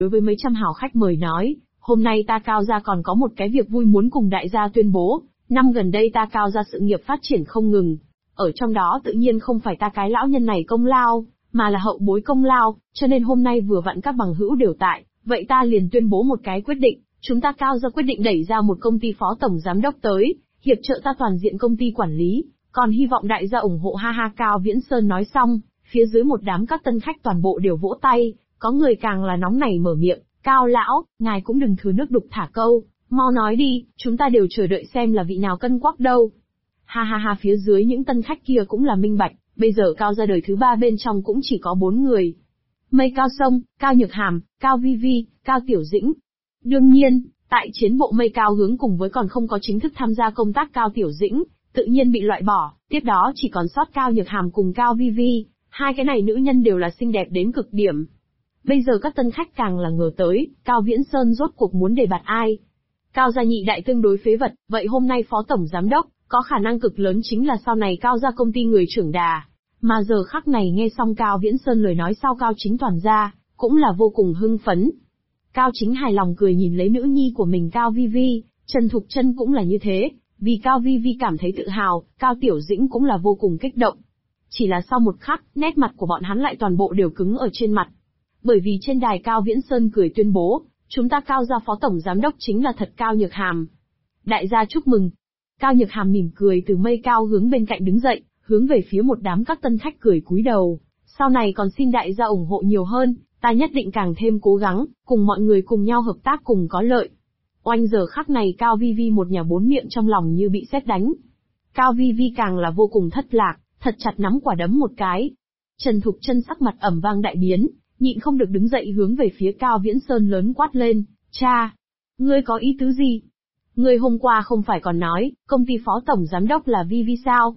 đối với mấy trăm hào khách mời nói, hôm nay ta Cao gia còn có một cái việc vui muốn cùng đại gia tuyên bố, năm gần đây ta Cao gia sự nghiệp phát triển không ngừng. Ở trong đó tự nhiên không phải ta cái lão nhân này công lao, mà là hậu bối công lao, cho nên hôm nay vừa vặn các bằng hữu đều tại, vậy ta liền tuyên bố một cái quyết định, chúng ta Cao gia quyết định đẩy ra một công ty phó tổng giám đốc tới, hiệp trợ ta toàn diện công ty quản lý, còn hy vọng đại gia ủng hộ ha ha. Cao Viễn Sơn nói xong, phía dưới một đám các tân khách toàn bộ đều vỗ tay, có người càng là nóng nảy mở miệng, Cao lão, ngài cũng đừng thừa nước đục thả câu, mau nói đi, chúng ta đều chờ đợi xem là vị nào cân quắc đâu. Ha ha ha, phía dưới những tân khách kia cũng là minh bạch, bây giờ Cao gia đời thứ ba bên trong cũng chỉ có 4 người. Mây Cao Sông, Cao Nhược Hàm, Cao Vi Vi, Cao Tiểu Dĩnh. Đương nhiên, tại chiến bộ Mây Cao Hướng cùng với còn không có chính thức tham gia công tác Cao Tiểu Dĩnh, tự nhiên bị loại bỏ, tiếp đó chỉ còn sót Cao Nhược Hàm cùng Cao Vi Vi, hai cái này nữ nhân đều là xinh đẹp đến cực điểm. Bây giờ các tân khách càng là ngờ tới, Cao Viễn Sơn rốt cuộc muốn đề bạt ai. Cao gia nhị đại tương đối phế vật, vậy hôm nay phó tổng giám đốc, có khả năng cực lớn chính là sau này Cao gia công ty người trưởng đà. Mà giờ khắc này nghe xong Cao Viễn Sơn lời nói sau Cao Chính toàn ra, cũng là vô cùng hưng phấn. Cao Chính hài lòng cười nhìn lấy nữ nhi của mình Cao Vi Vi, Trần Thục Chân cũng là như thế, vì Cao Vi Vi cảm thấy tự hào, Cao Tiểu Dĩnh cũng là vô cùng kích động. Chỉ là sau một khắc, nét mặt của bọn hắn lại toàn bộ đều cứng ở trên mặt. Bởi vì trên đài Cao Viễn Sơn cười tuyên bố, chúng ta Cao gia phó tổng giám đốc chính là thật Cao Nhược Hàm. Đại gia chúc mừng. Cao Nhược Hàm mỉm cười từ Mây Cao Hướng bên cạnh đứng dậy, hướng về phía một đám các tân khách cười cúi đầu. Sau này còn xin đại gia ủng hộ nhiều hơn, ta nhất định càng thêm cố gắng, cùng mọi người cùng nhau hợp tác cùng có lợi. Oanh giờ khắc này Cao Vi Vi một nhà bốn miệng trong lòng như bị sét đánh. Cao Vi Vi càng là vô cùng thất lạc, thật chặt nắm quả đấm một cái. Trần Thục Chân sắc mặt ẩm vang đại biến, nhịn không được đứng dậy hướng về phía Cao Viễn Sơn lớn quát lên, cha, ngươi có ý tứ gì? Ngươi hôm qua không phải còn nói, công ty phó tổng giám đốc là Vi Vi sao?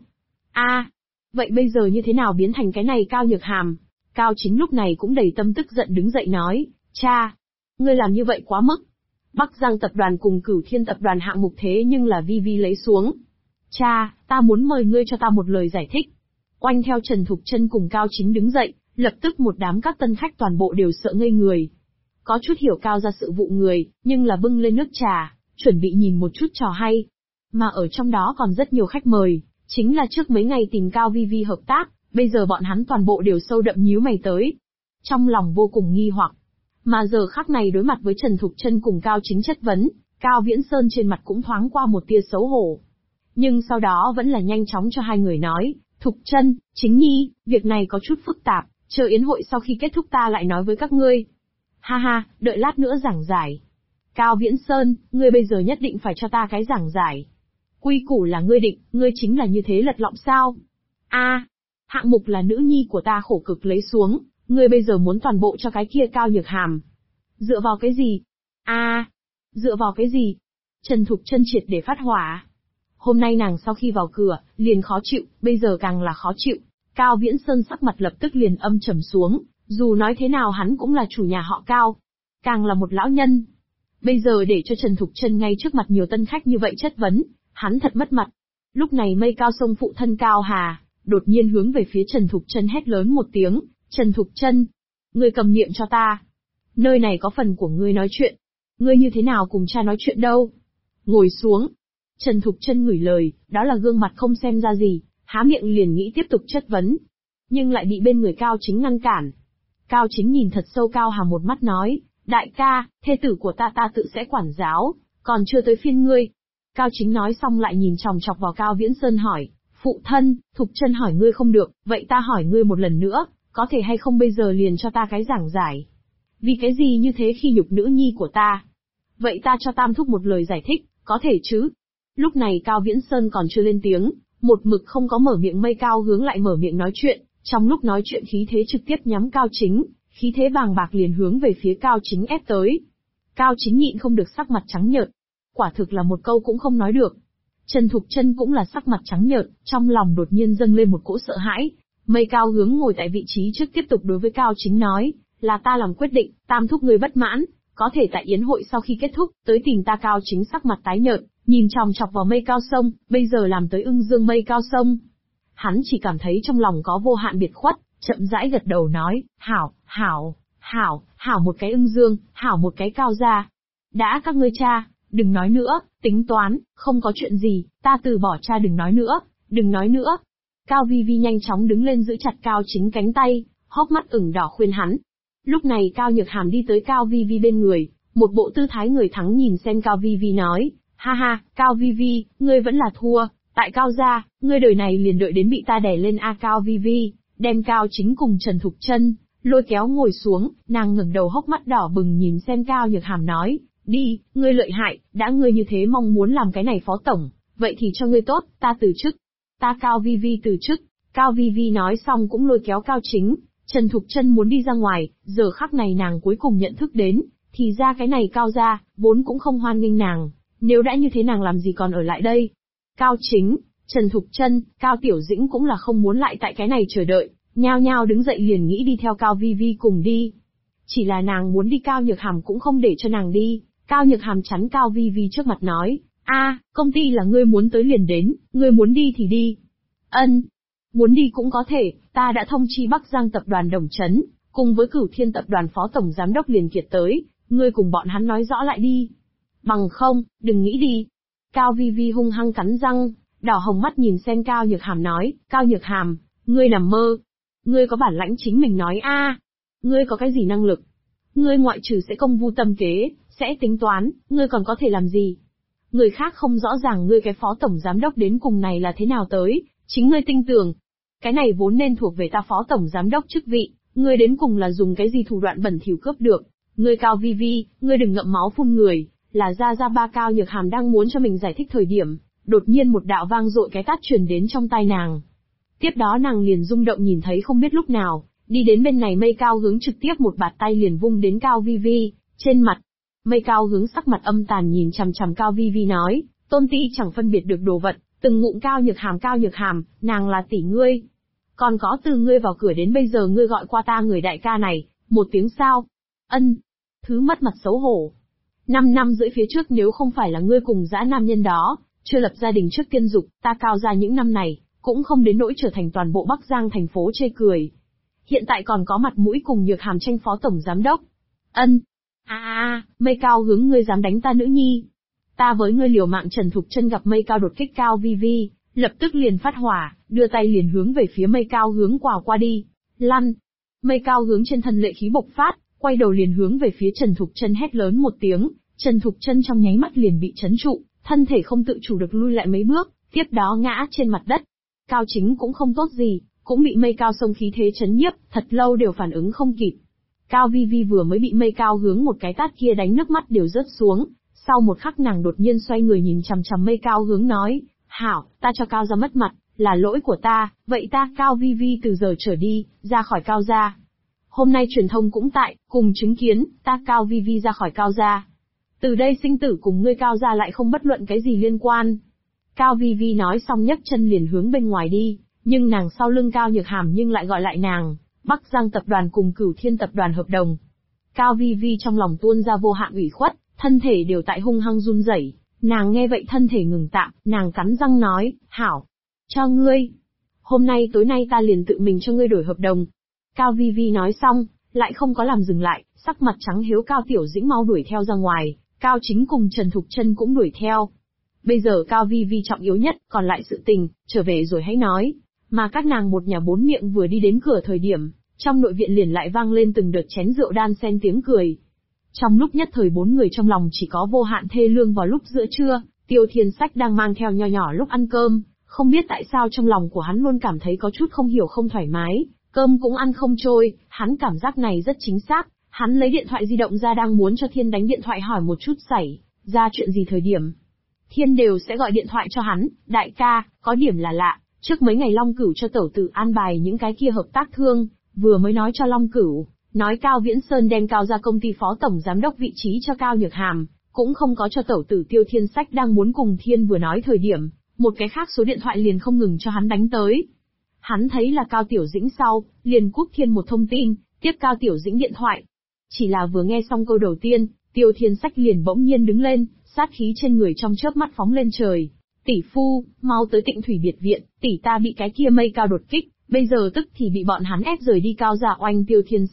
Vậy bây giờ như thế nào biến thành cái này Cao Nhược Hàm? Cao Chính lúc này cũng đầy tâm tức giận đứng dậy nói, cha, ngươi làm như vậy quá mức. Bắc Giang tập đoàn cùng Cửu Thiên tập đoàn hạng mục thế nhưng là Vi Vi lấy xuống. Cha, ta muốn mời ngươi cho ta một lời giải thích. Oanh theo Trần Thục Chân cùng Cao Chính đứng dậy, lập tức một đám các tân khách toàn bộ đều sợ ngây người. Có chút hiểu Cao gia sự vụ người, nhưng là bưng lên nước trà, chuẩn bị nhìn một chút trò hay. Mà ở trong đó còn rất nhiều khách mời, chính là trước mấy ngày tìm Cao Vi Vi hợp tác, bây giờ bọn hắn toàn bộ đều sâu đậm nhíu mày tới. Trong lòng vô cùng nghi hoặc. Mà giờ khắc này đối mặt với Trần Thục Chân cùng Cao Chính chất vấn, Cao Viễn Sơn trên mặt cũng thoáng qua một tia xấu hổ. Nhưng sau đó vẫn là nhanh chóng cho hai người nói, Thục Chân, Chính Nhi, việc này có chút phức tạp, chờ yến hội sau khi kết thúc ta lại nói với các ngươi. Ha ha, đợi lát nữa giảng giải. Cao Viễn Sơn, ngươi bây giờ nhất định phải cho ta cái giảng giải. Quy củ là ngươi định, ngươi chính là như thế lật lọng sao? Hạng mục là nữ nhi của ta khổ cực lấy xuống, ngươi bây giờ muốn toàn bộ cho cái kia Cao Nhược Hàm. Dựa vào cái gì? Dựa vào cái gì? Trần Thục Chân triệt để phát hỏa. Hôm nay nàng sau khi vào cửa, liền khó chịu, bây giờ càng là khó chịu. Cao Viễn Sơn sắc mặt lập tức liền âm trầm xuống, dù nói thế nào hắn cũng là chủ nhà họ Cao. Càng là một lão nhân. Bây giờ để cho Trần Thục Chân ngay trước mặt nhiều tân khách như vậy chất vấn, hắn thật mất mặt. Lúc này Mây Cao Sông phụ thân Cao Hà, đột nhiên hướng về phía Trần Thục Chân hét lớn một tiếng, Trần Thục Chân, ngươi cầm miệng cho ta. Nơi này có phần của ngươi nói chuyện. Ngươi như thế nào cùng cha nói chuyện đâu? Ngồi xuống. Trần Thục Chân ngửi lời, đó là gương mặt không xem ra gì, há miệng liền nghĩ tiếp tục chất vấn. Nhưng lại bị bên người Cao Chính ngăn cản. Cao Chính nhìn thật sâu Cao Hà một mắt nói, đại ca, thê tử của ta tự sẽ quản giáo, còn chưa tới phiên ngươi. Cao Chính nói xong lại nhìn chòng chọc vào Cao Viễn Sơn hỏi, phụ thân, Thục Chân hỏi ngươi không được, vậy ta hỏi ngươi một lần nữa, có thể hay không bây giờ liền cho ta cái giảng giải. Vì cái gì như thế khi nhục nữ nhi của ta? Vậy ta cho Tam Thúc một lời giải thích, có thể chứ? Lúc này Cao Viễn Sơn còn chưa lên tiếng, một mực không có mở miệng Mây Cao Hướng lại mở miệng nói chuyện, trong lúc nói chuyện khí thế trực tiếp nhắm Cao Chính, khí thế bàng bạc liền hướng về phía Cao Chính ép tới. Cao Chính nhịn không được sắc mặt trắng nhợt, quả thực là một câu cũng không nói được. Trần Thục Chân cũng là sắc mặt trắng nhợt, trong lòng đột nhiên dâng lên một cỗ sợ hãi. Mây Cao Hướng ngồi tại vị trí trước tiếp tục đối với Cao Chính nói, là ta làm quyết định, Tam Thúc ngươi bất mãn, có thể tại yến hội sau khi kết thúc, tới tìm ta. Cao Chính sắc mặt tái nhợt, nhìn chòng chọc vào Mây Cao Sông, bây giờ làm tới ưng dương Mây Cao Sông. Hắn chỉ cảm thấy trong lòng có vô hạn biệt khuất, chậm rãi gật đầu nói, hảo, hảo một cái ưng dương, hảo một cái Cao gia. Đã các ngươi cha, đừng nói nữa, tính toán, không có chuyện gì, ta từ bỏ cha đừng nói nữa, đừng nói nữa. Cao Vi Vi nhanh chóng đứng lên giữ chặt Cao Chính cánh tay, hốc mắt ửng đỏ khuyên hắn. Lúc này Cao Nhược Hàm đi tới Cao Vi Vi bên người, một bộ tư thái người thắng nhìn xem Cao Vi Vi nói, ha ha, Cao Vi Vi, ngươi vẫn là thua, tại Cao gia, ngươi đời này liền đợi đến bị ta đè lên a. Cao Vi Vi đem Cao Chính cùng Trần Thục Chân lôi kéo ngồi xuống, nàng ngẩng đầu hốc mắt đỏ bừng nhìn xem Cao Nhược Hàm nói, đi, ngươi lợi hại, đã ngươi như thế mong muốn làm cái này phó tổng, vậy thì cho ngươi tốt, ta từ chức. Ta Cao Vi Vi từ chức. Cao Vi Vi nói xong cũng lôi kéo Cao Chính. Trần Thục Chân muốn đi ra ngoài, giờ khắc này nàng cuối cùng nhận thức đến, thì ra cái này Cao gia, vốn cũng không hoan nghênh nàng, nếu đã như thế nàng làm gì còn ở lại đây. Cao Chính, Trần Thục Chân, Cao Tiểu Dĩnh cũng là không muốn lại tại cái này chờ đợi, nhao nhao đứng dậy liền nghĩ đi theo Cao Vi Vi cùng đi. Chỉ là nàng muốn đi Cao Nhược Hàm cũng không để cho nàng đi, Cao Nhược Hàm chắn Cao Vi Vi trước mặt nói, công ty là ngươi muốn tới liền đến, ngươi muốn đi thì đi. Ân, muốn đi cũng có thể, ta đã thông chi Bắc Giang tập đoàn Đồng Chấn, cùng với Cửu Thiên tập đoàn phó tổng giám đốc Liền Kiệt tới, ngươi cùng bọn hắn nói rõ lại đi. Bằng không, đừng nghĩ đi. Cao Vi Vi hung hăng cắn răng, đỏ hồng mắt nhìn xem Cao Nhược Hàm nói, Cao Nhược Hàm, ngươi nằm mơ. Ngươi có bản lãnh chính mình nói ngươi có cái gì năng lực? Ngươi ngoại trừ sẽ công vu tâm kế, sẽ tính toán, ngươi còn có thể làm gì? Người khác không rõ ràng ngươi cái phó tổng giám đốc đến cùng này là thế nào tới, chính ngươi tin tưởng. Cái này vốn nên thuộc về ta phó tổng giám đốc chức vị, ngươi đến cùng là dùng cái gì thủ đoạn bẩn thỉu cướp được? Ngươi Cao Vi Vi, ngươi đừng ngậm máu phun người, là ra ba. Cao Nhược Hàm đang muốn cho mình giải thích thời điểm, đột nhiên một đạo vang dội cái tát truyền đến trong tai nàng. Tiếp đó nàng liền rung động nhìn thấy không biết lúc nào, đi đến bên này Mây Cao Hướng trực tiếp một bạt tay liền vung đến Cao Vi Vi trên mặt. Mây Cao Hướng sắc mặt âm tàn nhìn chằm chằm Cao Vi Vi nói, tôn tỷ chẳng phân biệt được đồ vật, từng ngụm Cao Nhược Hàm, nàng là tỷ ngươi. Còn có từ ngươi vào cửa đến bây giờ ngươi gọi qua ta người đại ca này, một tiếng sao? Ân. Thứ mất mặt xấu hổ. 5 năm rưỡi phía trước nếu không phải là ngươi cùng dã nam nhân đó, chưa lập gia đình trước tiên dục, ta Cao gia những năm này, cũng không đến nỗi trở thành toàn bộ Bắc Giang thành phố chê cười. Hiện tại còn có mặt mũi cùng Nhược Hàm tranh phó tổng giám đốc. Ân. Mây Cao Hướng ngươi dám đánh ta nữ nhi. Ta với ngươi liều mạng. Trần Thục Chân gặp Mây Cao đột kích Cao Vi Vi, lập tức liền phát hỏa, đưa tay liền hướng về phía Mây Cao Hướng quào qua đi. Lăn. Mây Cao Hướng trên thân lệ khí bộc phát, quay đầu liền hướng về phía Trần Thục Chân hét lớn một tiếng, Trần Thục Chân trong nháy mắt liền bị chấn trụ, thân thể không tự chủ được lui lại mấy bước, tiếp đó ngã trên mặt đất. Cao Chính cũng không tốt gì, cũng bị Mây Cao xông khí thế chấn nhiếp, thật lâu đều phản ứng không kịp. Cao Vi Vi vừa mới bị Mây Cao Hướng một cái tát kia đánh nước mắt đều rớt xuống, sau một khắc nàng đột nhiên xoay người nhìn chằm chằm Mây Cao Hướng nói, hảo, ta cho Cao gia mất mặt, là lỗi của ta, vậy ta Cao Vi Vi từ giờ trở đi, ra khỏi Cao gia. Hôm nay truyền thông cũng tại, cùng chứng kiến, ta Cao Vi Vi ra khỏi Cao gia. Từ đây sinh tử cùng ngươi Cao gia lại không bất luận cái gì liên quan. Cao Vi Vi nói xong nhấc chân liền hướng bên ngoài đi, nhưng nàng sau lưng Cao Nhược Hàm nhưng lại gọi lại nàng, Bắc Giang tập đoàn cùng Cửu Thiên tập đoàn hợp đồng. Cao Vi Vi trong lòng tuôn ra vô hạn ủy khuất, thân thể đều tại hung hăng run rẩy. Nàng nghe vậy thân thể ngừng tạm, nàng cắn răng nói, hảo, cho ngươi. Hôm nay tối nay ta liền tự mình cho ngươi đổi hợp đồng. Cao Vi Vi nói xong, lại không có làm dừng lại, sắc mặt trắng hiếu Cao Tiểu Dĩnh mau đuổi theo ra ngoài, Cao Chính cùng Trần Thục Chân cũng đuổi theo. Bây giờ Cao Vi Vi trọng yếu nhất, còn lại sự tình, trở về rồi hãy nói. Mà các nàng một nhà bốn miệng vừa đi đến cửa thời điểm, trong nội viện liền lại vang lên từng đợt chén rượu đan xen tiếng cười. Trong lúc nhất thời bốn người trong lòng chỉ có vô hạn thê lương. Vào lúc giữa trưa, Tiêu Thiên Sách đang mang theo nho nhỏ lúc ăn cơm, không biết tại sao trong lòng của hắn luôn cảm thấy có chút không hiểu không thoải mái, cơm cũng ăn không trôi, hắn cảm giác này rất chính xác, hắn lấy điện thoại di động ra đang muốn cho Thiên đánh điện thoại hỏi một chút xảy ra chuyện gì thời điểm. Thiên đều sẽ gọi điện thoại cho hắn, đại ca, có điểm là lạ, trước mấy ngày Long Cửu cho Tẩu Tử an bài những cái kia hợp tác thương, vừa mới nói cho Long Cửu, nói Cao Viễn Sơn đem Cao ra công ty phó tổng giám đốc vị trí cho Cao Nhược Hàm, cũng không có cho Tẩu Tử. Tiêu Thiên Sách đang muốn cùng Thiên vừa nói thời điểm, một cái khác số điện thoại liền không ngừng cho hắn đánh tới. Hắn thấy là Cao Tiểu Dĩnh sau, liền cúp Thiên một thông tin, tiếp Cao Tiểu Dĩnh điện thoại. Chỉ là vừa nghe xong câu đầu tiên, Tiêu Thiên Sách liền bỗng nhiên đứng lên, sát khí trên người trong chớp mắt phóng lên trời. Tỷ phu, mau tới Tịnh Thủy biệt viện, tỷ ta bị cái kia Mây Cao đột kích, bây giờ tức thì bị bọn hắn ép rời đi Cao gia oanh. Tiêu Thiên Sách,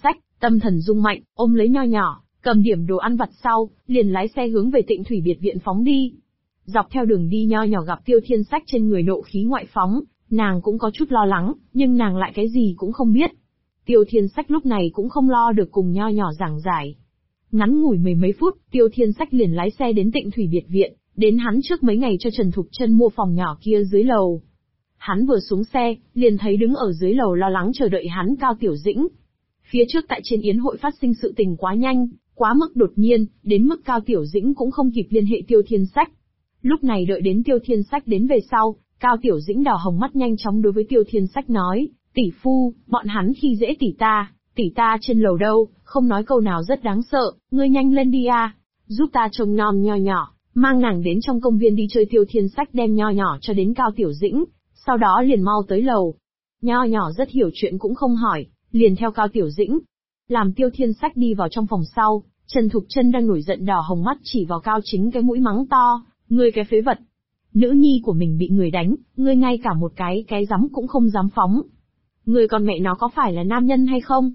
Tâm thần rung mạnh, ôm lấy nho nhỏ, cầm điểm đồ ăn vặt sau, liền lái xe hướng về Tịnh Thủy biệt viện phóng đi. Dọc theo đường đi nho nhỏ gặp Tiêu Thiên Sách trên người nộ khí ngoại phóng, nàng cũng có chút lo lắng, nhưng nàng lại cái gì cũng không biết. Tiêu Thiên Sách lúc này cũng không lo được cùng nho nhỏ giảng giải. Ngắn ngủi mười mấy phút, Tiêu Thiên Sách liền lái xe đến Tịnh Thủy biệt viện, đến hắn trước mấy ngày cho Trần Thục Chân mua phòng nhỏ kia dưới lầu. Hắn vừa xuống xe, liền thấy đứng ở dưới lầu lo lắng chờ đợi hắn Cao Tiểu Dĩnh. Phía trước tại trên yến hội phát sinh sự tình quá nhanh, quá mức đột nhiên, đến mức Cao Tiểu Dĩnh cũng không kịp liên hệ Tiêu Thiên Sách. Lúc này đợi đến Tiêu Thiên Sách đến về sau, Cao Tiểu Dĩnh đỏ hồng mắt nhanh chóng đối với Tiêu Thiên Sách nói, tỷ phu, bọn hắn khi dễ tỷ ta trên lầu đâu, không nói câu nào rất đáng sợ, ngươi nhanh lên đi a, giúp ta trông nom nho nhỏ, mang nàng đến trong công viên đi chơi. Tiêu Thiên Sách đem nho nhỏ cho đến Cao Tiểu Dĩnh, sau đó liền mau tới lầu. Nho nhỏ rất hiểu chuyện cũng không hỏi, liền theo Cao Tiểu Dĩnh. Làm Tiêu Thiên Sách đi vào trong phòng sau, Trần Thục Chân đang nổi giận đỏ hồng mắt chỉ vào Cao Chính cái mũi mắng to, ngươi cái phế vật. Nữ nhi của mình bị người đánh, ngươi ngay cả một cái giấm cũng không dám phóng. Ngươi còn mẹ nó có phải là nam nhân hay không?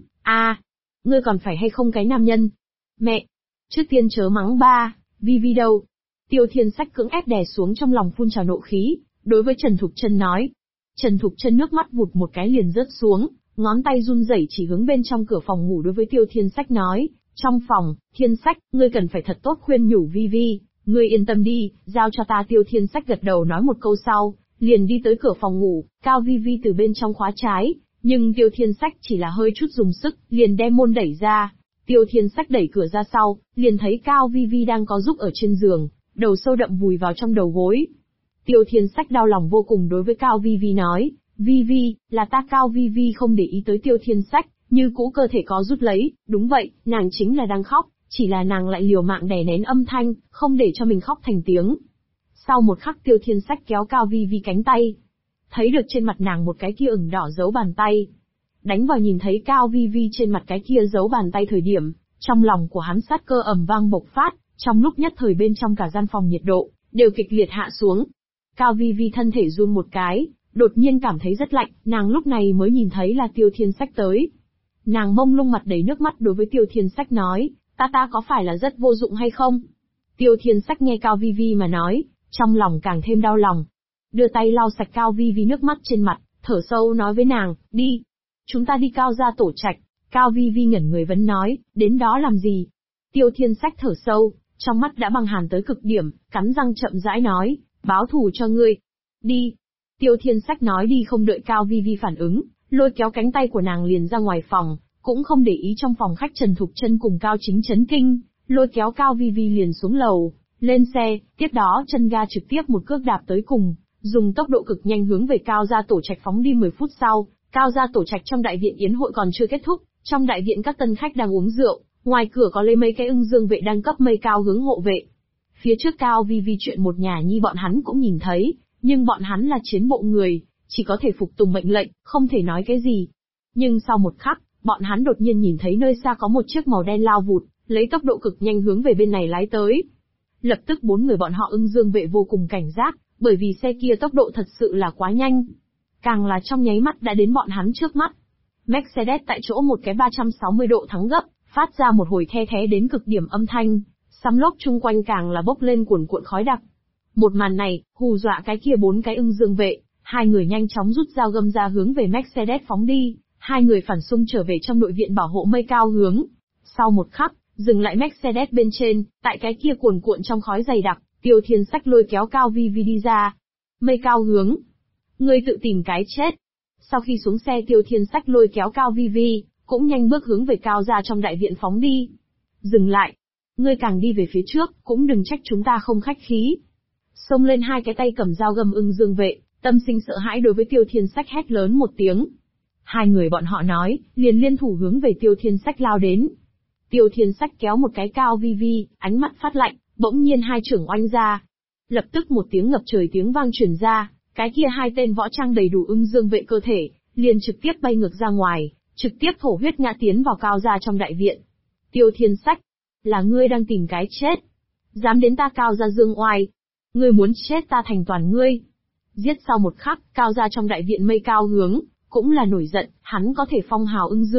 Ngươi còn phải hay không cái nam nhân? Mẹ! Trước tiên chớ mắng ba, Vi đâu? Tiêu Thiên Sách cưỡng ép đè xuống trong lòng phun trào nộ khí, đối với Trần Thục Chân nói. Trần Thục Chân nước mắt vụt một cái liền rớt xuống, ngón tay run rẩy chỉ hướng bên trong cửa phòng ngủ đối với Tiêu Thiên Sách nói, trong phòng, Thiên Sách, ngươi cần phải thật tốt khuyên nhủ Vi, ngươi yên tâm đi, giao cho ta. Tiêu Thiên Sách gật đầu nói một câu sau, liền đi tới cửa phòng ngủ, Cao Vi từ bên trong khóa trái, nhưng Tiêu Thiên Sách chỉ là hơi chút dùng sức, liền đem môn đẩy ra. Tiêu Thiên Sách đẩy cửa ra sau, liền thấy Cao Vi đang có giúp ở trên giường, đầu sâu đậm vùi vào trong đầu gối. Tiêu Thiên Sách đau lòng vô cùng đối với Cao Vi nói, Vi, là ta. Cao Vi không để ý tới Tiêu Thiên Sách, như cũ cơ thể có rút lấy, đúng vậy, nàng chính là đang khóc, chỉ là nàng lại liều mạng đè nén âm thanh, không để cho mình khóc thành tiếng. Sau một khắc Tiêu Thiên Sách kéo Cao Vi cánh tay, thấy được trên mặt nàng một cái kia ửng đỏ dấu bàn tay. Đánh vào nhìn thấy Cao Vi trên mặt cái kia dấu bàn tay thời điểm, trong lòng của hắn sát cơ ầm vang bộc phát, trong lúc nhất thời bên trong cả gian phòng nhiệt độ đều kịch liệt hạ xuống. Cao Vi thân thể run một cái, đột nhiên cảm thấy rất lạnh, nàng lúc này mới nhìn thấy là Tiêu Thiên Sách tới. Nàng mông lung mặt đầy nước mắt đối với Tiêu Thiên Sách nói, ta có phải là rất vô dụng hay không? Tiêu Thiên Sách nghe Cao Vi mà nói, trong lòng càng thêm đau lòng. Đưa tay lau sạch Cao Vi nước mắt trên mặt, thở sâu nói với nàng, đi. Chúng ta đi Cao gia tổ trạch. Cao Vi ngẩn người vấn nói, đến đó làm gì? Tiêu Thiên Sách thở sâu, trong mắt đã băng hàn tới cực điểm, cắn răng chậm rãi nói, báo thù cho ngươi. Đi. Tiêu Thiên Sách nói đi không đợi Cao Vi phản ứng, lôi kéo cánh tay của nàng liền ra ngoài phòng, cũng không để ý trong phòng khách Trần Thục Chân cùng Cao Chính chấn kinh, lôi kéo Cao Vi liền xuống lầu, lên xe, tiếp đó chân ga trực tiếp một cước đạp tới cùng, dùng tốc độ cực nhanh hướng về Cao gia tổ trạch phóng đi. 10 phút sau, Cao gia tổ trạch trong đại viện yến hội còn chưa kết thúc, trong đại viện các tân khách đang uống rượu, ngoài cửa có lấy mấy cái ưng dương vệ đang cấp mây cao hướng hộ vệ. Phía trước Cao Vi chuyện một nhà nhi bọn hắn cũng nhìn thấy, nhưng bọn hắn là chiến bộ người, chỉ có thể phục tùng mệnh lệnh, không thể nói cái gì. Nhưng sau một khắc, bọn hắn đột nhiên nhìn thấy nơi xa có một chiếc màu đen lao vụt, lấy tốc độ cực nhanh hướng về bên này lái tới. Lập tức 4 người bọn họ ưng dương vệ vô cùng cảnh giác, bởi vì xe kia tốc độ thật sự là quá nhanh. Càng là trong nháy mắt đã đến bọn hắn trước mắt. Mercedes tại chỗ một cái 360 độ thắng gấp, phát ra một hồi the thé đến cực điểm âm thanh, xăm lốp chung quanh càng là bốc lên cuồn cuộn khói đặc. Một màn này, hù dọa cái kia 4 cái ưng dương vệ, hai người nhanh chóng rút dao găm ra hướng về Mercedes phóng đi, hai người phản xung trở về trong nội viện bảo hộ mây cao hướng. Sau một khắc, dừng lại Mercedes bên trên, tại cái kia cuồn cuộn trong khói dày đặc, Tiêu Thiên Sách lôi kéo Cao Vi đi ra. Mây cao hướng, ngươi tự tìm cái chết. Sau khi xuống xe Tiêu Thiên Sách lôi kéo Cao Vi, cũng nhanh bước hướng về Cao gia trong đại viện phóng đi. Dừng lại. Ngươi càng đi về phía trước, cũng đừng trách chúng ta không khách khí. Xông lên hai cái tay cầm dao găm ưng dương vệ, tâm sinh sợ hãi đối với Tiêu Thiên Sách hét lớn một tiếng. Hai người bọn họ nói, liền liên thủ hướng về Tiêu Thiên Sách lao đến. Tiêu Thiên Sách kéo một cái Cao Vi, ánh mắt phát lạnh, bỗng nhiên hai trưởng oanh ra. Lập tức một tiếng ngập trời tiếng vang truyền ra, cái kia hai tên võ trang đầy đủ ưng dương vệ cơ thể, liền trực tiếp bay ngược ra ngoài, trực tiếp thổ huyết ngã tiến vào Cao gia trong đại viện. Tiêu Thiên Sách, là ngươi đang tìm cái chết. Dám đến ta Cao gia dương oai. Ngươi muốn chết ta thành toàn ngươi. Giết sau một khắc, Cao gia trong đại viện mây cao hướng, cũng là nổi giận, hắn có thể phong hào ưng dương,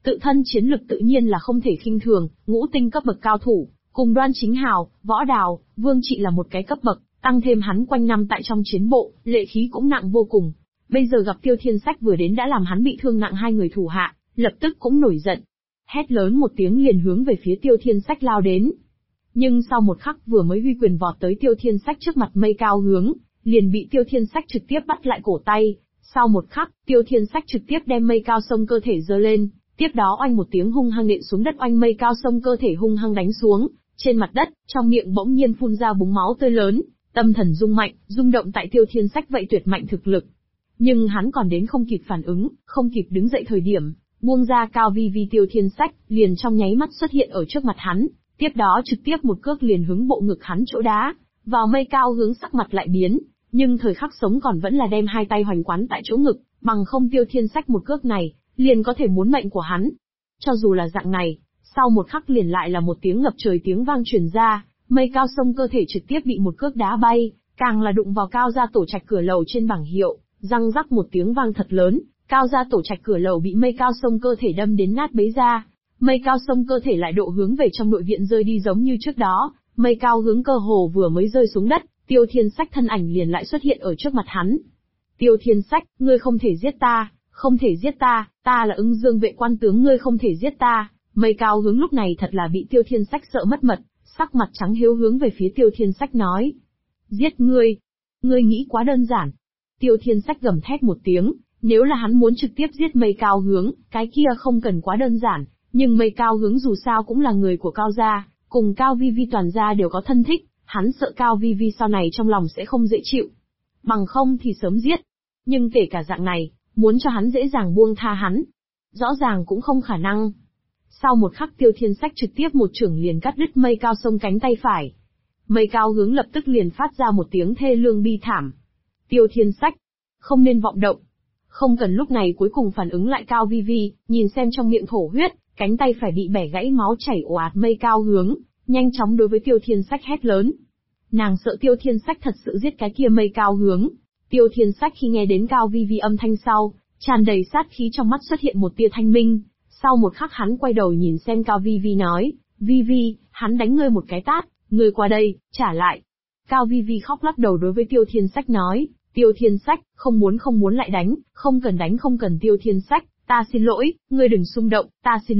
Tự thân chiến lực tự nhiên là không thể khinh thường, ngũ tinh cấp bậc cao thủ, cùng Đoan Chính Hào, Võ Đào, Vương Trị là một cái cấp bậc, tăng thêm hắn quanh năm tại trong chiến bộ, lệ khí cũng nặng vô cùng. Bây giờ gặp Tiêu Thiên Sách vừa đến đã làm hắn bị thương nặng hai người thủ hạ, lập tức cũng nổi giận. Hét lớn một tiếng liền hướng về phía Tiêu Thiên Sách lao đến. Nhưng sau một khắc vừa mới huy quyền vọt tới Tiêu Thiên Sách trước mặt Mây Cao Hướng, liền bị Tiêu Thiên Sách trực tiếp bắt lại cổ tay. Sau một khắc, Tiêu Thiên Sách trực tiếp đem Mây Cao Sông cơ thể giơ lên, tiếp đó oanh một tiếng hung hăng nện xuống đất, oanh Mây Cao Sông cơ thể hung hăng đánh xuống. Trên mặt đất, trong miệng bỗng nhiên phun ra búng máu tươi lớn, tâm thần rung mạnh, rung động tại Tiêu Thiên Sách vậy tuyệt mạnh thực lực. Nhưng hắn còn đến không kịp phản ứng, không kịp đứng dậy thời điểm, buông ra Cao Vi Vi, Tiêu Thiên Sách liền trong nháy mắt xuất hiện ở trước mặt hắn, tiếp đó trực tiếp một cước liền hướng bộ ngực hắn chỗ đá, vào Mây Cao Hướng sắc mặt lại biến, nhưng thời khắc sống còn vẫn là đem hai tay hoành quán tại chỗ ngực, bằng không Tiêu Thiên Sách một cước này, liền có thể muốn mệnh của hắn. Cho dù là dạng này, sau một khắc liền lại là một tiếng ngập trời tiếng vang truyền ra, Mây Cao Sông cơ thể trực tiếp bị một cước đá bay, càng là đụng vào Cao gia tổ trạch cửa lầu trên bảng hiệu, răng rắc một tiếng vang thật lớn, Cao gia tổ trạch cửa lầu bị Mây Cao Sông cơ thể đâm đến nát bấy ra. Mây Cao Sông cơ thể lại độ hướng về trong nội viện rơi đi giống như trước đó, Mây Cao Hướng cơ hồ vừa mới rơi xuống đất, Tiêu Thiên Sách thân ảnh liền lại xuất hiện ở trước mặt hắn. Tiêu Thiên Sách, ngươi không thể giết ta, không thể giết ta, ta là Ưng Dương vệ quan tướng, ngươi không thể giết ta. Mây Cao Hướng lúc này thật là bị Tiêu Thiên Sách sợ mất mật, sắc mặt trắng hiếu hướng về phía Tiêu Thiên Sách nói. Giết ngươi? Ngươi nghĩ quá đơn giản. Tiêu Thiên Sách gầm thét một tiếng, nếu là hắn muốn trực tiếp giết Mây Cao Hướng, cái kia không cần quá đơn giản, nhưng Mây Cao Hướng dù sao cũng là người của Cao gia, cùng Cao Vi Vi toàn gia đều có thân thích, hắn sợ Cao Vi Vi sau này trong lòng sẽ không dễ chịu. Bằng không thì sớm giết. Nhưng kể cả dạng này, muốn cho hắn dễ dàng buông tha hắn, rõ ràng cũng không khả năng. Sau một khắc Tiêu Thiên Sách trực tiếp một chưởng liền cắt đứt Mây Cao Sông cánh tay phải. Mây Cao Hướng lập tức liền phát ra một tiếng thê lương bi thảm. Tiêu Thiên Sách, không nên vọng động. Không cần lúc này cuối cùng phản ứng lại Cao Vi Vi, nhìn xem trong miệng thổ huyết, cánh tay phải bị bẻ gãy máu chảy ồ ạt Mây Cao Hướng, nhanh chóng đối với Tiêu Thiên Sách hét lớn. Nàng sợ Tiêu Thiên Sách thật sự giết cái kia Mây Cao Hướng. Tiêu Thiên Sách khi nghe đến Cao Vi Vi âm thanh sau, tràn đầy sát khí trong mắt xuất hiện một tia thanh minh. Sau một khắc hắn quay đầu nhìn xem Cao Vi Vi nói, Vi Vi, hắn đánh ngươi một cái tát, ngươi qua đây, trả lại. Cao Vi Vi khóc lắc đầu đối với Tiêu Thiên Sách nói, Tiêu Thiên Sách, không muốn lại đánh, không cần Tiêu Thiên Sách, ta xin lỗi, ngươi đừng xung động, ta xin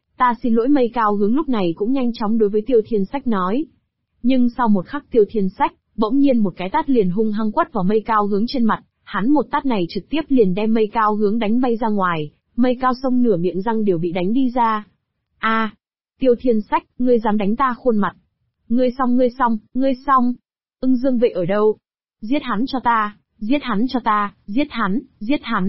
lỗi Mây Cao Hướng lúc này cũng nhanh chóng đối với Tiêu Thiên Sách nói. Nhưng sau một khắc Tiêu Thiên Sách, bỗng nhiên một cái tát liền hung hăng quất vào Mây Cao Hướng trên mặt, hắn một tát này trực tiếp liền đem Mây Cao Hướng đánh bay ra ngoài. Mây Cao Sông nửa miệng răng đều bị đánh đi ra. Tiêu Thiên Sách, ngươi dám đánh ta khuôn mặt. Ngươi xong. Ưng Dương vệ ở đâu? Giết hắn cho ta, giết hắn.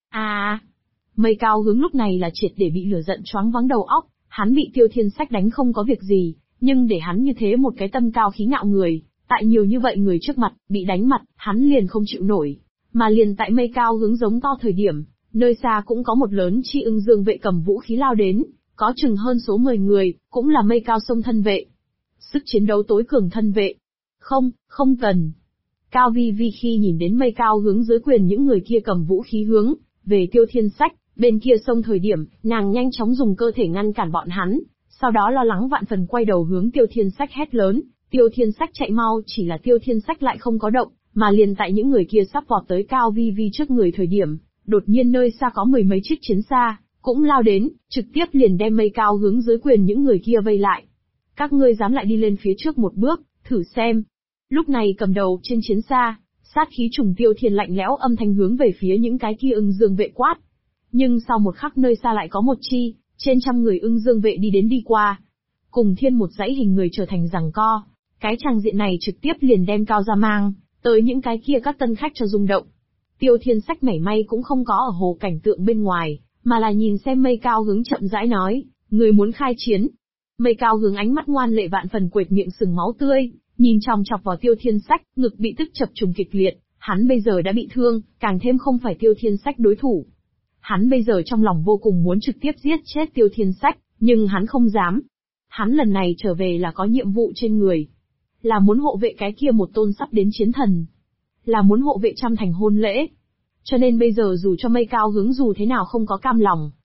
Mây Cao Hướng lúc này là triệt để bị lửa giận choáng váng đầu óc, hắn bị Tiêu Thiên Sách đánh không có việc gì, nhưng để hắn như thế một cái tâm cao khí ngạo người, tại nhiều như vậy người trước mặt, bị đánh mặt, hắn liền không chịu nổi. Mà liền tại Mây Cao Hướng giống to thời điểm, nơi xa cũng có một lớn chi Ưng Dương vệ cầm vũ khí lao đến, có chừng hơn số 10 người, cũng là Mây Cao Sông thân vệ. Sức chiến đấu tối cường thân vệ. Không cần. Cao Vi Vi khi nhìn đến Mây Cao Hướng dưới quyền những người kia cầm vũ khí hướng về Tiêu Thiên Sách, bên kia sông thời điểm, nàng nhanh chóng dùng cơ thể ngăn cản bọn hắn, sau đó lo lắng vạn phần quay đầu hướng Tiêu Thiên Sách hét lớn, Tiêu Thiên Sách chạy mau, chỉ là Tiêu Thiên Sách lại không có động, mà liền tại những người kia sắp vọt tới Cao Vi Vi trước người thời điểm, đột nhiên nơi xa có mười mấy chiếc chiến xa, cũng lao đến, trực tiếp liền đem Mây Cao Hướng dưới quyền những người kia vây lại. Các ngươi dám lại đi lên phía trước một bước, thử xem. Lúc này cầm đầu trên chiến xa, sát khí trùng Tiêu Thiên lạnh lẽo âm thanh hướng về phía những cái kia Ưng Dương vệ quát. Nhưng sau một khắc nơi xa lại có một chi, trên trăm người Ưng Dương vệ đi qua. Cùng thiên một dãy hình người trở thành giằng co. Cái tràng diện này trực tiếp liền đem Cao gia mang tới những cái kia các tân khách cho rung động. Tiêu Thiên Sách mảy may cũng không có ở hồ cảnh tượng bên ngoài, mà là nhìn xem Mây Cao Hướng chậm rãi nói, người muốn khai chiến. Mây Cao Hướng ánh mắt ngoan lệ vạn phần quệt miệng sừng máu tươi, nhìn chòng chọc vào Tiêu Thiên Sách, ngực bị tức chập trùng kịch liệt, hắn bây giờ đã bị thương, càng thêm không phải Tiêu Thiên Sách đối thủ. Hắn bây giờ trong lòng vô cùng muốn trực tiếp giết chết Tiêu Thiên Sách, nhưng hắn không dám. Hắn lần này trở về là có nhiệm vụ trên người, là muốn hộ vệ cái kia một tôn sắp đến chiến thần, là muốn hộ vệ trăm thành hôn lễ. Cho nên bây giờ dù cho Mây Cao Hướng dù thế nào không có cam lòng,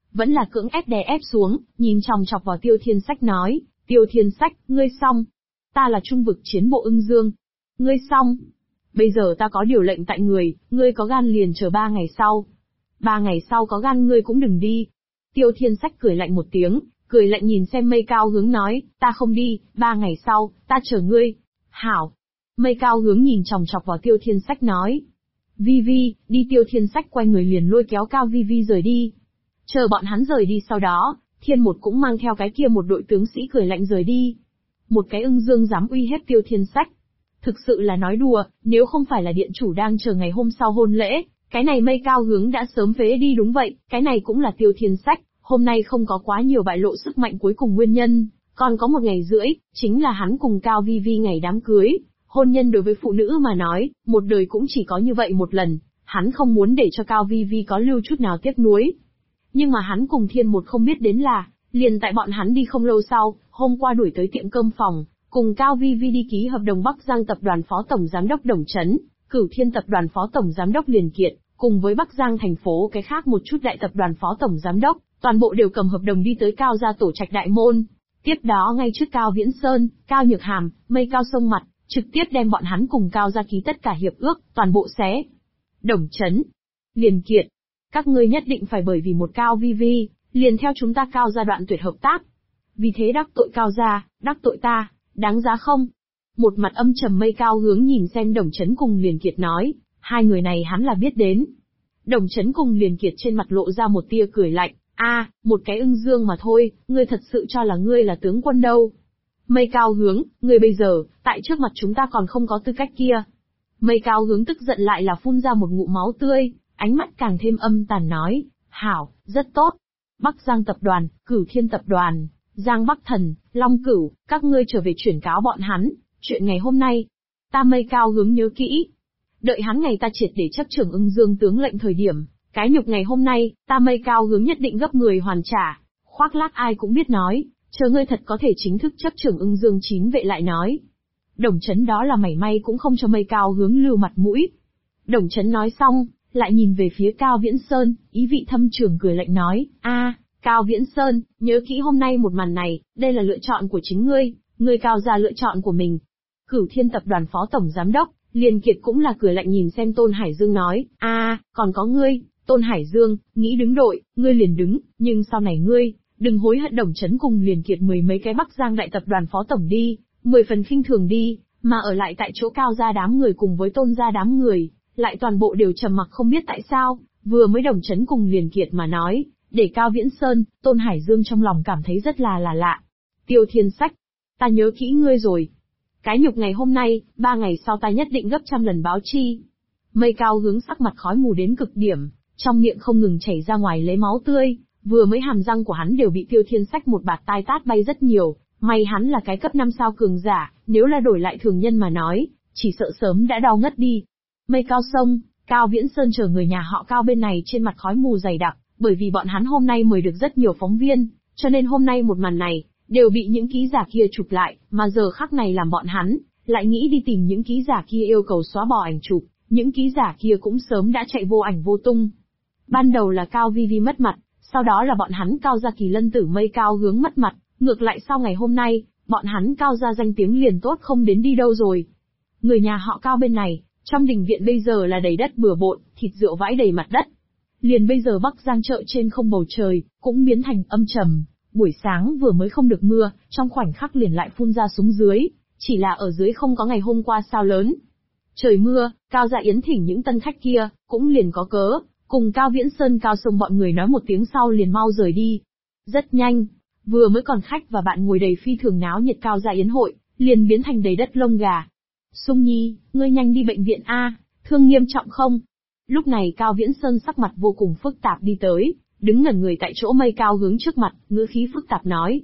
vẫn là cưỡng ép đè ép xuống, nhìn chòng chọc vào Tiêu Thiên Sách nói, Tiêu Thiên Sách, ngươi xong. Ta là trung vực chiến bộ Ưng Dương. Ngươi xong. Bây giờ ta có điều lệnh tại người, ngươi có gan liền chờ 3 ngày sau. 3 ngày sau có gan ngươi cũng đừng đi. Tiêu Thiên Sách cười lạnh một tiếng, cười lạnh nhìn xem Mây Cao Hướng nói, ta không đi, 3 ngày sau, ta chờ ngươi. Hảo. Mây Cao Hướng nhìn chòng chọc vào Tiêu Thiên Sách nói. Vi Vi, đi. Tiêu Thiên Sách quay người liền lôi kéo Cao Vi Vi rời đi. Chờ bọn hắn rời đi sau đó, Thiên Một cũng mang theo cái kia một đội tướng sĩ cười lạnh rời đi. Một cái Ưng Dương dám uy hiếp Tiêu Thiên Sách. Thực sự là nói đùa, nếu không phải là điện chủ đang chờ ngày hôm sau hôn lễ, cái này Mây Cao Hướng đã sớm phế đi. Đúng vậy, cái này cũng là Tiêu Thiên Sách, hôm nay không có quá nhiều bại lộ sức mạnh cuối cùng nguyên nhân, còn có 1 ngày rưỡi, chính là hắn cùng Cao Vi Vi ngày đám cưới. Hôn nhân đối với phụ nữ mà nói, một đời cũng chỉ có như vậy một lần, hắn không muốn để cho Cao Vi Vi có lưu chút nào tiếc nuối. Nhưng mà hắn cùng Thiên Một không biết đến là, liền tại bọn hắn đi không lâu sau, hôm qua đuổi tới tiệm cơm phòng, cùng Cao Vi Vi đi ký hợp đồng Bắc Giang tập đoàn phó tổng giám đốc Đồng Chấn, Cửu Thiên tập đoàn phó tổng giám đốc Liền Kiệt, cùng với Bắc Giang thành phố cái khác một chút đại tập đoàn phó tổng giám đốc, toàn bộ đều cầm hợp đồng đi tới Cao gia tổ trạch đại môn. Tiếp đó ngay trước Cao Viễn Sơn, Cao Nhược Hàm, Mây Cao Sông mặt, trực tiếp đem bọn hắn cùng Cao gia ký tất cả hiệp ước, toàn bộ xé. Đồng Chấn, Liền Kiệt, các ngươi nhất định phải bởi vì một Cao Vi Vi, liền theo chúng ta Cao gia đoạn tuyệt hợp tác. Vì thế đắc tội Cao gia, đắc tội ta, đáng giá không? Một mặt âm trầm Mây Cao Hướng nhìn xem Đồng Chấn cùng Liền Kiệt nói, hai người này hắn là biết đến. Đồng Chấn cùng Liền Kiệt trên mặt lộ ra một tia cười lạnh, một cái Ưng Dương mà thôi, ngươi thật sự cho là ngươi là tướng quân đâu. Mây Cao Hướng, ngươi bây giờ, tại trước mặt chúng ta còn không có tư cách kia. Mây Cao Hướng tức giận lại là phun ra một ngụm máu tươi, ánh mắt càng thêm âm tàn nói, hảo, rất tốt. Bắc Giang tập đoàn, Cửu Thiên tập đoàn, Giang Bắc Thần, Long Cửu, các ngươi trở về chuyển cáo bọn hắn, chuyện ngày hôm nay. Ta Mây Cao Hướng nhớ kỹ. Đợi hắn ngày ta triệt để chấp trưởng Ưng Dương tướng lệnh thời điểm, cái nhục ngày hôm nay, ta Mây Cao Hướng nhất định gấp 10 hoàn trả. Khoác lác ai cũng biết nói, chờ ngươi thật có thể chính thức chấp trưởng Ưng Dương 9 vệ lại nói. Đồng Chấn đó là mảy may cũng không cho Mây Cao Hướng lưu mặt mũi. Đồng Chấn nói xong, lại nhìn về phía Cao Viễn Sơn, ý vị thâm trường cười lạnh nói, Cao Viễn Sơn, nhớ kỹ hôm nay một màn này, đây là lựa chọn của chính ngươi Cao gia lựa chọn của mình. Cửu Thiên tập đoàn phó tổng giám đốc, Liền Kiệt cũng là cười lạnh nhìn xem Tôn Hải Dương nói, còn có ngươi, Tôn Hải Dương, nghĩ đứng đội, ngươi liền đứng, nhưng sau này ngươi, đừng hối hận. Đồng Chấn cùng Liền Kiệt 10 mấy cái Bắc Giang đại tập đoàn phó tổng đi, 10 phần khinh thường đi, mà ở lại tại chỗ Cao gia đám người cùng với Tôn gia đám người, lại toàn bộ đều trầm mặc không biết tại sao, vừa mới Đồng Chấn cùng Liền Kiệt mà nói, để Cao Viễn Sơn, Tôn Hải Dương trong lòng cảm thấy rất là lạ. Tiêu Thiên Sách, ta nhớ kỹ ngươi rồi. Cái nhục ngày hôm nay, 3 ngày sau ta nhất định gấp trăm lần báo chi. Mây Cao Hướng sắc mặt khói mù đến cực điểm, trong miệng không ngừng chảy ra ngoài lấy máu tươi, vừa mới hàm răng của hắn đều bị Tiêu Thiên Sách một bạt tai tát bay rất nhiều, may hắn là cái cấp 5 sao cường giả, nếu là đổi lại thường nhân mà nói, chỉ sợ sớm đã đau ngất đi. Mây Cao Sông, Cao Viễn Sơn chờ người nhà họ Cao bên này trên mặt khói mù dày đặc, bởi vì bọn hắn hôm nay mời được rất nhiều phóng viên, cho nên hôm nay một màn này, đều bị những ký giả kia chụp lại, mà giờ khắc này làm bọn hắn, lại nghĩ đi tìm những ký giả kia yêu cầu xóa bỏ ảnh chụp, những ký giả kia cũng sớm đã chạy vô ảnh vô tung. Ban đầu là Cao Vi Vi mất mặt, sau đó là bọn hắn Cao gia Kỳ Lân tử Mây Cao Hướng mất mặt, ngược lại sau ngày hôm nay, bọn hắn Cao gia danh tiếng liền tốt không đến đi đâu rồi. Người nhà họ Cao bên này, trong đình viện bây giờ là đầy đất bừa bộn, thịt rượu vãi đầy mặt đất. Liền bây giờ Bắc Giang chợ trên không bầu trời, cũng biến thành âm trầm. Buổi sáng vừa mới không được mưa, trong khoảnh khắc liền lại phun ra xuống dưới, chỉ là ở dưới không có ngày hôm qua sao lớn. Trời mưa, Cao gia yến thỉnh những tân khách kia, cũng liền có cớ, cùng Cao Viễn Sơn Cao Sông bọn người nói một tiếng sau liền mau rời đi. Rất nhanh, vừa mới còn khách và bạn ngồi đầy phi thường náo nhiệt Cao gia yến hội, liền biến thành đầy đất lông gà. Sung Nhi, ngươi nhanh đi bệnh viện a, thương nghiêm trọng không? Lúc này Cao Viễn Sơn sắc mặt vô cùng phức tạp đi tới, đứng ngẩn người tại chỗ Mây Cao Hướng trước mặt, ngữ khí phức tạp nói.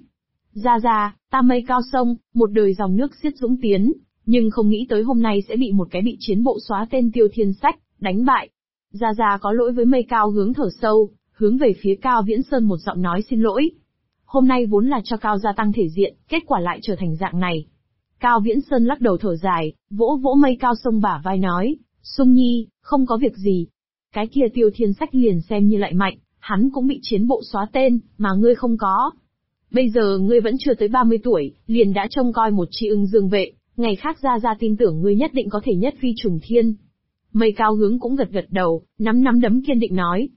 Ra, ta Mây Cao Sông, một đời dòng nước xiết dũng tiến, nhưng không nghĩ tới hôm nay sẽ bị một cái bị chiến bộ xóa tên Tiêu Thiên Sách, đánh bại. Ra có lỗi với Mây Cao Hướng thở sâu, hướng về phía Cao Viễn Sơn một giọng nói xin lỗi. Hôm nay vốn là cho Cao gia tăng thể diện, kết quả lại trở thành dạng này. Cao Viễn Sơn lắc đầu thở dài, vỗ vỗ Mây Cao Sông bả vai nói, Sung Nhi, không có việc gì. Cái kia Tiêu Thiên Sách liền xem như lại mạnh, hắn cũng bị chiến bộ xóa tên, mà ngươi không có. Bây giờ ngươi vẫn chưa tới 30 tuổi, liền đã trông coi một chi ưng dương vệ, ngày khác ra tin tưởng ngươi nhất định có thể nhất phi trùng thiên. Mây Cao Hướng cũng gật gật đầu, nắm đấm kiên định nói,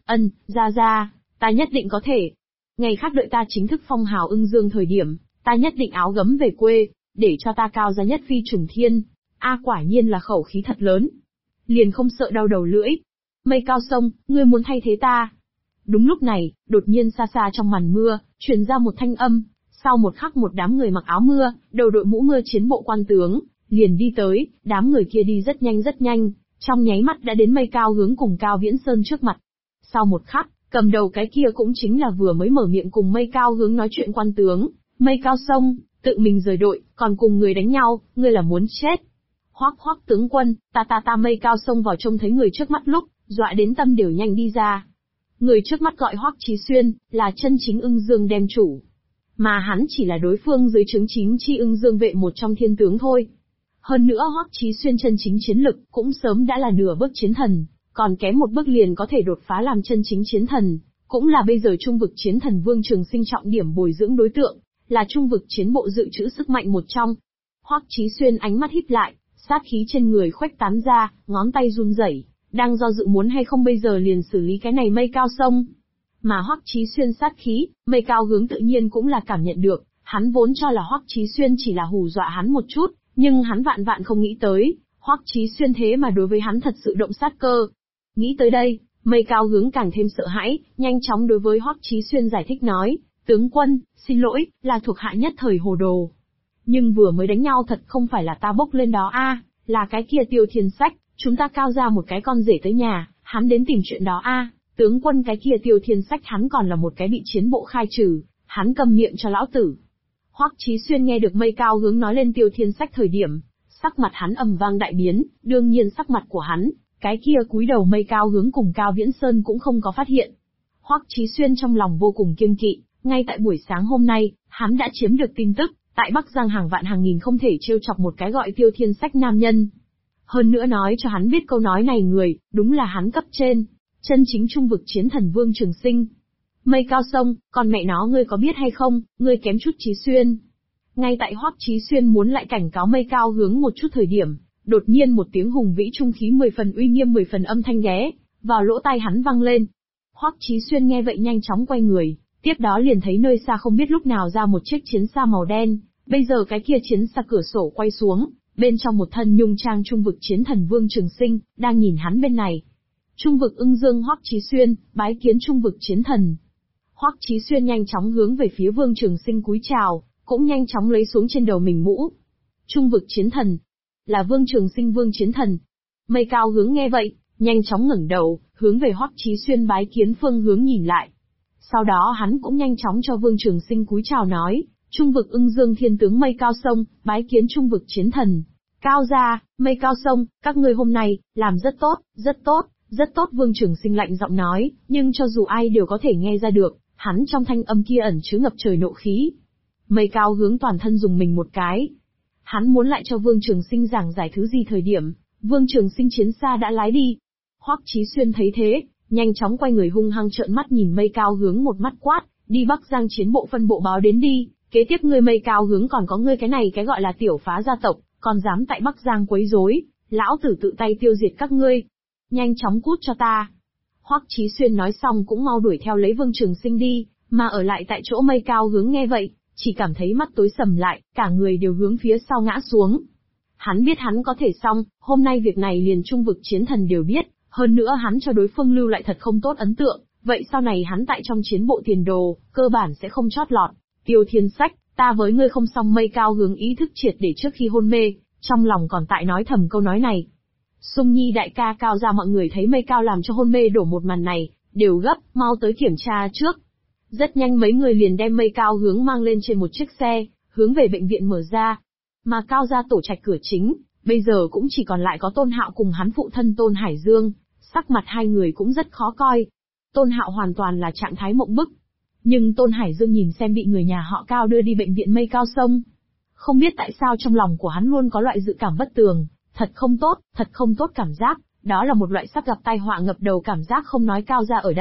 ra, ta nhất định có thể. Ngày khác đợi ta chính thức phong hào ưng dương thời điểm, ta nhất định áo gấm về quê, để cho ta cao ra nhất phi trùng thiên. Quả nhiên là khẩu khí thật lớn. Liền không sợ đau đầu lưỡi. Mây Cao Sông, ngươi muốn thay thế ta. Đúng lúc này, đột nhiên xa xa trong màn mưa, truyền ra một thanh âm, sau một khắc một đám người mặc áo mưa, đầu đội mũ mưa chiến bộ quan tướng, liền đi tới, đám người kia đi rất nhanh, trong nháy mắt đã đến Mây Cao Hướng cùng Cao Viễn Sơn trước mặt. Sau một khắc, cầm đầu cái kia cũng chính là vừa mới mở miệng cùng Mây Cao Hướng nói chuyện quan tướng, Mây Cao Sông, tự mình rời đội, còn cùng người đánh nhau, ngươi là muốn chết. Hoắc tướng quân, ta Mây Cao Sông vào trông thấy người trước mắt lúc, dọa đến tâm đều nhanh đi ra. Người trước mắt gọi Hoắc Chí Xuyên, là chân chính ưng dương đem chủ. Mà hắn chỉ là đối phương dưới trướng chính chi ưng dương vệ một trong thiên tướng thôi. Hơn nữa Hoắc Chí Xuyên chân chính chiến lực cũng sớm đã là nửa bước chiến thần, còn kém một bước liền có thể đột phá làm chân chính chiến thần, cũng là bây giờ trung vực chiến thần Vương Trường Sinh trọng điểm bồi dưỡng đối tượng, là trung vực chiến bộ dự trữ sức mạnh một trong. Hoắc Chí Xuyên ánh mắt híp lại, sát khí trên người khuếch tán ra, ngón tay run rẩy, đang do dự muốn hay không bây giờ liền xử lý cái này Mây Cao Sông. Mà Hoắc Chí Xuyên sát khí, Mây Cao Hướng tự nhiên cũng là cảm nhận được, hắn vốn cho là Hoắc Chí Xuyên chỉ là hù dọa hắn một chút, nhưng hắn vạn không nghĩ tới, Hoắc Chí Xuyên thế mà đối với hắn thật sự động sát cơ. Nghĩ tới đây, Mây Cao Hướng càng thêm sợ hãi, nhanh chóng đối với Hoắc Chí Xuyên giải thích nói, tướng quân, xin lỗi, là thuộc hạ nhất thời hồ đồ. Nhưng vừa mới đánh nhau thật không phải là ta bốc lên đó là cái kia Tiêu Thiên Sách, chúng ta cao ra một cái con rể tới nhà, hắn đến tìm chuyện đó tướng quân cái kia Tiêu Thiên Sách hắn còn là một cái bị chiến bộ khai trừ, hắn cầm miệng cho lão tử. Hoắc Chí Xuyên nghe được Mây Cao Hướng nói lên Tiêu Thiên Sách thời điểm, sắc mặt hắn ầm vang đại biến, đương nhiên sắc mặt của hắn, cái kia cúi đầu Mây Cao Hướng cùng Cao Viễn Sơn cũng không có phát hiện. Hoắc Chí Xuyên trong lòng vô cùng kiêng kỵ, ngay tại buổi sáng hôm nay, hắn đã chiếm được tin tức, tại Bắc Giang hàng vạn hàng nghìn không thể trêu chọc một cái gọi Tiêu Thiên Sách nam nhân. Hơn nữa nói cho hắn biết câu nói này người, đúng là hắn cấp trên, chân chính trung vực chiến thần Vương Trường Sinh. Mây Cao Sông, còn mẹ nó ngươi có biết hay không, ngươi kém chút Chí Xuyên. Ngay tại Hoắc Chí Xuyên muốn lại cảnh cáo Mây Cao Hướng một chút thời điểm, đột nhiên một tiếng hùng vĩ trung khí 10 phần uy nghiêm 10 phần âm thanh ghé vào lỗ tai hắn vang lên. Hoắc Chí Xuyên nghe vậy nhanh chóng quay người, tiếp đó liền thấy nơi xa không biết lúc nào ra một chiếc chiến xa màu đen, bây giờ cái kia chiến xa cửa sổ quay xuống, bên trong một thân nhung trang trung vực chiến thần Vương Trường Sinh, đang nhìn hắn bên này. Trung vực ưng dương Hoắc Chí Xuyên, bái kiến trung vực chiến thần. Hoắc Chí Xuyên nhanh chóng hướng về phía Vương Trường Sinh cúi chào, cũng nhanh chóng lấy xuống trên đầu mình mũ. Trung vực chiến thần, là Vương Trường Sinh Vương chiến thần. Mây Cao Hướng nghe vậy, nhanh chóng ngẩng đầu, hướng về Hoắc Chí Xuyên bái kiến phương hướng nhìn lại. Sau đó hắn cũng nhanh chóng cho Vương Trường Sinh cúi chào nói, trung vực ưng dương thiên tướng Mây Cao Sông, bái kiến trung vực chiến thần. Cao gia, Mây Cao Sông, các ngươi hôm nay, làm rất tốt, rất tốt, rất tốt. Vương Trường Sinh lạnh giọng nói, nhưng cho dù ai đều có thể nghe ra được, hắn trong thanh âm kia ẩn chứa ngập trời nộ khí. Mây Cao Hướng toàn thân dùng mình một cái. Hắn muốn lại cho Vương Trường Sinh giảng giải thứ gì thời điểm, Vương Trường Sinh chiến xa đã lái đi. Hoắc Chí Xuyên thấy thế, nhanh chóng quay người hung hăng trợn mắt nhìn Mây Cao Hướng một mắt quát, đi Bắc Giang chiến bộ phân bộ báo đến đi, kế tiếp ngươi Mây Cao Hướng còn có ngươi cái này cái gọi là tiểu phá gia tộc, còn dám tại Bắc Giang quấy rối, lão tử tự tay tiêu diệt các ngươi. Nhanh chóng cút cho ta. Hoắc Chí Xuyên nói xong cũng mau đuổi theo lấy Vương Trường Sinh đi, mà ở lại tại chỗ Mây Cao Hướng nghe vậy, chỉ cảm thấy mắt tối sầm lại, cả người đều hướng phía sau ngã xuống. Hắn biết hắn có thể xong, hôm nay việc này liền trung vực chiến thần đều biết, hơn nữa hắn cho đối phương lưu lại thật không tốt ấn tượng, vậy sau này hắn tại trong chiến bộ tiền đồ, cơ bản sẽ không chót lọt. Tiêu Thiên Sách, ta với ngươi không xong. Mây Cao Hướng ý thức triệt để trước khi hôn mê, trong lòng còn tại nói thầm câu nói này. Sung Nhi đại ca Cao gia mọi người thấy Mây Cao làm cho hôn mê đổ một màn này, đều gấp, mau tới kiểm tra trước. Rất nhanh mấy người liền đem Mây Cao Hướng mang lên trên một chiếc xe, hướng về bệnh viện mở ra. Mà Cao gia tổ trạch cửa chính, bây giờ cũng chỉ còn lại có Tôn Hạo cùng hắn phụ thân Tôn Hải Dương, sắc mặt hai người cũng rất khó coi. Tôn Hạo hoàn toàn là trạng thái mộng bức. Nhưng Tôn Hải Dương nhìn xem bị người nhà họ Cao đưa đi bệnh viện Mây Cao Sông. Không biết tại sao trong lòng của hắn luôn có loại dự cảm bất tường, thật không tốt cảm giác, đó là một loại sắp gặp tai họa ngập đầu cảm giác. Không nói Cao gia ở đây,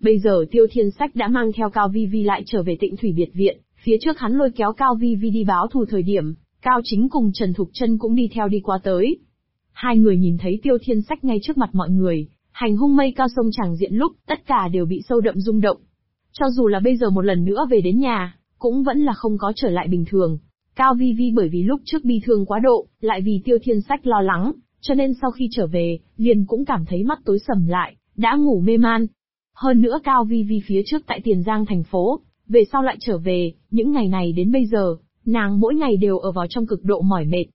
Bây giờ Tiêu Thiên Sách đã mang theo Cao Vi Vi lại trở về Tịnh Thủy biệt viện, phía trước hắn lôi kéo Cao Vi Vi đi báo thù thời điểm, Cao Chính cùng Trần Thục Chân cũng đi theo đi qua tới. Hai người nhìn thấy Tiêu Thiên Sách ngay trước mặt mọi người, hành hung mây cao sông tràng diện lúc, tất cả đều bị sâu đậm rung động. Cho dù là bây giờ một lần nữa về đến nhà, cũng vẫn là không có trở lại bình thường. Cao Vi Vi bởi vì lúc trước bi thương quá độ, lại vì Tiêu Thiên Sách lo lắng, cho nên sau khi trở về, liền cũng cảm thấy mắt tối sầm lại, đã ngủ mê man. Hơn nữa Cao Vi Vi phía trước tại Tiền Giang thành phố, về sau lại trở về, những ngày này đến bây giờ, nàng mỗi ngày đều ở vào trong cực độ mỏi mệt.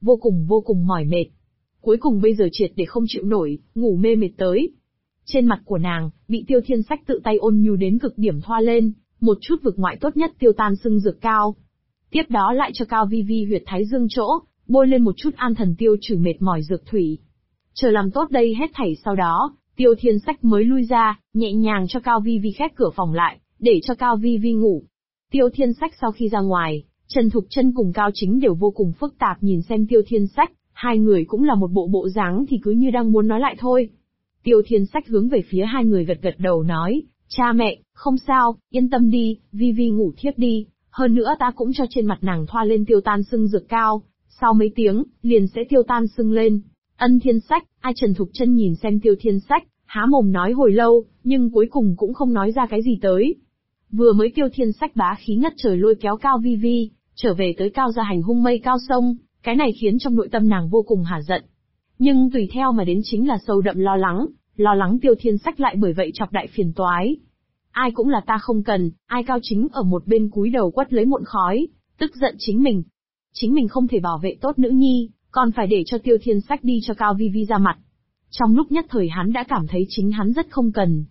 Vô cùng mỏi mệt. Cuối cùng bây giờ triệt để không chịu nổi, ngủ mê mệt tới. Trên mặt của nàng, bị Tiêu Thiên Sách tự tay ôn nhu đến cực điểm thoa lên, một chút vực ngoại tốt nhất tiêu tan sưng dược cao. Tiếp đó lại cho Cao Vi Vi huyệt thái dương chỗ, bôi lên một chút an thần tiêu trừ mệt mỏi dược thủy. Chờ làm tốt đây hết thảy sau đó, Tiêu Thiên Sách mới lui ra, nhẹ nhàng cho Cao Vi Vi khép cửa phòng lại, để cho Cao Vi Vi ngủ. Tiêu Thiên Sách sau khi ra ngoài, Trần Thục Chân cùng Cao Chính đều vô cùng phức tạp nhìn xem Tiêu Thiên Sách, hai người cũng là một bộ dáng thì cứ như đang muốn nói lại thôi. Tiêu Thiên Sách hướng về phía hai người gật gật đầu nói, cha mẹ, không sao, yên tâm đi, Vi Vi ngủ thiếp đi, hơn nữa ta cũng cho trên mặt nàng thoa lên tiêu tan sưng dược cao, sau mấy tiếng, liền sẽ tiêu tan sưng lên. Ân Thiên Sách, ai Trần Thục Chân nhìn xem Tiêu Thiên Sách, há mồm nói hồi lâu, nhưng cuối cùng cũng không nói ra cái gì tới. Vừa mới Tiêu Thiên Sách bá khí ngất trời lôi kéo Cao Vi Vi, trở về tới Cao gia hành hung mây cao sông, cái này khiến trong nội tâm nàng vô cùng hả giận. Nhưng tùy theo mà đến chính là sâu đậm lo lắng Tiêu Thiên Sách lại bởi vậy chọc đại phiền toái. Ai cũng là ta không cần, ai Cao Chính ở một bên cúi đầu quất lấy muộn khói, tức giận chính mình. Chính mình không thể bảo vệ tốt nữ nhi, còn phải để cho Tiêu Thiên Sách đi cho Cao Vi Vi ra mặt. Trong lúc nhất thời hắn đã cảm thấy chính hắn rất không cần.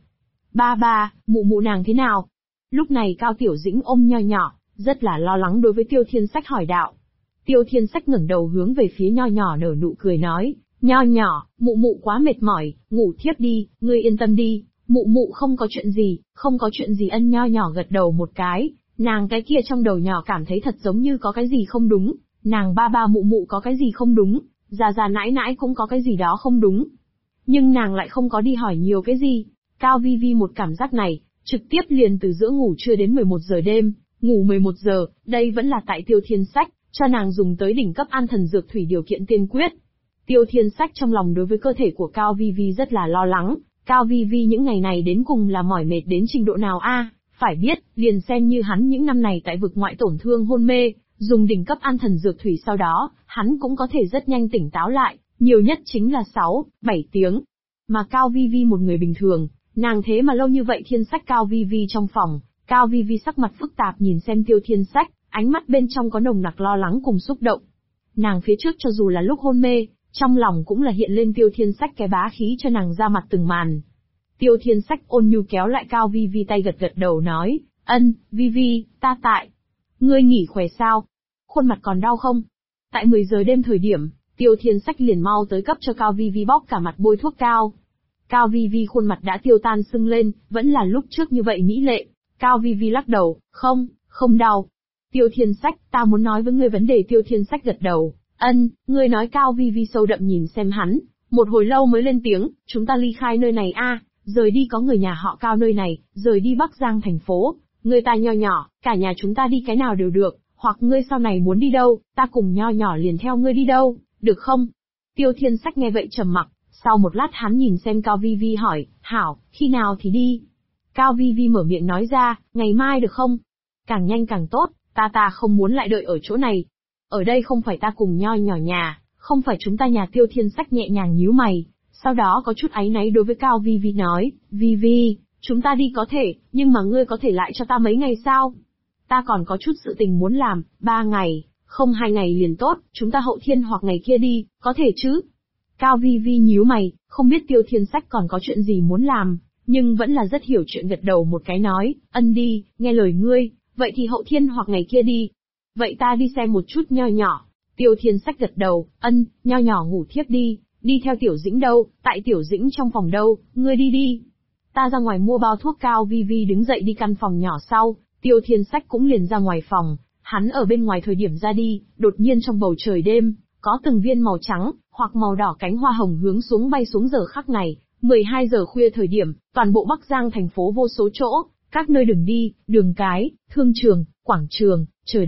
Ba, mụ nàng thế nào? Lúc này Cao Tiểu Dĩnh ôm nho nhỏ, rất là lo lắng đối với Tiêu Thiên Sách hỏi đạo. Tiêu Thiên Sách ngẩng đầu hướng về phía nho nhỏ nở nụ cười nói, nho nhỏ, mụ quá mệt mỏi, ngủ thiếp đi, ngươi yên tâm đi, mụ không có chuyện gì ân nho nhỏ gật đầu một cái, nàng cái kia trong đầu nhỏ cảm thấy thật giống như có cái gì không đúng, nàng ba mụ có cái gì không đúng, già nãi cũng có cái gì đó không đúng. Nhưng nàng lại không có đi hỏi nhiều cái gì, Cao Vi Vi một cảm giác này, trực tiếp liền từ giữa ngủ trưa đến 11 giờ đêm, ngủ 11 giờ, đây vẫn là tại Tiêu Thiên Sách, cho nàng dùng tới đỉnh cấp an thần dược thủy điều kiện tiên quyết. Tiêu Thiên Sách trong lòng đối với cơ thể của Cao Vi Vi rất là lo lắng, Cao Vi Vi những ngày này đến cùng là mỏi mệt đến trình độ nào a? Phải biết, liền xem như hắn những năm này tại vực ngoại tổn thương hôn mê, dùng đỉnh cấp an thần dược thủy sau đó, hắn cũng có thể rất nhanh tỉnh táo lại, nhiều nhất chính là 6-7 tiếng. Mà Cao Vi Vi một người bình thường, nàng thế mà lâu như vậy Thiên Sách Cao Vi Vi trong phòng, Cao Vi Vi sắc mặt phức tạp nhìn xem Tiêu Thiên Sách, ánh mắt bên trong có nồng nặc lo lắng cùng xúc động. Nàng phía trước cho dù là lúc hôn mê, trong lòng cũng là hiện lên Tiêu Thiên Sách cái bá khí cho nàng ra mặt từng màn. Tiêu Thiên Sách ôn nhu kéo lại Cao Vi Vi tay gật đầu nói, ân, Vi Vi, ta tại. Ngươi nghỉ khỏe sao? Khuôn mặt còn đau không? Tại 10 giờ đêm thời điểm, Tiêu Thiên Sách liền mau tới cấp cho Cao Vi Vi bóc cả mặt bôi thuốc cao. Cao Vi Vi khuôn mặt đã tiêu tan sưng lên, vẫn là lúc trước như vậy mỹ lệ. Cao Vi Vi lắc đầu, không đau. Tiêu Thiên Sách, ta muốn nói với ngươi vấn đề. Tiêu Thiên Sách gật đầu, ân, ngươi nói. Cao Vi Vi sâu đậm nhìn xem hắn, một hồi lâu mới lên tiếng, chúng ta ly khai nơi này a, rời đi có người nhà họ Cao nơi này, rời đi Bắc Giang thành phố, người ta nho nhỏ, cả nhà chúng ta đi cái nào đều được, hoặc ngươi sau này muốn đi đâu, ta cùng nho nhỏ liền theo ngươi đi đâu, được không? Tiêu Thiên Sách nghe vậy trầm mặc, sau một lát hắn nhìn xem Cao Vi Vi hỏi, hảo, khi nào thì đi? Cao Vi Vi mở miệng nói ra, ngày mai được không? Càng nhanh càng tốt, ta không muốn lại đợi ở chỗ này. Ở đây không phải ta cùng nho nhỏ nhà, không phải chúng ta nhà. Tiêu Thiên Sách nhẹ nhàng nhíu mày, sau đó có chút áy náy đối với Cao Vi Vi nói, Vi Vi, chúng ta đi có thể, nhưng mà ngươi có thể lại cho ta mấy ngày sao? Ta còn có chút sự tình muốn làm, 3 ngày, không 2 ngày liền tốt, chúng ta hậu thiên hoặc ngày kia đi, có thể chứ? Cao Vi Vi nhíu mày, không biết Tiêu Thiên Sách còn có chuyện gì muốn làm, nhưng vẫn là rất hiểu chuyện gật đầu một cái nói, ân đi, nghe lời ngươi, vậy thì hậu thiên hoặc ngày kia đi. Vậy ta đi xem một chút nho nhỏ. Tiêu Thiên Sách gật đầu, ân, nho nhỏ ngủ thiếp đi theo Tiểu Dĩnh đâu, tại Tiểu Dĩnh trong phòng đâu, ngươi đi. Ta ra ngoài mua bao thuốc. Cao Vi Vi đứng dậy đi căn phòng nhỏ sau, Tiêu Thiên Sách cũng liền ra ngoài phòng, hắn ở bên ngoài thời điểm ra đi, đột nhiên trong bầu trời đêm, có từng viên màu trắng, hoặc màu đỏ cánh hoa hồng hướng xuống bay xuống. Giờ khắc này, 12 giờ khuya thời điểm, toàn bộ Bắc Giang thành phố vô số chỗ, các nơi đường đi, đường cái, thương trường, quảng trường,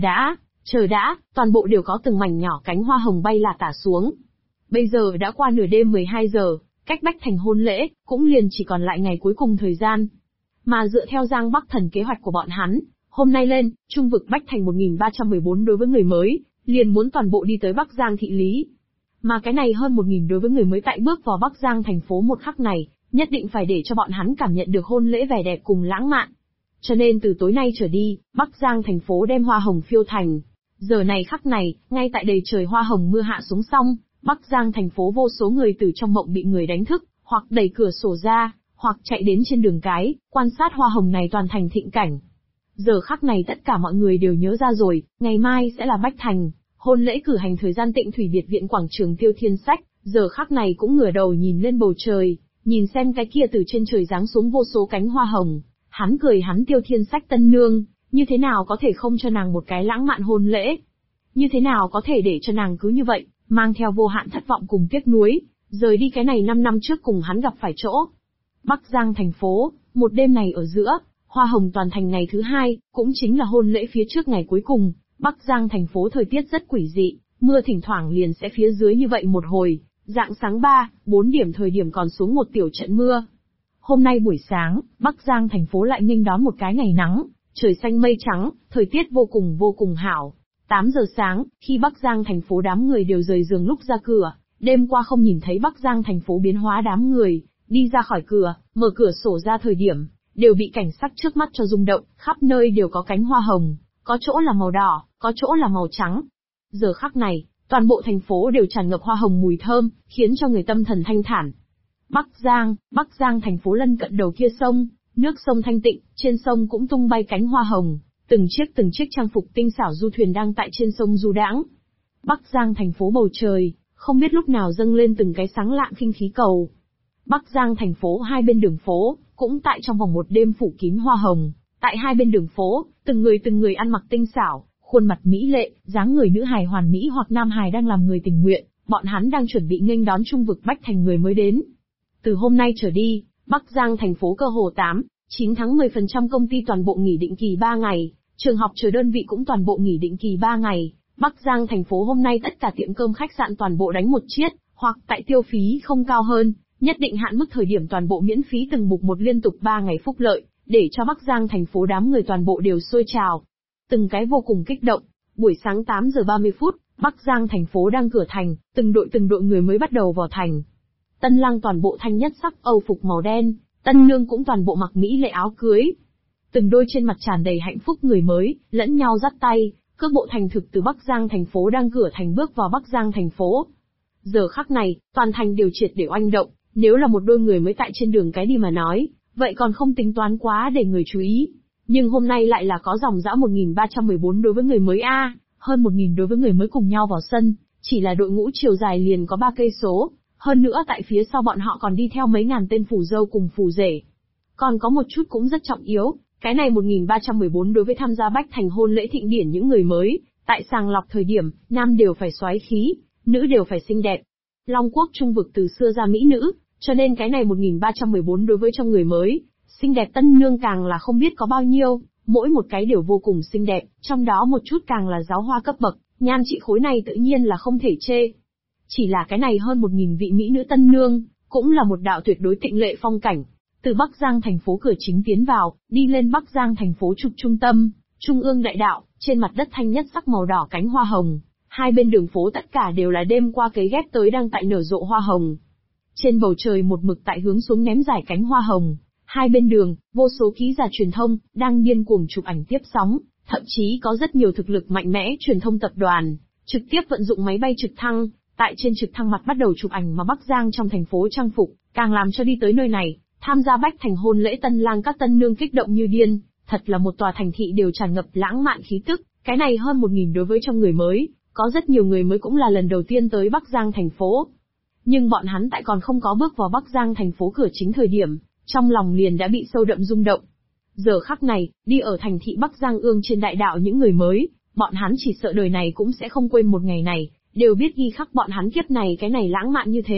chờ đã, toàn bộ đều có từng mảnh nhỏ cánh hoa hồng bay là tả xuống. Bây giờ đã qua nửa đêm 12 giờ, cách Bách Thành hôn lễ, cũng liền chỉ còn lại ngày cuối cùng thời gian. Mà dựa theo Giang Bắc Thần kế hoạch của bọn hắn, hôm nay lên, trung vực Bách Thành 1314 đối với người mới, liền muốn toàn bộ đi tới Bắc Giang thị lý. Mà cái này hơn 1000 đối với người mới tại bước vào Bắc Giang thành phố một khắc này, nhất định phải để cho bọn hắn cảm nhận được hôn lễ vẻ đẹp cùng lãng mạn. Cho nên từ tối nay trở đi, Bắc Giang thành phố đem hoa hồng phiêu thành. Giờ này khắc này, ngay tại đầy trời hoa hồng mưa hạ xuống xong, Bắc Giang thành phố vô số người từ trong mộng bị người đánh thức, hoặc đẩy cửa sổ ra, hoặc chạy đến trên đường cái, quan sát hoa hồng này toàn thành thịnh cảnh. Giờ khắc này tất cả mọi người đều nhớ ra rồi, ngày mai sẽ là Bách Thành, hôn lễ cử hành thời gian Tịnh Thủy Biệt viện quảng trường Tiêu Thiên Sách, giờ khắc này cũng ngửa đầu nhìn lên bầu trời, nhìn xem cái kia từ trên trời giáng xuống vô số cánh hoa hồng, hắn cười hắn Tiêu Thiên Sách tân nương, như thế nào có thể không cho nàng một cái lãng mạn hôn lễ? Như thế nào có thể để cho nàng cứ như vậy, mang theo vô hạn thất vọng cùng tiếc nuối, rời đi cái này 5 năm trước cùng hắn gặp phải chỗ. Bắc Giang thành phố, một đêm này ở giữa, hoa hồng toàn thành ngày thứ 2, cũng chính là hôn lễ phía trước ngày cuối cùng, Bắc Giang thành phố thời tiết rất quỷ dị, mưa thỉnh thoảng liền sẽ phía dưới như vậy một hồi, rạng sáng 3-4 điểm thời điểm còn xuống một tiểu trận mưa. Hôm nay buổi sáng, Bắc Giang thành phố lại nghênh đón một cái ngày nắng, trời xanh mây trắng, thời tiết vô cùng hảo. 8 giờ sáng, khi Bắc Giang thành phố đám người đều rời giường lúc ra cửa, đêm qua không nhìn thấy Bắc Giang thành phố biến hóa đám người, đi ra khỏi cửa, mở cửa sổ ra thời điểm, đều bị cảnh sắc trước mắt cho rung động, khắp nơi đều có cánh hoa hồng, có chỗ là màu đỏ, có chỗ là màu trắng. Giờ khắc này, toàn bộ thành phố đều tràn ngập hoa hồng mùi thơm, khiến cho người tâm thần thanh thản. Bắc Giang thành phố lân cận đầu kia sông, nước sông thanh tịnh, trên sông cũng tung bay cánh hoa hồng, từng chiếc trang phục tinh xảo du thuyền đang tại trên sông du đãng. Bắc Giang thành phố bầu trời, không biết lúc nào dâng lên từng cái sáng lạng khinh khí cầu. Bắc Giang thành phố hai bên đường phố, cũng tại trong vòng một đêm phủ kín hoa hồng. Tại hai bên đường phố, từng người ăn mặc tinh xảo, khuôn mặt mỹ lệ, dáng người nữ hài hoàn mỹ hoặc nam hài đang làm người tình nguyện, bọn hắn đang chuẩn bị nghênh đón trung vực Bách Thành người mới đến. Từ hôm nay trở đi, Bắc Giang thành phố cơ hồ 9 tháng 10% công ty toàn bộ nghỉ định kỳ 3 ngày, trường học chờ đơn vị cũng toàn bộ nghỉ định kỳ 3 ngày. Bắc Giang thành phố hôm nay tất cả tiệm cơm khách sạn toàn bộ đánh một chiết, hoặc tại tiêu phí không cao hơn, nhất định hạn mức thời điểm toàn bộ miễn phí từng mục một liên tục 3 ngày phúc lợi, để cho Bắc Giang thành phố đám người toàn bộ đều sôi trào. Từng cái vô cùng kích động, buổi sáng 8 giờ 30 phút, Bắc Giang thành phố đang cửa thành, từng đội người mới bắt đầu vào thành. Tân lang toàn bộ thanh nhất sắc Âu phục màu đen, tân nương cũng toàn bộ mặc mỹ lệ áo cưới. Từng đôi trên mặt tràn đầy hạnh phúc người mới, lẫn nhau dắt tay, cước bộ thành thực từ Bắc Giang thành phố đang cửa thành bước vào Bắc Giang thành phố. Giờ khắc này, toàn thành đều triệt để oanh động, nếu là một đôi người mới tại trên đường cái đi mà nói, vậy còn không tính toán quá để người chú ý. Nhưng hôm nay lại là có dòng dã 1314 đối với người mới A, hơn 1000 đối với người mới cùng nhau vào sân, chỉ là đội ngũ chiều dài liền có 3 cây số, hơn nữa tại phía sau bọn họ còn đi theo mấy ngàn tên phù dâu cùng phù rể. Còn có một chút cũng rất trọng yếu, cái này 1314 đối với tham gia Bách Thành hôn lễ thịnh điển những người mới, tại sàng lọc thời điểm, nam đều phải soái khí, nữ đều phải xinh đẹp. Long Quốc trung vực từ xưa ra mỹ nữ, cho nên cái này 1314 đối với trong người mới, xinh đẹp tân nương càng là không biết có bao nhiêu, mỗi một cái đều vô cùng xinh đẹp, trong đó một chút càng là giáo hoa cấp bậc, nhan trị khối này tự nhiên là không thể chê. Chỉ là cái này hơn 1000 vị mỹ nữ tân nương, cũng là một đạo tuyệt đối tịnh lệ phong cảnh. Từ Bắc Giang thành phố cửa chính tiến vào, đi lên Bắc Giang thành phố trục trung tâm, trung ương đại đạo, trên mặt đất thanh nhất sắc màu đỏ cánh hoa hồng, hai bên đường phố tất cả đều là đêm qua cấy ghép tới đang tại nở rộ hoa hồng. Trên bầu trời một mực tại hướng xuống ném giải cánh hoa hồng, hai bên đường, vô số ký giả truyền thông, đang điên cuồng chụp ảnh tiếp sóng, thậm chí có rất nhiều thực lực mạnh mẽ truyền thông tập đoàn, trực tiếp vận dụng máy bay trực thăng, tại trên trực thăng mặt bắt đầu chụp ảnh mà Bắc Giang trong thành phố trang phục, càng làm cho đi tới nơi này, tham gia Bách Thành hôn lễ tân lang các tân nương kích động như điên, thật là một tòa thành thị đều tràn ngập lãng mạn khí tức, cái này hơn 1000 đối với trong người mới, có rất nhiều người mới cũng là lần đầu tiên tới Bắc Giang thành phố. Nhưng bọn hắn tại còn không có bước vào Bắc Giang thành phố cửa chính thời điểm, trong lòng liền đã bị sâu đậm rung động. Giờ khắc này, đi ở thành thị Bắc Giang ương trên đại đạo những người mới, bọn hắn chỉ sợ đời này cũng sẽ không quên một ngày này, đều biết ghi khắc bọn hắn kiếp này cái này lãng mạn như thế,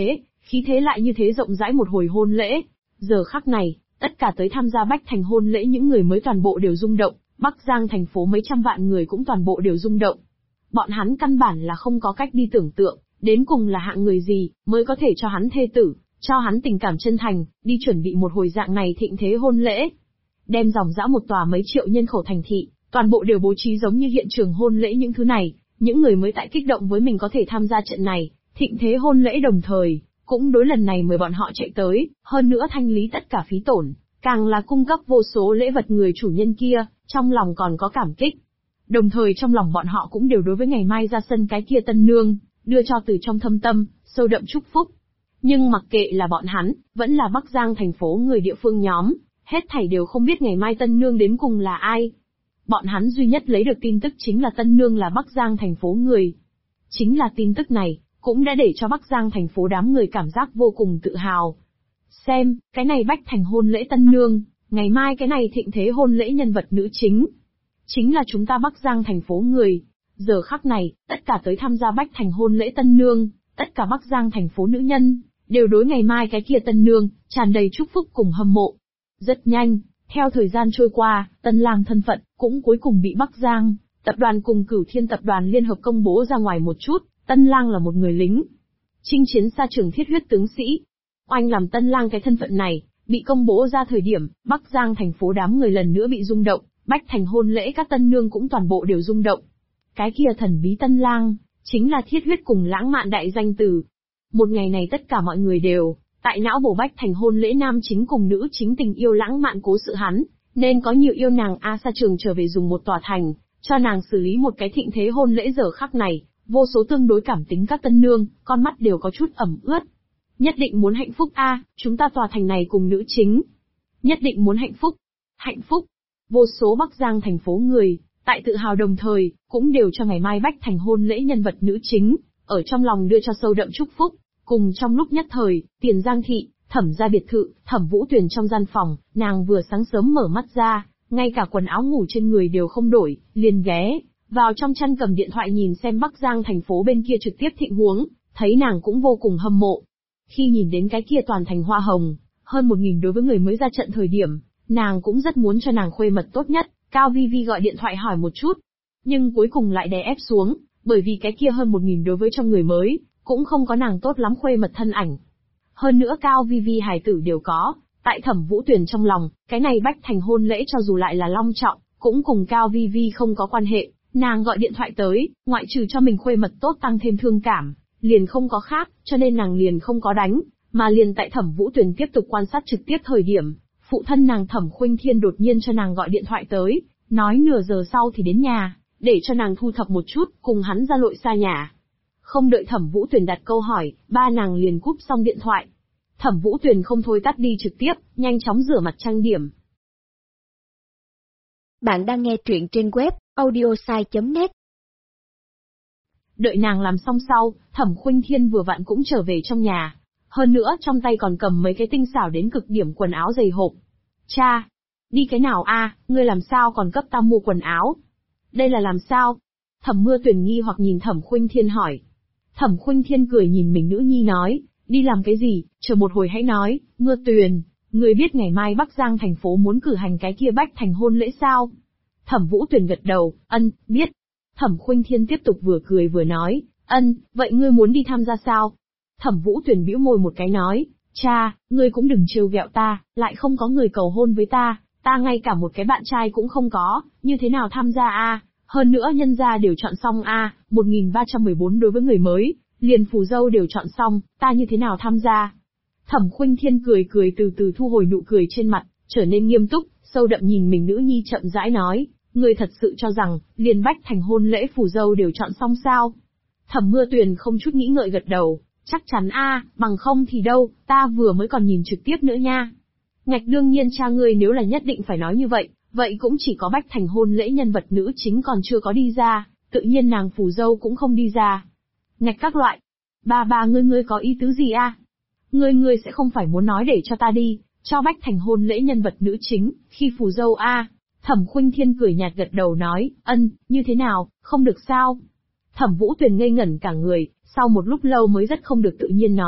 khí thế lại như thế rộng rãi một hồi hôn lễ. Giờ khắc này, tất cả tới tham gia Bách Thành hôn lễ những người mới toàn bộ đều rung động, Bắc Giang thành phố mấy trăm vạn người cũng toàn bộ đều rung động. Bọn hắn căn bản là không có cách đi tưởng tượng, đến cùng là hạng người gì, mới có thể cho hắn thê tử, cho hắn tình cảm chân thành, đi chuẩn bị một hồi dạng này thịnh thế hôn lễ. Đem dòng dã một tòa mấy triệu nhân khẩu thành thị, toàn bộ đều bố trí giống như hiện trường hôn lễ những thứ này, những người mới tại kích động với mình có thể tham gia trận này, thịnh thế hôn lễ đồng thời, cũng đối lần này mời bọn họ chạy tới, hơn nữa thanh lý tất cả phí tổn, càng là cung cấp vô số lễ vật người chủ nhân kia, trong lòng còn có cảm kích. Đồng thời trong lòng bọn họ cũng đều đối với ngày mai ra sân cái kia tân nương, đưa cho từ trong thâm tâm, sâu đậm chúc phúc. Nhưng mặc kệ là bọn hắn, vẫn là Bắc Giang thành phố người địa phương nhóm, hết thảy đều không biết ngày mai tân nương đến cùng là ai. Bọn hắn duy nhất lấy được tin tức chính là tân nương là Bắc Giang thành phố người. Chính là tin tức này, cũng đã để cho Bắc Giang thành phố đám người cảm giác vô cùng tự hào. Xem, cái này Bách Thành hôn lễ tân nương, ngày mai cái này thịnh thế hôn lễ nhân vật nữ chính. Chính là chúng ta Bắc Giang thành phố người. Giờ khắc này, tất cả tới tham gia Bách Thành hôn lễ tân nương, tất cả Bắc Giang thành phố nữ nhân, đều đối ngày mai cái kia tân nương, tràn đầy chúc phúc cùng hâm mộ. Rất nhanh, theo thời gian trôi qua, tân lang thân phận, cũng cuối cùng bị Bắc Giang, tập đoàn cùng Cửu Thiên tập đoàn liên hợp công bố ra ngoài một chút, tân lang là một người lính. Chinh chiến xa trường thiết huyết tướng sĩ. Oanh làm tân lang cái thân phận này, bị công bố ra thời điểm, Bắc Giang thành phố đám người lần nữa bị rung động, Bách Thành hôn lễ các tân nương cũng toàn bộ đều rung động. Cái kia thần bí tân lang, chính là thiết huyết cùng lãng mạn đại danh từ. Một ngày này tất cả mọi người đều, tại não bổ Bách Thành hôn lễ nam chính cùng nữ chính tình yêu lãng mạn cố sự hắn, nên có nhiều yêu nàng xa trường trở về dùng một tòa thành, cho nàng xử lý một cái thịnh thế hôn lễ giờ khắc này, vô số tương đối cảm tính các tân nương, con mắt đều có chút ẩm ướt. Nhất định muốn hạnh phúc chúng ta tòa thành này cùng nữ chính. Nhất định muốn hạnh phúc. Hạnh phúc. Vô số Bắc Giang thành phố người, tại tự hào đồng thời, cũng đều cho ngày mai Bách Thành hôn lễ nhân vật nữ chính, ở trong lòng đưa cho sâu đậm chúc phúc. Cùng trong lúc nhất thời, Tiền Giang thị, Thẩm gia biệt thự, Thẩm Vũ Tuyền trong gian phòng, nàng vừa sáng sớm mở mắt ra, ngay cả quần áo ngủ trên người đều không đổi, liền ghé vào trong chăn cầm điện thoại nhìn xem Bắc Giang thành phố bên kia trực tiếp thịnh huống, thấy nàng cũng vô cùng hâm mộ. Khi nhìn đến cái kia toàn thành hoa hồng, hơn 1000 đối với người mới ra trận thời điểm, nàng cũng rất muốn cho nàng khuê mật tốt nhất, Cao Vi Vi gọi điện thoại hỏi một chút. Nhưng cuối cùng lại đè ép xuống, bởi vì cái kia hơn 1000 đối với trong người mới, cũng không có nàng tốt lắm khuê mật thân ảnh. Hơn nữa Cao Vi Vi hài tử đều có, tại Thẩm Vũ Tuyền trong lòng, cái này Bách Thành hôn lễ cho dù lại là long trọng, cũng cùng Cao Vi Vi không có quan hệ, nàng gọi điện thoại tới, ngoại trừ cho mình khuê mật tốt tăng thêm thương cảm, liền không có khác, cho nên nàng liền không có đánh, mà liền tại Thẩm Vũ Tuyền tiếp tục quan sát trực tiếp thời điểm, phụ thân nàng Thẩm Khuynh Thiên đột nhiên cho nàng gọi điện thoại tới, nói nửa giờ sau thì đến nhà, để cho nàng thu thập một chút, cùng hắn ra lội xa nhà. Không đợi Thẩm Vũ Tuyền đặt câu hỏi, ba nàng liền cúp xong điện thoại. Thẩm Vũ Tuyền không thôi tắt đi trực tiếp, nhanh chóng rửa mặt trang điểm. Bạn đang nghe truyện trên web audiosai.net. Đợi nàng làm xong sau, Thẩm Khuynh Thiên vừa vặn cũng trở về trong nhà. Hơn nữa trong tay còn cầm mấy cái tinh xảo đến cực điểm quần áo dày hộp. Cha! Đi cái nào ngươi làm sao còn cấp ta mua quần áo? Đây là làm sao? Thẩm Mưa Tuyền nghi hoặc nhìn Thẩm Khuynh Thiên hỏi. Thẩm Khuynh Thiên cười nhìn mình nữ nhi nói, đi làm cái gì, chờ một hồi hãy nói, Mưa Tuyền, người biết ngày mai Bắc Giang thành phố muốn cử hành cái kia Bách Thành hôn lễ sao? Thẩm Vũ Tuyền gật đầu, biết. Thẩm Khuynh Thiên tiếp tục vừa cười vừa nói, vậy ngươi muốn đi tham gia sao? Thẩm Vũ Tuyền bĩu môi một cái nói, cha, ngươi cũng đừng trêu ghẹo ta, lại không có người cầu hôn với ta ngay cả một cái bạn trai cũng không có, như thế nào tham gia Hơn nữa nhân gia đều chọn xong 1314 đối với người mới, liền phù dâu đều chọn xong, ta như thế nào tham gia? Thẩm Khuynh Thiên cười từ từ thu hồi nụ cười trên mặt, trở nên nghiêm túc, sâu đậm nhìn mình nữ nhi chậm rãi nói, ngươi thật sự cho rằng, liền Bách Thành hôn lễ phù dâu đều chọn xong sao? Thẩm Mưa Tuyền không chút nghĩ ngợi gật đầu, chắc chắn bằng không thì đâu, ta vừa mới còn nhìn trực tiếp nữa nha. Ngạch đương nhiên cha ngươi nếu là nhất định phải nói như vậy, vậy cũng chỉ có Bách Thành hôn lễ nhân vật nữ chính còn chưa có đi ra, tự nhiên nàng phù dâu cũng không đi ra. Ngạch các loại. Ba ngươi có ý tứ gì Ngươi sẽ không phải muốn nói để cho ta đi, cho Bách Thành hôn lễ nhân vật nữ chính, khi phù dâu Thẩm Khuynh Thiên cười nhạt gật đầu nói, như thế nào, không được sao? Thẩm Vũ Tuyền ngây ngẩn cả người, sau một lúc lâu mới rất không được tự nhiên nói,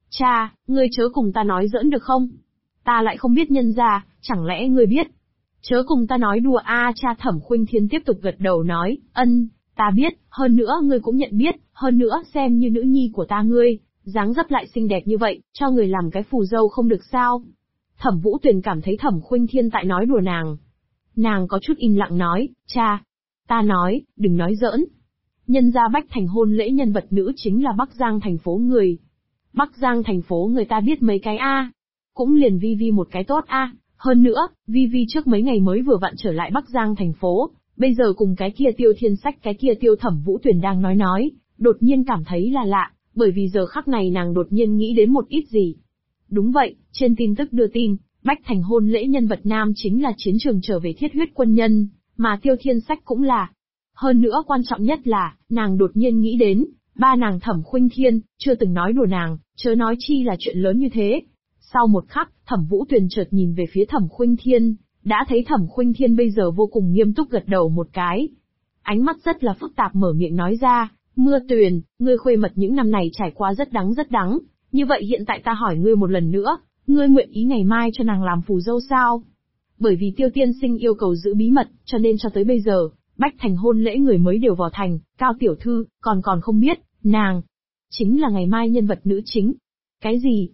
Cha, ngươi chớ cùng ta nói giỡn được không? Ta lại không biết nhân gia, chẳng lẽ ngươi biết? Chớ cùng ta nói đùa a. Cha Thẩm Khuynh Thiên tiếp tục gật đầu nói, ta biết, hơn nữa ngươi cũng nhận biết, hơn nữa xem như nữ nhi của ta ngươi, dáng dấp lại xinh đẹp như vậy, cho người làm cái phù dâu không được sao? Thẩm Vũ Tuyền cảm thấy Thẩm Khuynh Thiên tại nói đùa nàng. Nàng có chút im lặng nói, cha, ta nói, đừng nói giỡn. Nhân gia Bách Thành hôn lễ nhân vật nữ chính là Bắc Giang thành phố người. Bắc Giang thành phố người ta biết mấy cái a, cũng liền Vi Vi một cái tốt a. Hơn nữa, Vi Vi trước mấy ngày mới vừa vặn trở lại Bắc Giang thành phố, bây giờ cùng cái kia Tiêu Thiên Sách cái kia Tiêu Thẩm Vũ Tuyền đang nói, đột nhiên cảm thấy là lạ, bởi vì giờ khắc này nàng đột nhiên nghĩ đến một ít gì. Đúng vậy, trên tin tức đưa tin, Bách Thành hôn lễ nhân vật nam chính là chiến trường trở về thiết huyết quân nhân, mà Tiêu Thiên Sách cũng là. Hơn nữa quan trọng nhất là, nàng đột nhiên nghĩ đến, ba nàng Thẩm Khuynh Thiên, chưa từng nói đùa nàng, chớ nói chi là chuyện lớn như thế. Sau một khắc, Thẩm Vũ Tuyền chợt nhìn về phía Thẩm Khuynh Thiên, đã thấy Thẩm Khuynh Thiên bây giờ vô cùng nghiêm túc gật đầu một cái. Ánh mắt rất là phức tạp mở miệng nói ra, Mưa Tuyền, ngươi khuê mật những năm này trải qua rất đắng, như vậy hiện tại ta hỏi ngươi một lần nữa, ngươi nguyện ý ngày mai cho nàng làm phù dâu sao? Bởi vì Tiêu tiên sinh yêu cầu giữ bí mật, cho nên cho tới bây giờ, Bách Thành hôn lễ người mới đều vào thành, Cao tiểu thư, còn không biết, nàng chính là ngày mai nhân vật nữ chính. Cái gì?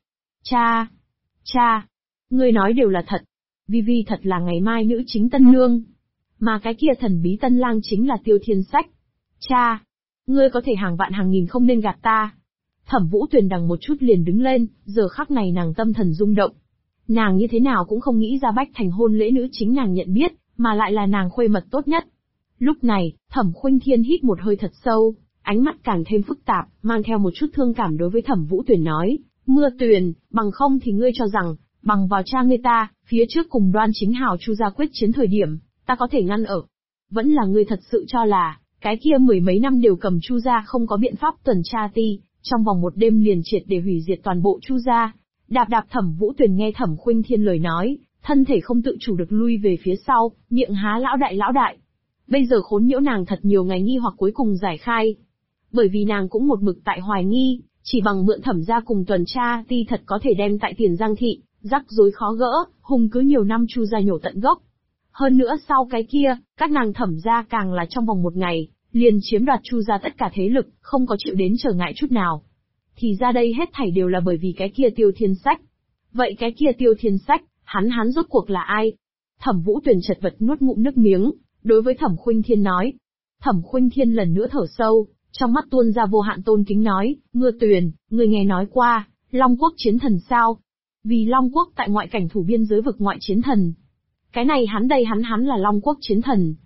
Cha, ngươi nói đều là thật. Vi Vi thật là ngày mai nữ chính tân nương. Mà cái kia thần bí tân lang chính là Tiêu Thiên Sách. Cha, ngươi có thể hàng vạn hàng nghìn không nên gạt ta. Thẩm Vũ Tuyền đằng một chút liền đứng lên, giờ khắc này nàng tâm thần rung động. Nàng như thế nào cũng không nghĩ ra Bách Thành hôn lễ nữ chính nàng nhận biết, mà lại là nàng khuê mật tốt nhất. Lúc này, Thẩm Khuynh Thiên hít một hơi thật sâu, ánh mắt càng thêm phức tạp, mang theo một chút thương cảm đối với Thẩm Vũ Tuyền nói, Mưa Tuyền, bằng không thì ngươi cho rằng, bằng vào cha ngươi ta, phía trước cùng Đoan Chính Hào Chu gia quyết chiến thời điểm, ta có thể ngăn ở. Vẫn là ngươi thật sự cho là, cái kia mười mấy năm đều cầm Chu gia không có biện pháp tuần tra ti, trong vòng một đêm liền triệt để hủy diệt toàn bộ Chu gia. Đạp Thẩm Vũ Tuyền nghe Thẩm Khuynh Thiên lời nói, thân thể không tự chủ được lui về phía sau, miệng há lão đại. Bây giờ khốn nhiễu nàng thật nhiều ngày nghi hoặc cuối cùng giải khai. Bởi vì nàng cũng một mực tại hoài nghi, chỉ bằng mượn Thẩm gia cùng tuần tra ti thật có thể đem tại Tiền Giang thị, rắc rối khó gỡ, hùng cứ nhiều năm Chu gia nhổ tận gốc. Hơn nữa sau cái kia, các nàng Thẩm gia càng là trong vòng một ngày, liền chiếm đoạt Chu gia tất cả thế lực, không có chịu đến trở ngại chút nào. Thì ra đây hết thảy đều là bởi vì cái kia Tiêu Thiên Sách. Vậy cái kia Tiêu Thiên Sách, hắn rốt cuộc là ai? Thẩm Vũ Tuyền chật vật nuốt ngụm nước miếng, đối với Thẩm Khuynh Thiên nói. Thẩm Khuynh Thiên lần nữa thở sâu, trong mắt tuôn ra vô hạn tôn kính nói, Mưa Tuyền, ngươi nghe nói qua, Long Quốc chiến thần sao? Vì Long Quốc tại ngoại cảnh thủ biên giới vực ngoại chiến thần. Cái này hắn là Long Quốc chiến thần.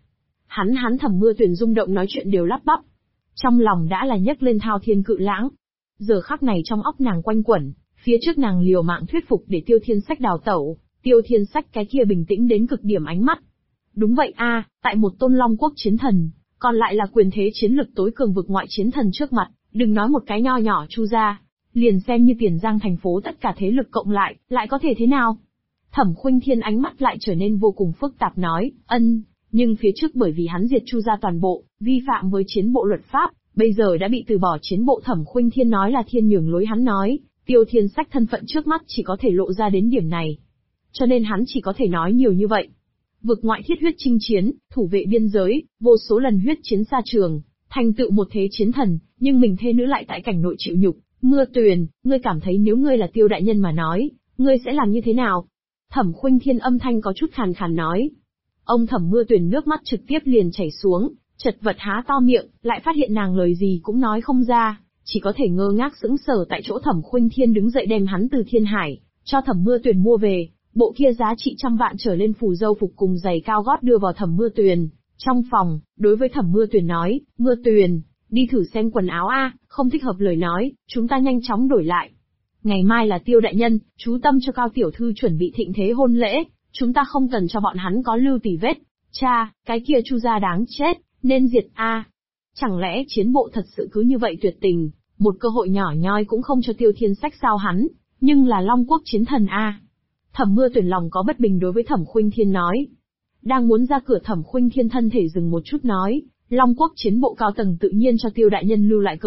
Hắn Thẩm Mưa Tuyền rung động nói chuyện đều lắp bắp. Trong lòng đã là nhấc lên thao thiên cự lãng. Giờ khắc này trong óc nàng quanh quẩn, phía trước nàng liều mạng thuyết phục để Tiêu Thiên Sách đào tẩu, Tiêu Thiên Sách cái kia bình tĩnh đến cực điểm ánh mắt. Đúng vậy a, tại một tôn Long Quốc chiến thần, còn lại là quyền thế chiến lực tối cường vực ngoại chiến thần trước mặt, đừng nói một cái nho nhỏ Chu gia, liền xem như Tiền Giang thành phố tất cả thế lực cộng lại có thể thế nào? Thẩm Khuynh Thiên ánh mắt lại trở nên vô cùng phức tạp nói, nhưng phía trước bởi vì hắn diệt Chu gia toàn bộ, vi phạm với chiến bộ luật pháp, bây giờ đã bị từ bỏ chiến bộ. Thẩm Khuynh Thiên nói là thiên nhường lối hắn nói, Tiêu Thiên Sách thân phận trước mắt chỉ có thể lộ ra đến điểm này. Cho nên hắn chỉ có thể nói nhiều như vậy. Vực ngoại thiết huyết chinh chiến, thủ vệ biên giới, vô số lần huyết chiến xa trường, thành tựu một thế chiến thần, nhưng mình thê nữ lại tại cảnh nội chịu nhục. Mưa Tuyền, ngươi cảm thấy nếu ngươi là Tiêu đại nhân mà nói, ngươi sẽ làm như thế nào? Thẩm Khuynh Thiên âm thanh có chút khàn khàn nói. Ông Thẩm Mưa Tuyền nước mắt trực tiếp liền chảy xuống, chật vật há to miệng, lại phát hiện nàng lời gì cũng nói không ra, chỉ có thể ngơ ngác sững sờ tại chỗ. Thẩm Khuynh Thiên đứng dậy đem hắn từ Thiên Hải cho Thẩm Mưa Tuyền mua về, bộ kia giá trị trăm vạn trở lên phù dâu phục cùng giày cao gót đưa vào Thẩm Mưa Tuyền trong phòng, đối với Thẩm Mưa Tuyền nói, Mưa Tuyền, đi thử xem quần áo a, không thích hợp lời nói, chúng ta nhanh chóng đổi lại. Ngày mai là Tiêu đại nhân, chú tâm cho Cao tiểu thư chuẩn bị thịnh thế hôn lễ, chúng ta không cần cho bọn hắn có lưu tỉ vết. Cha, cái kia Chu gia đáng chết, nên diệt a. Chẳng lẽ chiến bộ thật sự cứ như vậy tuyệt tình, một cơ hội nhỏ nhoi cũng không cho Tiêu Thiên Sách sao? Hắn nhưng là Long Quốc chiến thần a. Thẩm Mưa Tuyền lòng có bất bình đối với Thẩm Khuynh Thiên nói. Đang muốn ra cửa, Thẩm Khuynh Thiên thân thể dừng một chút nói, Long Quốc chiến bộ cao tầng tự nhiên cho Tiêu đại nhân lưu lại cơ hội,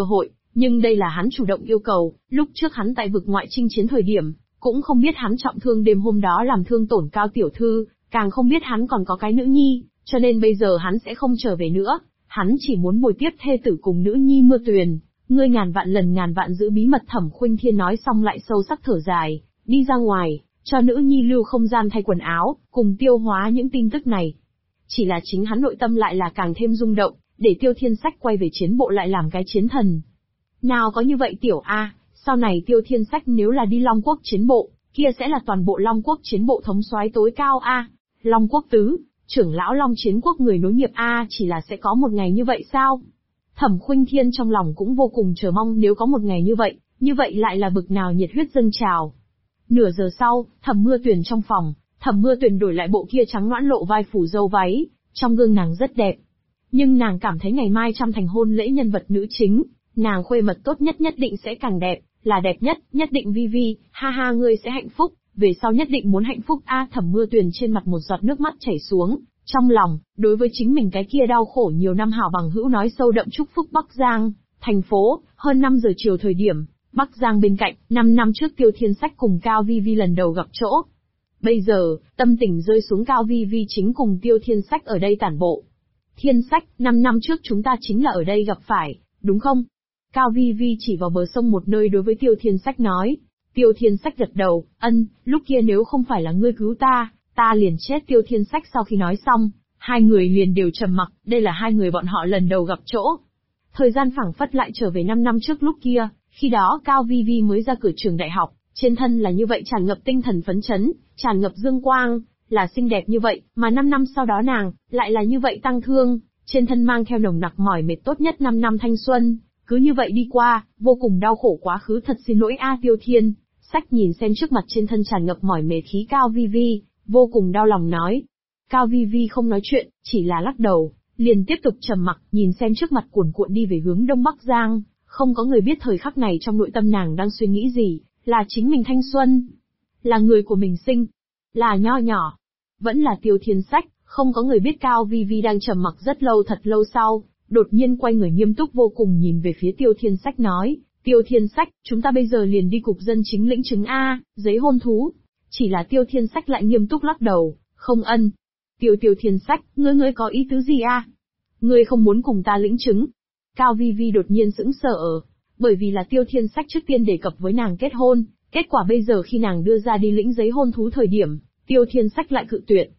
Nhưng đây là hắn chủ động yêu cầu, lúc trước hắn tại vực ngoại chinh chiến thời điểm, cũng không biết hắn trọng thương đêm hôm đó làm thương tổn Cao tiểu thư, càng không biết hắn còn có cái nữ nhi, cho nên bây giờ hắn sẽ không trở về nữa, hắn chỉ muốn bồi tiếp thê tử cùng nữ nhi Mưa Tuyền. Ngươi ngàn vạn giữ bí mật. Thẩm Khuynh Thiên nói xong lại sâu sắc thở dài, đi ra ngoài, cho nữ nhi lưu không gian thay quần áo, cùng tiêu hóa những tin tức này. Chỉ là chính hắn nội tâm lại là càng thêm rung động, để Tiêu Thiên Sách quay về chiến bộ lại làm cái chiến thần. Nào có như vậy tiểu A, sau này Tiêu Thiên Sách nếu là đi Long Quốc chiến bộ, kia sẽ là toàn bộ Long Quốc chiến bộ thống soái tối cao A. Long Quốc tứ, trưởng lão Long Chiến Quốc người nối nghiệp A, chỉ là sẽ có một ngày như vậy sao? Thẩm Khuynh Thiên trong lòng cũng vô cùng chờ mong nếu có một ngày như vậy lại là bực nào nhiệt huyết dâng trào. Nửa giờ sau, Thẩm Mưa Tuyền trong phòng, Thẩm Mưa Tuyền đổi lại bộ kia trắng nõn lộ vai phủ dâu váy, trong gương nàng rất đẹp. Nhưng nàng cảm thấy ngày mai trăm thành hôn lễ nhân vật nữ chính, nàng khuê mật tốt nhất nhất định sẽ càng đẹp, là đẹp nhất định Vi, ha ha ngươi sẽ hạnh phúc, về sau nhất định muốn hạnh phúc a. Thẩm Mưa Tuyền trên mặt một giọt nước mắt chảy xuống, trong lòng, đối với chính mình cái kia đau khổ nhiều năm hảo bằng hữu nói sâu đậm chúc phúc Bắc Giang, thành phố, hơn 5 giờ chiều thời điểm, Bắc Giang bên cạnh, 5 năm trước Tiêu Thiên Sách cùng Cao Vi lần đầu gặp chỗ. Bây giờ, tâm tình rơi xuống Cao Vi chính cùng Tiêu Thiên Sách ở đây tản bộ. Thiên Sách, 5 năm trước chúng ta chính là ở đây gặp phải, đúng không? Cao Vi chỉ vào bờ sông một nơi đối với Tiêu Thiên Sách nói. Tiêu Thiên Sách gật đầu, lúc kia nếu không phải là ngươi cứu ta liền chết. Tiêu Thiên Sách sau khi nói xong, hai người liền đều trầm mặc, đây là hai người bọn họ lần đầu gặp chỗ. Thời gian phảng phất lại trở về 5 năm trước lúc kia, khi đó Cao Vi mới ra cửa trường đại học, trên thân là như vậy tràn ngập tinh thần phấn chấn, tràn ngập dương quang, là xinh đẹp như vậy, mà 5 năm sau đó nàng, lại là như vậy tăng thương, trên thân mang theo nồng nặc mỏi mệt tốt nhất 5 năm thanh xuân, cứ như vậy đi qua, vô cùng đau khổ quá khứ thật xin lỗi a. Tiêu Thiên Sách nhìn xem trước mặt trên thân tràn ngập mỏi mệt khí Cao Vi, vô cùng đau lòng nói. Cao Vi không nói chuyện, chỉ là lắc đầu, liền tiếp tục trầm mặc, nhìn xem trước mặt cuồn cuộn đi về hướng Đông Bắc Giang, không có người biết thời khắc này trong nội tâm nàng đang suy nghĩ gì, là chính mình thanh xuân, là người của mình sinh, là nho nhỏ, vẫn là Tiêu Thiên Sách, không có người biết. Cao Vi đang trầm mặc rất lâu thật lâu sau, đột nhiên quay người nghiêm túc vô cùng nhìn về phía Tiêu Thiên Sách nói, Tiêu Thiên Sách, chúng ta bây giờ liền đi cục dân chính lĩnh chứng A, giấy hôn thú. Chỉ là Tiêu Thiên Sách lại nghiêm túc lắc đầu, không. Tiêu Thiên Sách, ngươi có ý tứ gì a? Ngươi không muốn cùng ta lĩnh chứng? Cao Vi đột nhiên sững sờ, bởi vì là Tiêu Thiên Sách trước tiên đề cập với nàng kết hôn, kết quả bây giờ khi nàng đưa ra đi lĩnh giấy hôn thú thời điểm, Tiêu Thiên Sách lại cự tuyệt.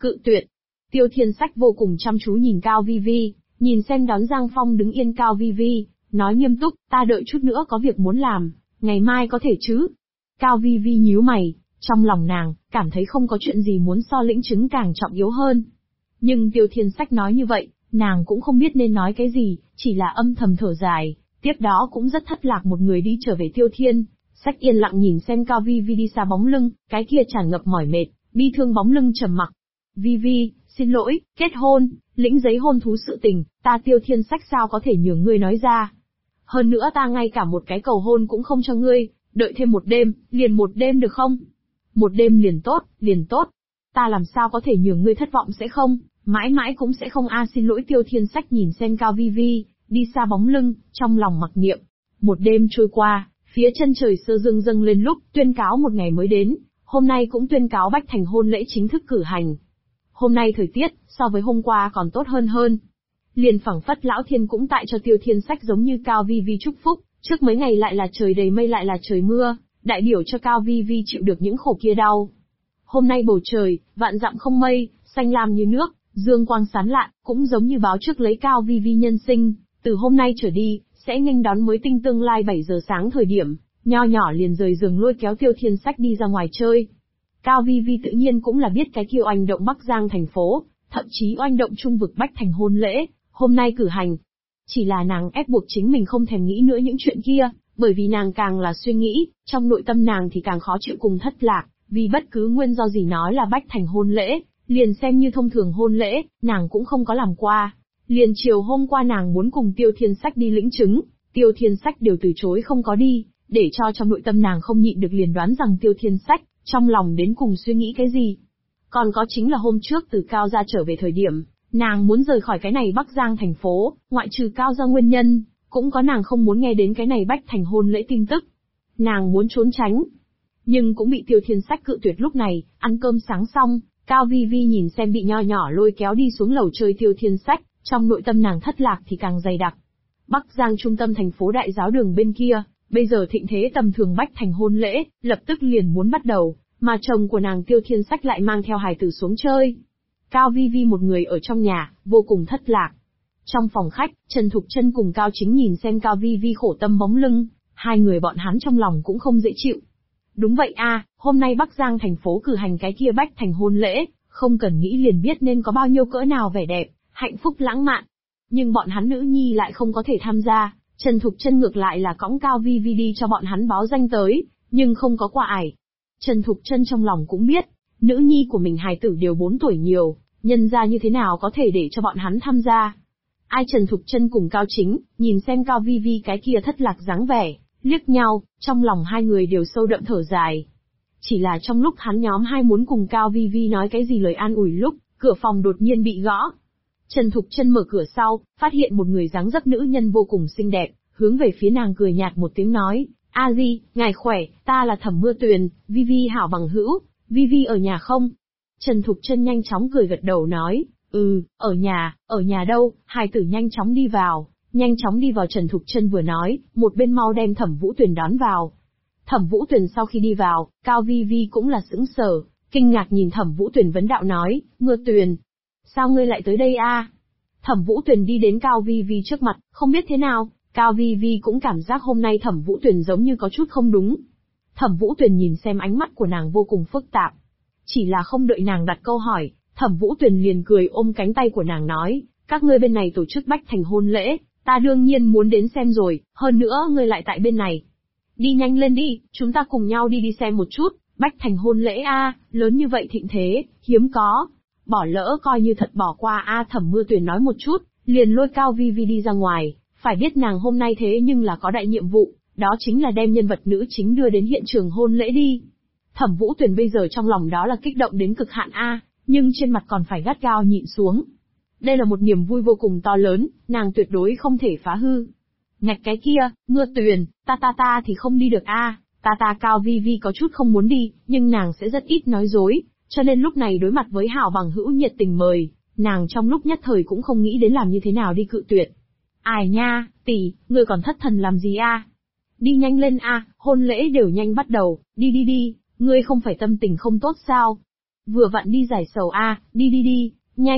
Tiêu Thiên Sách vô cùng chăm chú nhìn Cao Vi, nhìn xem đón Giang Phong đứng yên Cao Vi, nói nghiêm túc, ta đợi chút nữa có việc muốn làm, ngày mai có thể chứ? Cao Vi nhíu mày. Trong lòng nàng, cảm thấy không có chuyện gì muốn so lĩnh chứng càng trọng yếu hơn. Nhưng Tiêu Thiên Sách nói như vậy, nàng cũng không biết nên nói cái gì, chỉ là âm thầm thở dài, tiếp đó cũng rất thất lạc một người đi trở về. Tiêu Thiên Sách yên lặng nhìn xem Cao Vi đi xa bóng lưng, cái kia tràn ngập mỏi mệt, bi thương bóng lưng trầm mặc. Vi, xin lỗi, kết hôn, lĩnh giấy hôn thú sự tình, ta Tiêu Thiên Sách sao có thể nhường ngươi nói ra. Hơn nữa ta ngay cả một cái cầu hôn cũng không cho ngươi, đợi thêm một đêm, liền một đêm được không? Một đêm liền tốt. Ta làm sao có thể nhường ngươi thất vọng sẽ không, mãi mãi cũng sẽ không a. Xin lỗi. Tiêu Thiên Sách nhìn xem Cao Vi, đi xa bóng lưng, trong lòng mặc niệm. Một đêm trôi qua, phía chân trời sơ dương dâng lên lúc tuyên cáo một ngày mới đến, hôm nay cũng tuyên cáo Bách Thành hôn lễ chính thức cử hành. Hôm nay thời tiết, so với hôm qua còn tốt hơn. Liền phảng phất lão thiên cũng tại cho Tiêu Thiên Sách giống như Cao Vi chúc phúc, trước mấy ngày lại là trời đầy mây lại là trời mưa. Đại biểu cho Cao Vi chịu được những khổ kia đau. Hôm nay bầu trời, vạn dặm không mây, xanh lam như nước, dương quang sáng lạn, cũng giống như báo trước lấy Cao Vi nhân sinh, từ hôm nay trở đi, sẽ nghênh đón mới tinh tương lai. 7 giờ sáng thời điểm, nho nhỏ liền rời giường lôi kéo Tiêu Thiên Sách đi ra ngoài chơi. Cao Vi tự nhiên cũng là biết cái kia oanh động Bắc Giang thành phố, thậm chí oanh động trung vực Bách Thành hôn lễ, hôm nay cử hành. Chỉ là nàng ép buộc chính mình không thèm nghĩ nữa những chuyện kia. Bởi vì nàng càng là suy nghĩ, trong nội tâm nàng thì càng khó chịu cùng thất lạc, vì bất cứ nguyên do gì nói là Bách Thành hôn lễ, liền xem như thông thường hôn lễ, nàng cũng không có làm qua. Liền chiều hôm qua nàng muốn cùng Tiêu Thiên Sách đi lĩnh chứng, Tiêu Thiên Sách đều từ chối không có đi, để cho trong nội tâm nàng không nhịn được liền đoán rằng Tiêu Thiên Sách, trong lòng đến cùng suy nghĩ cái gì. Còn có chính là hôm trước từ Cao gia trở về thời điểm, nàng muốn rời khỏi cái này Bắc Giang thành phố, ngoại trừ Cao gia nguyên nhân, cũng có nàng không muốn nghe đến cái này Bách Thành hôn lễ tin tức. Nàng muốn trốn tránh, nhưng cũng bị Tiêu Thiên Sách cự tuyệt. Lúc này, ăn cơm sáng xong, Cao Vi Vi nhìn xem bị nho nhỏ lôi kéo đi xuống lầu chơi Tiêu Thiên Sách, trong nội tâm nàng thất lạc thì càng dày đặc. Bắc Giang trung tâm thành phố Đại Giáo Đường bên kia, bây giờ thịnh thế tầm thường Bách Thành hôn lễ, lập tức liền muốn bắt đầu, mà chồng của nàng Tiêu Thiên Sách lại mang theo hài tử xuống chơi. Cao Vi Vi một người ở trong nhà, vô cùng thất lạc. Trong phòng khách, Trần Thục Chân cùng Cao Chính nhìn xem Cao Vi Vi khổ tâm bóng lưng, hai người bọn hắn trong lòng cũng không dễ chịu. Đúng vậy a, hôm nay Bắc Giang thành phố cử hành cái kia Bách Thành hôn lễ, không cần nghĩ liền biết nên có bao nhiêu cỡ nào vẻ đẹp, hạnh phúc lãng mạn. Nhưng bọn hắn nữ nhi lại không có thể tham gia, Trần Thục Chân ngược lại là cõng Cao Vi Vi đi cho bọn hắn báo danh tới, nhưng không có quà ải. Trần Thục Chân trong lòng cũng biết, nữ nhi của mình hài tử đều 4 tuổi nhiều, nhân ra như thế nào có thể để cho bọn hắn tham gia. Ai Trần Thục Chân cùng Cao Chính, nhìn xem Cao Vi Vi cái kia thất lạc dáng vẻ, liếc nhau, trong lòng hai người đều sâu đậm thở dài. Chỉ là trong lúc hắn nhóm hai muốn cùng Cao Vi Vi nói cái gì lời an ủi lúc, cửa phòng đột nhiên bị gõ. Trần Thục Chân mở cửa sau, phát hiện một người dáng dấp nữ nhân vô cùng xinh đẹp, hướng về phía nàng cười nhạt một tiếng nói, A Di, ngài khỏe, ta là Thẩm Mưa Tuyền, Vi Vi hảo bằng hữu, Vi Vi ở nhà không? Trần Thục Chân nhanh chóng cười gật đầu nói, ở nhà đâu, hài tử nhanh chóng đi vào. Nhanh chóng đi vào Trần Thục Chân vừa nói, một bên mau đem Thẩm Vũ Tuyền đón vào. Thẩm Vũ Tuyền sau khi đi vào, Cao Vi Vi cũng là sững sờ, kinh ngạc nhìn Thẩm Vũ Tuyền vấn đạo nói, Mưa Tuyền, sao ngươi lại tới đây a? Thẩm Vũ Tuyền đi đến Cao Vi Vi trước mặt, không biết thế nào, Cao Vi Vi cũng cảm giác hôm nay Thẩm Vũ Tuyền giống như có chút không đúng. Thẩm Vũ Tuyền nhìn xem ánh mắt của nàng vô cùng phức tạp. Chỉ là không đợi nàng đặt câu hỏi, Thẩm Vũ Tuyền liền cười ôm cánh tay của nàng nói, các ngươi bên này tổ chức Bách Thành hôn lễ, ta đương nhiên muốn đến xem rồi, hơn nữa ngươi lại tại bên này. Đi nhanh lên đi, chúng ta cùng nhau đi xem một chút, Bách Thành hôn lễ a, lớn như vậy thịnh thế, hiếm có. Bỏ lỡ coi như thật bỏ qua a. Thẩm Mưa Tuyền nói một chút, liền lôi Cao Vi Vi đi ra ngoài, phải biết nàng hôm nay thế nhưng là có đại nhiệm vụ, đó chính là đem nhân vật nữ chính đưa đến hiện trường hôn lễ đi. Thẩm Vũ Tuyền bây giờ trong lòng đó là kích động đến cực hạn a, nhưng trên mặt còn phải gắt gao nhịn xuống. Đây là một niềm vui vô cùng to lớn, nàng tuyệt đối không thể phá hư. Ngạch cái kia, Mưa Tuyền, ta thì không đi được a. Ta Cao Vi Vi có chút không muốn đi, nhưng nàng sẽ rất ít nói dối, cho nên lúc này đối mặt với hảo bằng hữu nhiệt tình mời, nàng trong lúc nhất thời cũng không nghĩ đến làm như thế nào đi cự tuyệt. Ai nha, tỷ, ngươi còn thất thần làm gì a? Đi nhanh lên a, hôn lễ đều nhanh bắt đầu, đi, ngươi không phải tâm tình không tốt sao? Vừa vặn đi giải sầu a, đi,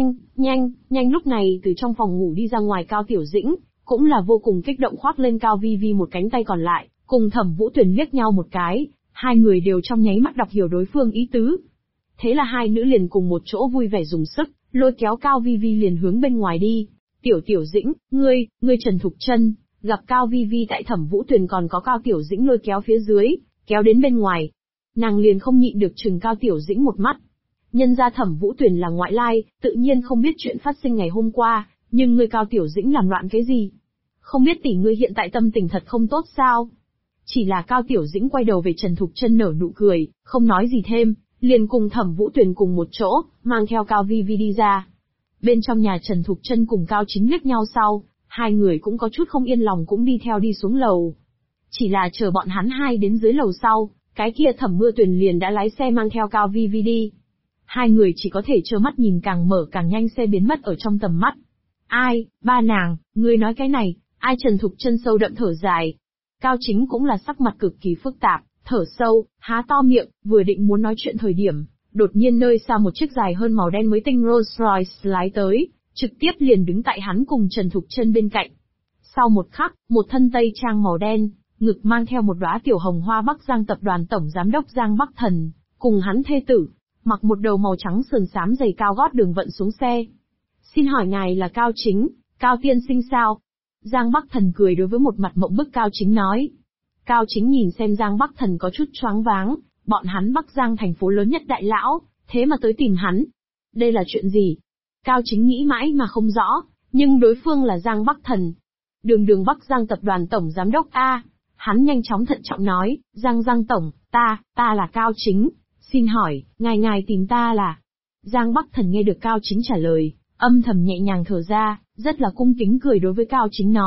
nhanh. Lúc này từ trong phòng ngủ đi ra ngoài Cao Tiểu Dĩnh, cũng là vô cùng kích động khoác lên Cao Vi Vi một cánh tay còn lại, cùng Thẩm Vũ Tuyền liếc nhau một cái, hai người đều trong nháy mắt đọc hiểu đối phương ý tứ. Thế là hai nữ liền cùng một chỗ vui vẻ dùng sức, lôi kéo Cao Vi Vi liền hướng bên ngoài đi. Tiểu Dĩnh, ngươi Trần Thục Chân, gặp Cao Vi Vi tại Thẩm Vũ Tuyền còn có Cao Tiểu Dĩnh lôi kéo phía dưới, kéo đến bên ngoài. Nàng liền không nhịn được chừng Cao Tiểu Dĩnh một mắt. Nhân ra Thẩm Vũ Tuyền là ngoại lai, tự nhiên không biết chuyện phát sinh ngày hôm qua, nhưng ngươi Cao Tiểu Dĩnh làm loạn cái gì? Không biết tỷ ngươi hiện tại tâm tình thật không tốt sao? Chỉ là Cao Tiểu Dĩnh quay đầu về Trần Thục Chân nở nụ cười, không nói gì thêm, liền cùng Thẩm Vũ Tuyền cùng một chỗ, mang theo Cao Vi Vi đi ra. Bên trong nhà Trần Thục Chân cùng Cao Chính liếc nhau sau, hai người cũng có chút không yên lòng cũng đi theo đi xuống lầu. Chỉ là chờ bọn hắn hai đến dưới lầu sau, cái kia Thẩm Mưa Tuyền liền đã lái xe mang theo Cao Vi Vi đi. Hai người chỉ có thể trơ mắt nhìn càng mở càng nhanh xe biến mất ở trong tầm mắt. Ai, ba nàng, ngươi nói cái này, ai Trần Thục Chân sâu đậm thở dài. Cao Chính cũng là sắc mặt cực kỳ phức tạp, thở sâu, há to miệng, vừa định muốn nói chuyện thời điểm, đột nhiên nơi xa một chiếc dài hơn màu đen mới tinh Rolls Royce lái tới, trực tiếp liền đứng tại hắn cùng Trần Thục Chân bên cạnh. Sau một khắc, một thân tây trang màu đen, ngực mang theo một đóa tiểu hồng hoa Bắc Giang tập đoàn tổng giám đốc Giang Bắc Thần, cùng hắn thê tử, mặc một đầu màu trắng sườn xám giày cao gót đường vận xuống xe. Xin hỏi ngài là Cao Chính, Cao tiên sinh sao? Giang Bắc Thần cười đối với một mặt mộng bức Cao Chính nói. Cao Chính nhìn xem Giang Bắc Thần có chút choáng váng, bọn hắn Bắc Giang thành phố lớn nhất đại lão, thế mà tới tìm hắn. Đây là chuyện gì? Cao Chính nghĩ mãi mà không rõ, nhưng đối phương là Giang Bắc Thần. Đường Bắc Giang tập đoàn tổng giám đốc A. Hắn nhanh chóng thận trọng nói, Giang tổng, ta là Cao Chính, xin hỏi, ngài tìm ta là... Giang Bắc Thần nghe được Cao Chính trả lời, âm thầm nhẹ nhàng thở ra, rất là cung kính cười đối với Cao Chính nói,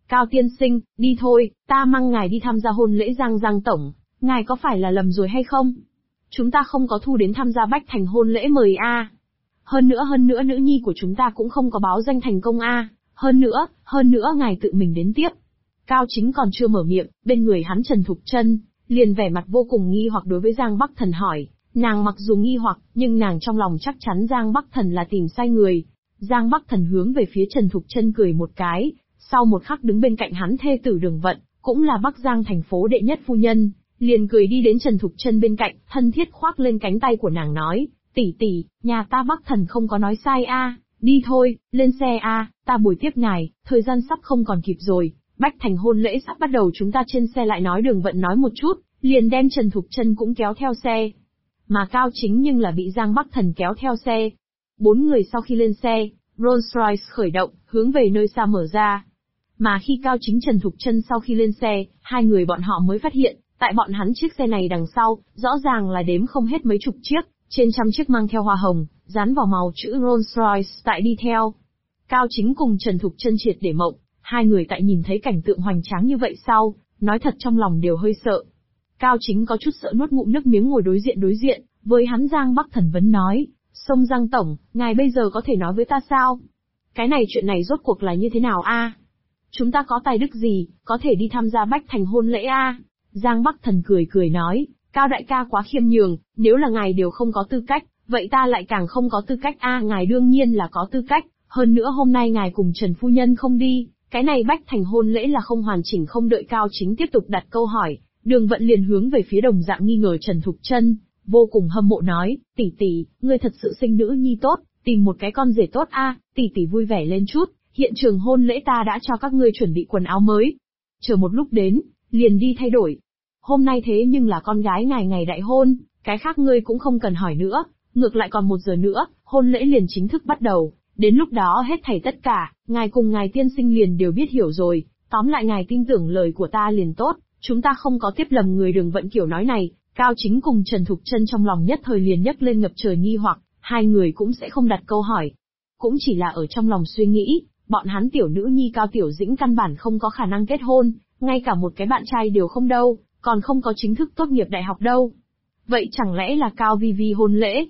Cao tiên sinh, đi thôi, ta mang ngài đi tham gia hôn lễ Giang tổng, ngài có phải là lầm rồi hay không? Chúng ta không có thu đến tham gia Bách Thành hôn lễ mời a. Hơn nữa nữ nhi của chúng ta cũng không có báo danh thành công a. Hơn nữa ngài tự mình đến tiếp. Cao Chính còn chưa mở miệng, bên người hắn Trần Thục Trân liền vẻ mặt vô cùng nghi hoặc đối với Giang Bắc Thần hỏi. Nàng mặc dù nghi hoặc, nhưng nàng trong lòng chắc chắn Giang Bắc Thần là tìm sai người. Giang Bắc Thần hướng về phía Trần Thục Trân cười một cái, sau một khắc đứng bên cạnh hắn thê tử Đường Vận, cũng là Bắc Giang thành phố đệ nhất phu nhân, liền cười đi đến Trần Thục Trân bên cạnh, thân thiết khoác lên cánh tay của nàng nói, tỷ, nhà ta Bắc Thần không có nói sai a, đi thôi, lên xe a, ta bồi tiếp ngài, thời gian sắp không còn kịp rồi, Bách Thành hôn lễ sắp bắt đầu, chúng ta trên xe lại nói. Đường Vận nói một chút, liền đem Trần Thục Trân cũng kéo theo xe. Mà Cao Chính nhưng là bị Giang Bắc Thần kéo theo xe. 4 người sau khi lên xe, Rolls-Royce khởi động, hướng về nơi xa mở ra. Mà khi Cao Chính Trần Thục Trân sau khi lên xe, hai người bọn họ mới phát hiện, tại bọn hắn chiếc xe này đằng sau, rõ ràng là đếm không hết mấy chục chiếc, trên trăm chiếc mang theo hoa hồng, dán vào màu chữ Rolls-Royce tại đi theo. Cao Chính cùng Trần Thục Trân triệt để mộng, hai người tại nhìn thấy cảnh tượng hoành tráng như vậy sau, nói thật trong lòng đều hơi sợ. Cao Chính có chút sợ nuốt ngụm nước miếng ngồi đối diện, với hắn Giang Bắc Thần vấn nói, Sông Giang tổng, ngài bây giờ có thể nói với ta sao? Cái này chuyện này rốt cuộc là như thế nào a? Chúng ta có tài đức gì, có thể đi tham gia Bách Thành hôn lễ a? Giang Bắc Thần cười nói, Cao đại ca quá khiêm nhường, nếu là ngài đều không có tư cách, vậy ta lại càng không có tư cách a. Ngài đương nhiên là có tư cách, hơn nữa hôm nay ngài cùng Trần phu nhân không đi, cái này Bách Thành hôn lễ là không hoàn chỉnh. Không đợi Cao Chính tiếp tục đặt câu hỏi, Đường Vận liền hướng về phía đồng dạng nghi ngờ Trần Thục Trân, vô cùng hâm mộ nói, tỷ, ngươi thật sự sinh nữ nhi tốt, tìm một cái con rể tốt a, tỷ vui vẻ lên chút, hiện trường hôn lễ ta đã cho các ngươi chuẩn bị quần áo mới. Chờ một lúc đến, liền đi thay đổi. Hôm nay thế nhưng là con gái ngài ngày đại hôn, cái khác ngươi cũng không cần hỏi nữa, ngược lại còn 1 giờ nữa, hôn lễ liền chính thức bắt đầu, đến lúc đó hết thảy tất cả, ngài cùng ngài tiên sinh liền đều biết hiểu rồi, tóm lại ngài tin tưởng lời của ta liền tốt, chúng ta không có tiếp lầm người. Đường Vận kiểu nói này, Cao Chính cùng Trần Thục Trân trong lòng nhất thời liền nhấc lên ngập trời nghi hoặc, hai người cũng sẽ không đặt câu hỏi. Cũng chỉ là ở trong lòng suy nghĩ, bọn hắn tiểu nữ nhi Cao Tiểu Dĩnh căn bản không có khả năng kết hôn, ngay cả một cái bạn trai đều không đâu, còn không có chính thức tốt nghiệp đại học đâu. Vậy chẳng lẽ là Cao Vi Vi hôn lễ?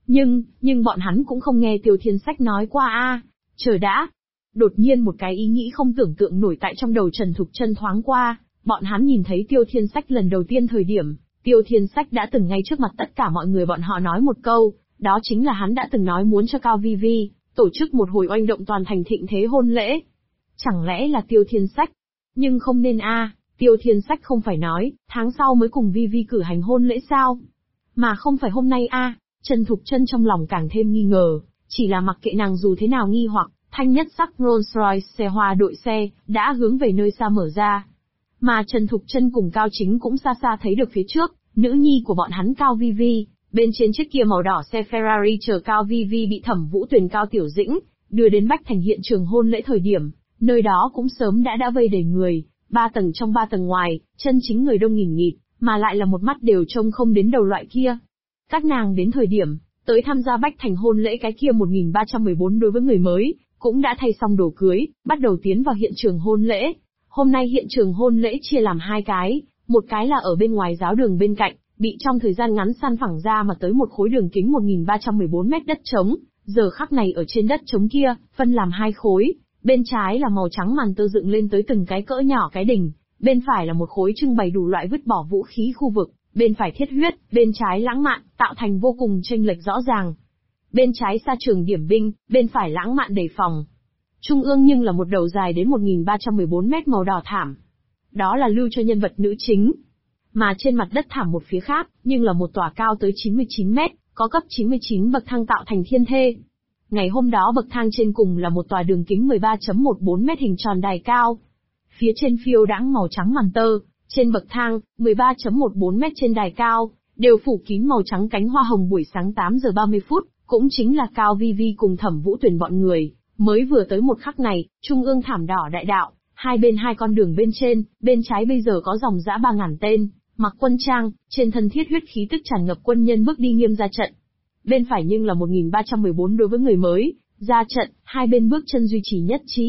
Nhưng bọn hắn cũng không nghe Tiêu Thiên Sách nói qua a. Chờ đã. Đột nhiên một cái ý nghĩ không tưởng tượng nổi tại trong đầu Trần Thục Trân thoáng qua, bọn hắn nhìn thấy Tiêu Thiên Sách lần đầu tiên thời điểm, Tiêu Thiên Sách đã từng ngay trước mặt tất cả mọi người bọn họ nói một câu, đó chính là hắn đã từng nói muốn cho Cao Vi Vi tổ chức một hồi oanh động toàn thành thịnh thế hôn lễ. Chẳng lẽ là Tiêu Thiên Sách? Nhưng không nên a, Tiêu Thiên Sách không phải nói, tháng sau mới cùng Vi Vi cử hành hôn lễ sao? Mà không phải hôm nay a. Trần Thục Trân trong lòng càng thêm nghi ngờ, chỉ là mặc kệ nàng dù thế nào nghi hoặc, thanh nhất sắc Rolls-Royce xe hoa đội xe, đã hướng về nơi xa mở ra. Mà Trần Thục Trân cùng Cao Chính cũng xa xa thấy được phía trước, nữ nhi của bọn hắn Cao Vi Vi, bên trên chiếc kia màu đỏ xe Ferrari chờ Cao Vi Vi bị Thẩm Vũ Tuyền Cao Tiểu Dĩnh đưa đến Bách Thành hiện trường hôn lễ thời điểm, nơi đó cũng sớm đã vây đầy người, 3 tầng trong 3 tầng ngoài, chân chính người đông nghìn nghịt, mà lại là một mắt đều trông không đến đầu loại kia. Các nàng đến thời điểm tới tham gia Bách Thành hôn lễ cái kia 1314 đối với người mới, cũng đã thay xong đồ cưới, bắt đầu tiến vào hiện trường hôn lễ. Hôm nay hiện trường hôn lễ chia làm 2 cái, một cái là ở bên ngoài giáo đường bên cạnh, bị trong thời gian ngắn san phẳng ra mà tới một khối đường kính 1314 mét đất trống, giờ khắc này ở trên đất trống kia, phân làm 2 khối, bên trái là màu trắng màn tơ dựng lên tới từng cái cỡ nhỏ cái đỉnh, bên phải là một khối trưng bày đủ loại vứt bỏ vũ khí khu vực, bên phải thiết huyết, bên trái lãng mạn, tạo thành vô cùng chênh lệch rõ ràng. Bên trái xa trường điểm binh, bên phải lãng mạn đề phòng. Trung ương nhưng là một đầu dài đến 1314 mét màu đỏ thảm. Đó là lưu cho nhân vật nữ chính. Mà trên mặt đất thảm một phía khác, nhưng là một tòa cao tới 99 mét, có cấp 99 bậc thang tạo thành thiên thê. Ngày hôm đó bậc thang trên cùng là một tòa đường kính 13.14 mét hình tròn đài cao. Phía trên phiêu đãng màu trắng màn tơ, trên bậc thang, 13.14 mét trên đài cao, đều phủ kín màu trắng cánh hoa hồng. Buổi sáng 8 giờ 30 phút, cũng chính là Cao Vi Vi cùng Thẩm Vũ Tuyền bọn người, mới vừa tới một khắc này, trung ương thảm đỏ đại đạo, hai bên 2 con đường bên trên, bên trái bây giờ có dòng dã 3.000 tên, mặc quân trang, trên thân thiết huyết khí tức tràn ngập quân nhân bước đi nghiêm ra trận. Bên phải nhưng là 1314 đối với người mới, ra trận, hai bên bước chân duy trì nhất trí.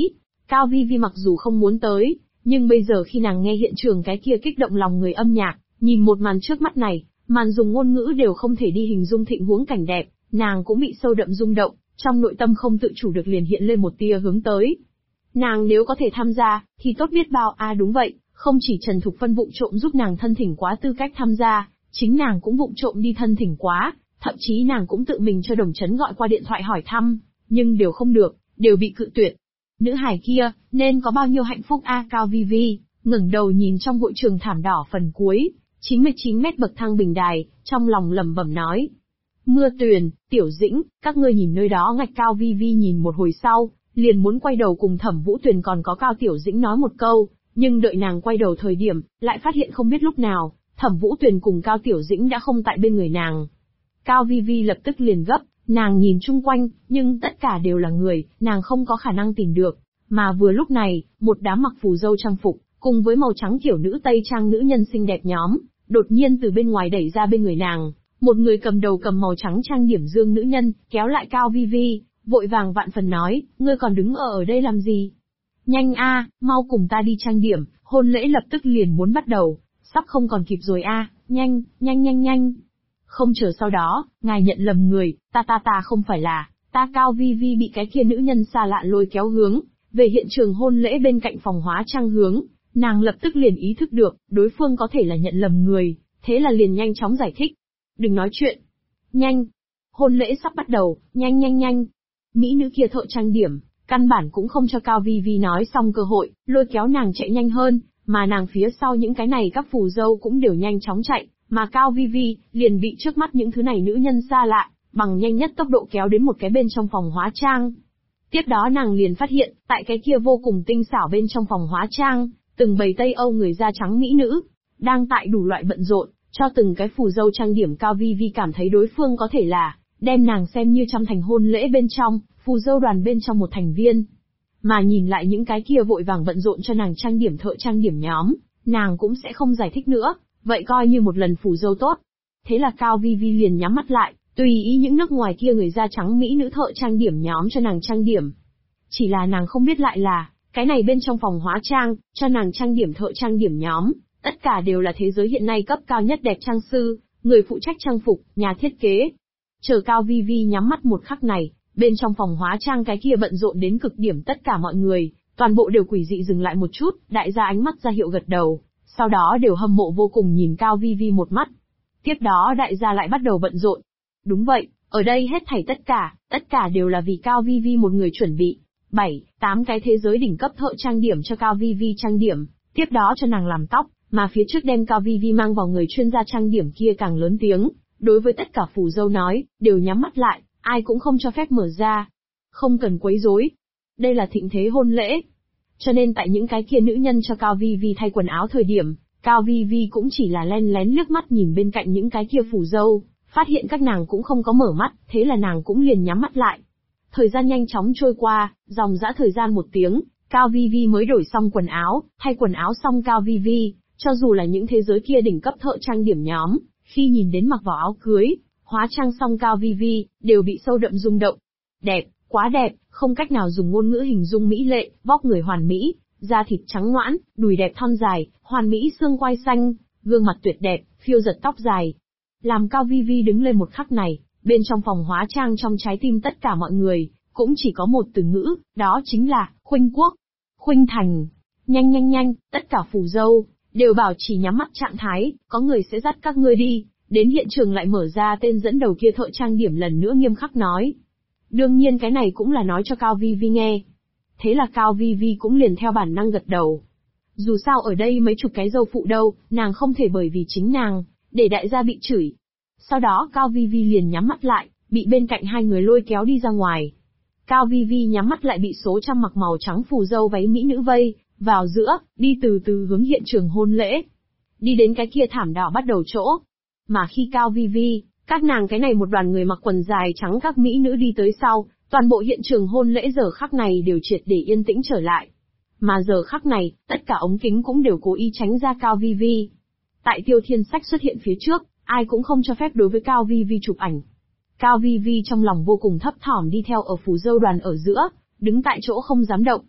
Cao Vi Vi mặc dù không muốn tới, nhưng bây giờ khi nàng nghe hiện trường cái kia kích động lòng người âm nhạc, nhìn một màn trước mắt này, màn dùng ngôn ngữ đều không thể đi hình dung thịnh huống cảnh đẹp, nàng cũng bị sâu đậm rung động, trong nội tâm không tự chủ được liền hiện lên một tia hướng tới. Nàng nếu có thể tham gia, thì tốt biết bao. Đúng vậy, không chỉ Trần Thục Phân vụng trộm giúp nàng thân thỉnh quá tư cách tham gia, chính nàng cũng vụng trộm đi thân thỉnh quá, thậm chí nàng cũng tự mình cho Đồng Chấn gọi qua điện thoại hỏi thăm, nhưng đều không được, đều bị cự tuyệt. Nữ hài kia, nên có bao nhiêu hạnh phúc Cao Vi Vi, ngẩng đầu nhìn trong hội trường thảm đỏ phần cuối, 99 mét bậc thang bình đài, trong lòng lẩm bẩm nói. Mưa Tuyền, Tiểu Dĩnh, các ngươi nhìn nơi đó. Ngạch Cao Vi Vi nhìn một hồi sau, liền muốn quay đầu cùng Thẩm Vũ Tuyền còn có Cao Tiểu Dĩnh nói một câu, nhưng đợi nàng quay đầu thời điểm, lại phát hiện không biết lúc nào, Thẩm Vũ Tuyền cùng Cao Tiểu Dĩnh đã không tại bên người nàng. Cao Vi Vi lập tức liền gấp, nàng nhìn chung quanh, nhưng tất cả đều là người, nàng không có khả năng tìm được. Mà vừa lúc này, một đám mặc phù dâu trang phục, cùng với màu trắng kiểu nữ Tây trang nữ nhân xinh đẹp nhóm, đột nhiên từ bên ngoài đẩy ra bên người nàng. Một người cầm đầu cầm màu trắng trang điểm dương nữ nhân, kéo lại Cao Vi Vi, vội vàng vạn phần nói, ngươi còn đứng ở đây làm gì? Nhanh mau cùng ta đi trang điểm, hôn lễ lập tức liền muốn bắt đầu, sắp không còn kịp rồi nhanh, nhanh. Không chờ sau đó, ngài nhận lầm người, ta không phải là, ta Cao Vi Vi bị cái kia nữ nhân xa lạ lôi kéo hướng, về hiện trường hôn lễ bên cạnh phòng hóa trang hướng, nàng lập tức liền ý thức được, đối phương có thể là nhận lầm người, thế là liền nhanh chóng giải thích. Đừng nói chuyện. Nhanh. Hôn lễ sắp bắt đầu, nhanh. Mỹ nữ kia thợ trang điểm, căn bản cũng không cho Cao Vi Vi nói xong cơ hội, lôi kéo nàng chạy nhanh hơn, mà nàng phía sau những cái này các phù dâu cũng đều nhanh chóng chạy, mà Cao Vi Vi liền bị trước mắt những thứ này nữ nhân xa lạ, bằng nhanh nhất tốc độ kéo đến một cái bên trong phòng hóa trang. Tiếp đó nàng liền phát hiện, tại cái kia vô cùng tinh xảo bên trong phòng hóa trang, từng bầy Tây Âu người da trắng mỹ nữ, đang tại đủ loại bận rộn, cho từng cái phù dâu trang điểm. Cao Vi Vi cảm thấy đối phương có thể là, đem nàng xem như trăm thành hôn lễ bên trong, phù dâu đoàn bên trong một thành viên. Mà nhìn lại những cái kia vội vàng bận rộn cho nàng trang điểm thợ trang điểm nhóm, nàng cũng sẽ không giải thích nữa, vậy coi như một lần phù dâu tốt. Thế là Cao Vi Vi liền nhắm mắt lại, tùy ý những nước ngoài kia người da trắng mỹ nữ thợ trang điểm nhóm cho nàng trang điểm. Chỉ là nàng không biết lại là, cái này bên trong phòng hóa trang, cho nàng trang điểm thợ trang điểm nhóm, tất cả đều là thế giới hiện nay cấp cao nhất đẹp trang sư, người phụ trách trang phục, nhà thiết kế. Chờ Cao Vi Vi nhắm mắt một khắc này, bên trong phòng hóa trang cái kia bận rộn đến cực điểm tất cả mọi người, toàn bộ đều quỷ dị dừng lại một chút, đại gia ánh mắt ra hiệu gật đầu, sau đó đều hâm mộ vô cùng nhìn Cao Vi Vi một mắt. Tiếp đó đại gia lại bắt đầu bận rộn. Đúng vậy, ở đây hết thảy tất cả đều là vì Cao Vi Vi một người chuẩn bị. 7-8 cái thế giới đỉnh cấp thợ trang điểm cho Cao Vi Vi trang điểm, tiếp đó cho nàng làm tóc, mà phía trước đem Cao Vi Vi mang vào người chuyên gia trang điểm kia càng lớn tiếng, đối với tất cả phù dâu nói, đều nhắm mắt lại, ai cũng không cho phép mở ra. Không cần quấy rối. Đây là thịnh thế hôn lễ. Cho nên tại những cái kia nữ nhân cho Cao Vi Vi thay quần áo thời điểm, Cao Vi Vi cũng chỉ là len lén liếc mắt nhìn bên cạnh những cái kia phù dâu, phát hiện các nàng cũng không có mở mắt, thế là nàng cũng liền nhắm mắt lại. Thời gian nhanh chóng trôi qua, dòng dã thời gian 1 tiếng, Cao Vi Vi mới đổi xong quần áo, thay quần áo xong Cao Vi Vi, cho dù là những thế giới kia đỉnh cấp thợ trang điểm nhóm, khi nhìn đến mặc vào áo cưới, hóa trang xong Cao Vi Vi, đều bị sâu đậm rung động. Đẹp, quá đẹp, không cách nào dùng ngôn ngữ hình dung mỹ lệ, vóc người hoàn mỹ, da thịt trắng ngoãn, đùi đẹp thon dài, hoàn mỹ xương quai xanh, gương mặt tuyệt đẹp, phiêu giật tóc dài. Làm Cao Vi Vi đứng lên một khắc này, bên trong phòng hóa trang trong trái tim tất cả mọi người, cũng chỉ có một từ ngữ, đó chính là, khuynh quốc, khuynh thành. Nhanh, tất cả phù dâu, đều bảo chỉ nhắm mắt trạng thái, có người sẽ dắt các ngươi đi, đến hiện trường lại mở ra tên dẫn đầu kia thợ trang điểm lần nữa nghiêm khắc nói. Đương nhiên cái này cũng là nói cho Cao Vi Vi nghe. Thế là Cao Vi Vi cũng liền theo bản năng gật đầu. Dù sao ở đây mấy chục cái dâu phụ đâu, nàng không thể bởi vì chính nàng, để đại gia bị chửi. Sau đó Cao Vi Vi liền nhắm mắt lại, bị bên cạnh hai người lôi kéo đi ra ngoài. Cao Vi Vi nhắm mắt lại bị số trăm mặc màu trắng phù dâu váy mỹ nữ vây vào giữa, đi từ từ hướng hiện trường hôn lễ. Đi đến cái kia thảm đỏ bắt đầu chỗ. Mà khi Cao Vi Vi, các nàng cái này một đoàn người mặc quần dài trắng các mỹ nữ đi tới sau, toàn bộ hiện trường hôn lễ giờ khắc này đều triệt để yên tĩnh trở lại. Mà giờ khắc này, tất cả ống kính cũng đều cố ý tránh ra Cao Vi Vi. Tại Tiêu Thiên Sách xuất hiện phía trước, ai cũng không cho phép đối với Cao Vi Vi chụp ảnh. Cao Vi Vi trong lòng vô cùng thấp thỏm đi theo ở phù dâu đoàn ở giữa, đứng tại chỗ không dám động.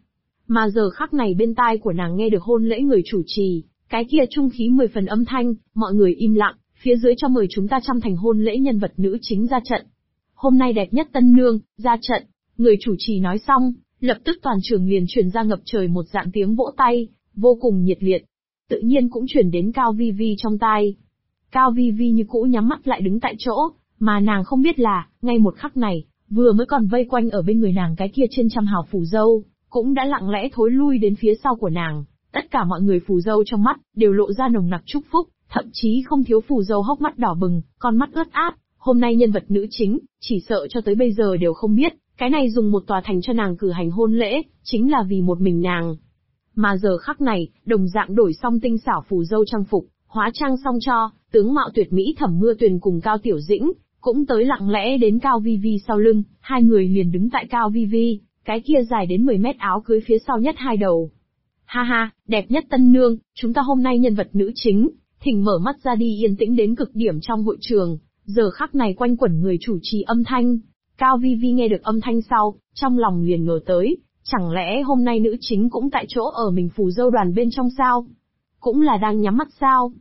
Mà giờ khắc này bên tai của nàng nghe được hôn lễ người chủ trì, cái kia trung khí 10 phần âm thanh, mọi người im lặng, phía dưới cho mời chúng ta trăm thành hôn lễ nhân vật nữ chính ra trận. Hôm nay đẹp nhất tân nương, ra trận, người chủ trì nói xong, lập tức toàn trường liền truyền ra ngập trời một dạng tiếng vỗ tay, vô cùng nhiệt liệt. Tự nhiên cũng truyền đến Cao Vi Vi trong tai. Cao Vi Vi như cũ nhắm mắt lại đứng tại chỗ, mà nàng không biết là, ngay một khắc này, vừa mới còn vây quanh ở bên người nàng cái kia trên trăm hào phù dâu, cũng đã lặng lẽ thối lui đến phía sau của nàng. Tất cả mọi người phù dâu trong mắt, đều lộ ra nồng nặc chúc phúc, thậm chí không thiếu phù dâu hốc mắt đỏ bừng, con mắt ướt át. Hôm nay nhân vật nữ chính, chỉ sợ cho tới bây giờ đều không biết, cái này dùng một tòa thành cho nàng cử hành hôn lễ, chính là vì một mình nàng. Mà giờ khắc này, đồng dạng đổi xong tinh xảo phù dâu trang phục, hóa trang xong cho, tướng mạo tuyệt mỹ Thẩm Mưa Tuyền cùng Cao Tiểu Dĩnh, cũng tới lặng lẽ đến Cao Vi Vi sau lưng, hai người liền đứng tại Cao Vi Vi, cái kia dài đến 10 mét áo cưới phía sau nhất hai đầu. Ha ha, đẹp nhất tân nương, chúng ta hôm nay nhân vật nữ chính, thỉnh mở mắt ra đi, yên tĩnh đến cực điểm trong hội trường, giờ khắc này quanh quẩn người chủ trì âm thanh. Cao Vi Vi nghe được âm thanh sau, trong lòng liền ngờ tới, chẳng lẽ hôm nay nữ chính cũng tại chỗ ở mình phù dâu đoàn bên trong sao? Cũng là đang nhắm mắt sao?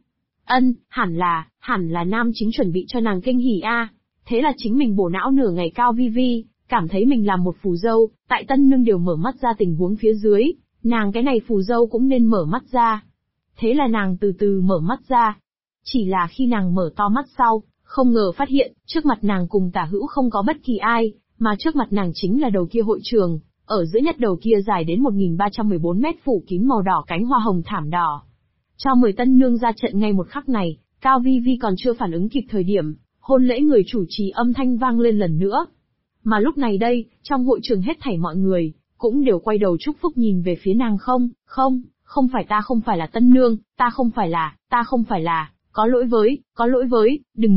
Hẳn là nam chính chuẩn bị cho nàng kinh hỉ a. Thế là chính mình bổ não nửa ngày. Cao Vi Vi cảm thấy mình làm một phù dâu, tại tân nương đều mở mắt ra tình huống phía dưới, nàng cái này phù dâu cũng nên mở mắt ra. Thế là nàng từ từ mở mắt ra. Chỉ là khi nàng mở to mắt sau, không ngờ phát hiện, trước mặt nàng cùng tả hữu không có bất kỳ ai, mà trước mặt nàng chính là đầu kia hội trường, ở giữa nhất đầu kia dài đến 1314 mét phủ kín màu đỏ cánh hoa hồng thảm đỏ. Cho 10 tân nương ra trận ngay một khắc này, Cao Vi Vi còn chưa phản ứng kịp thời điểm, hôn lễ người chủ trì âm thanh vang lên lần nữa. Mà lúc này đây, trong hội trường hết thảy mọi người, cũng đều quay đầu chúc phúc nhìn về phía nàng. Không phải ta không phải là tân nương, ta không phải là, có lỗi với, đừng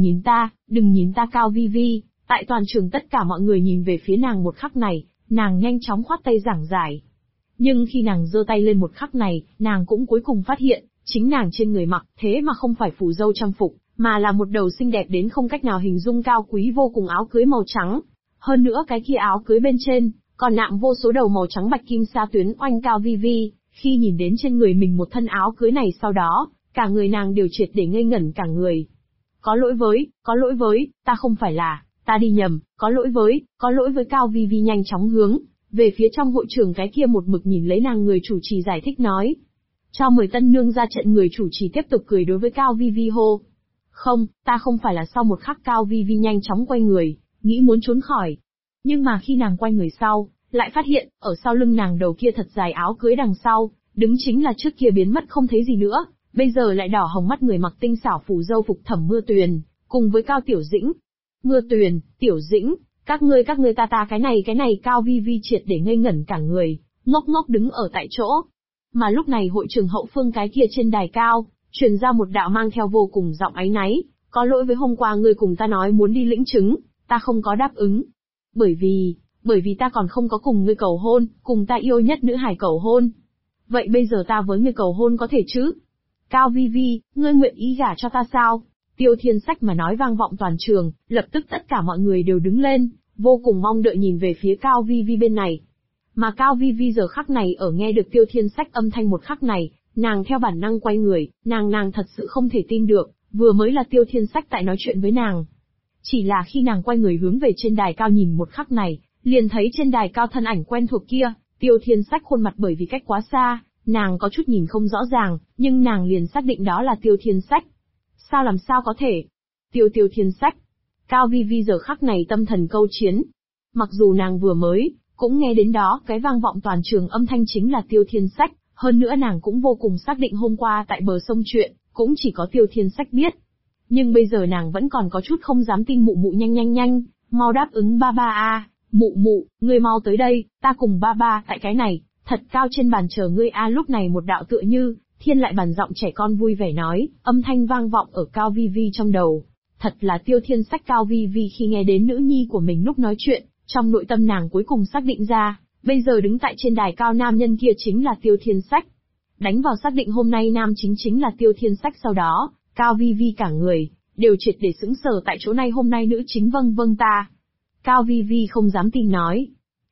nhìn ta Cao Vi Vi. Tại toàn trường tất cả mọi người nhìn về phía nàng một khắc này, nàng nhanh chóng khoát tay giảng giải. Nhưng khi nàng giơ tay lên một khắc này, nàng cũng cuối cùng phát hiện, chính nàng trên người mặc thế mà không phải phù dâu trang phục, mà là một đầu xinh đẹp đến không cách nào hình dung cao quý vô cùng áo cưới màu trắng. Hơn nữa cái kia áo cưới bên trên, còn nạm vô số đầu màu trắng bạch kim sa tuyến oanh. Cao Vi Vi, khi nhìn đến trên người mình một thân áo cưới này sau đó, cả người nàng đều triệt để ngây ngẩn cả người. Có lỗi với, ta không phải là, ta đi nhầm, có lỗi với. Cao Vi Vi nhanh chóng hướng về phía trong hội trường cái kia một mực nhìn lấy nàng người chủ trì giải thích nói. Cho 10 tân nương ra trận, người chủ trì tiếp tục cười đối với Cao Vi Vi hô. Không, ta không phải là. Sau một khắc Cao Vi Vi nhanh chóng quay người, nghĩ muốn trốn khỏi. Nhưng mà khi nàng quay người sau, lại phát hiện, ở sau lưng nàng đầu kia thật dài áo cưới đằng sau, đứng chính là trước kia biến mất không thấy gì nữa, bây giờ lại đỏ hồng mắt người mặc tinh xảo phù dâu phục Thẩm Mưa Tuyền, cùng với Cao Tiểu Dĩnh. Mưa Tuyền, Tiểu Dĩnh, các ngươi ta cái này. Cao Vi Vi triệt để ngây ngẩn cả người, ngốc đứng ở tại chỗ. Mà lúc này hội trường hậu phương cái kia trên đài cao, truyền ra một đạo mang theo vô cùng giọng áy náy, có lỗi với hôm qua ngươi cùng ta nói muốn đi lĩnh chứng, ta không có đáp ứng. Bởi vì ta còn không có cùng ngươi cầu hôn, cùng ta yêu nhất nữ hải cầu hôn. Vậy bây giờ ta với ngươi cầu hôn có thể chứ? Cao Vi Vi, ngươi nguyện ý gả cho ta sao? Tiêu Thiên Sách mà nói vang vọng toàn trường, lập tức tất cả mọi người đều đứng lên, vô cùng mong đợi nhìn về phía Cao Vi Vi bên này. Mà Cao Vi Vi giờ khắc này ở nghe được Tiêu Thiên Sách âm thanh một khắc này, nàng theo bản năng quay người, nàng thật sự không thể tin được, vừa mới là Tiêu Thiên Sách tại nói chuyện với nàng. Chỉ là khi nàng quay người hướng về trên đài cao nhìn một khắc này, liền thấy trên đài cao thân ảnh quen thuộc kia, Tiêu Thiên Sách khuôn mặt bởi vì cách quá xa, nàng có chút nhìn không rõ ràng, nhưng nàng liền xác định đó là Tiêu Thiên Sách. Làm sao có thể? Tiêu Thiên Sách. Cao Vi Vi giờ khắc này tâm thần câu chiến. Mặc dù nàng vừa mới cũng nghe đến đó cái vang vọng toàn trường âm thanh chính là Tiêu Thiên Sách, hơn nữa nàng cũng vô cùng xác định hôm qua tại bờ sông chuyện, cũng chỉ có Tiêu Thiên Sách biết. Nhưng bây giờ nàng vẫn còn có chút không dám tin. Mụ nhanh, mau đáp ứng ba a. Mụ, ngươi mau tới đây, ta cùng ba tại cái này, thật cao trên bàn chờ ngươi a. Lúc này một đạo tựa như thiên lại bản giọng trẻ con vui vẻ nói, âm thanh vang vọng ở Cao Vi Vi trong đầu. Thật là Tiêu Thiên Sách. Cao Vi Vi khi nghe đến nữ nhi của mình lúc nói chuyện, trong nội tâm nàng cuối cùng xác định ra, bây giờ đứng tại trên đài cao nam nhân kia chính là Tiêu Thiên Sách. Đánh vào xác định hôm nay nam chính là Tiêu Thiên Sách sau đó, Cao Vi Vi cả người đều triệt để sững sờ tại chỗ này. Hôm nay nữ chính vâng ta. Cao Vi Vi không dám tin nói.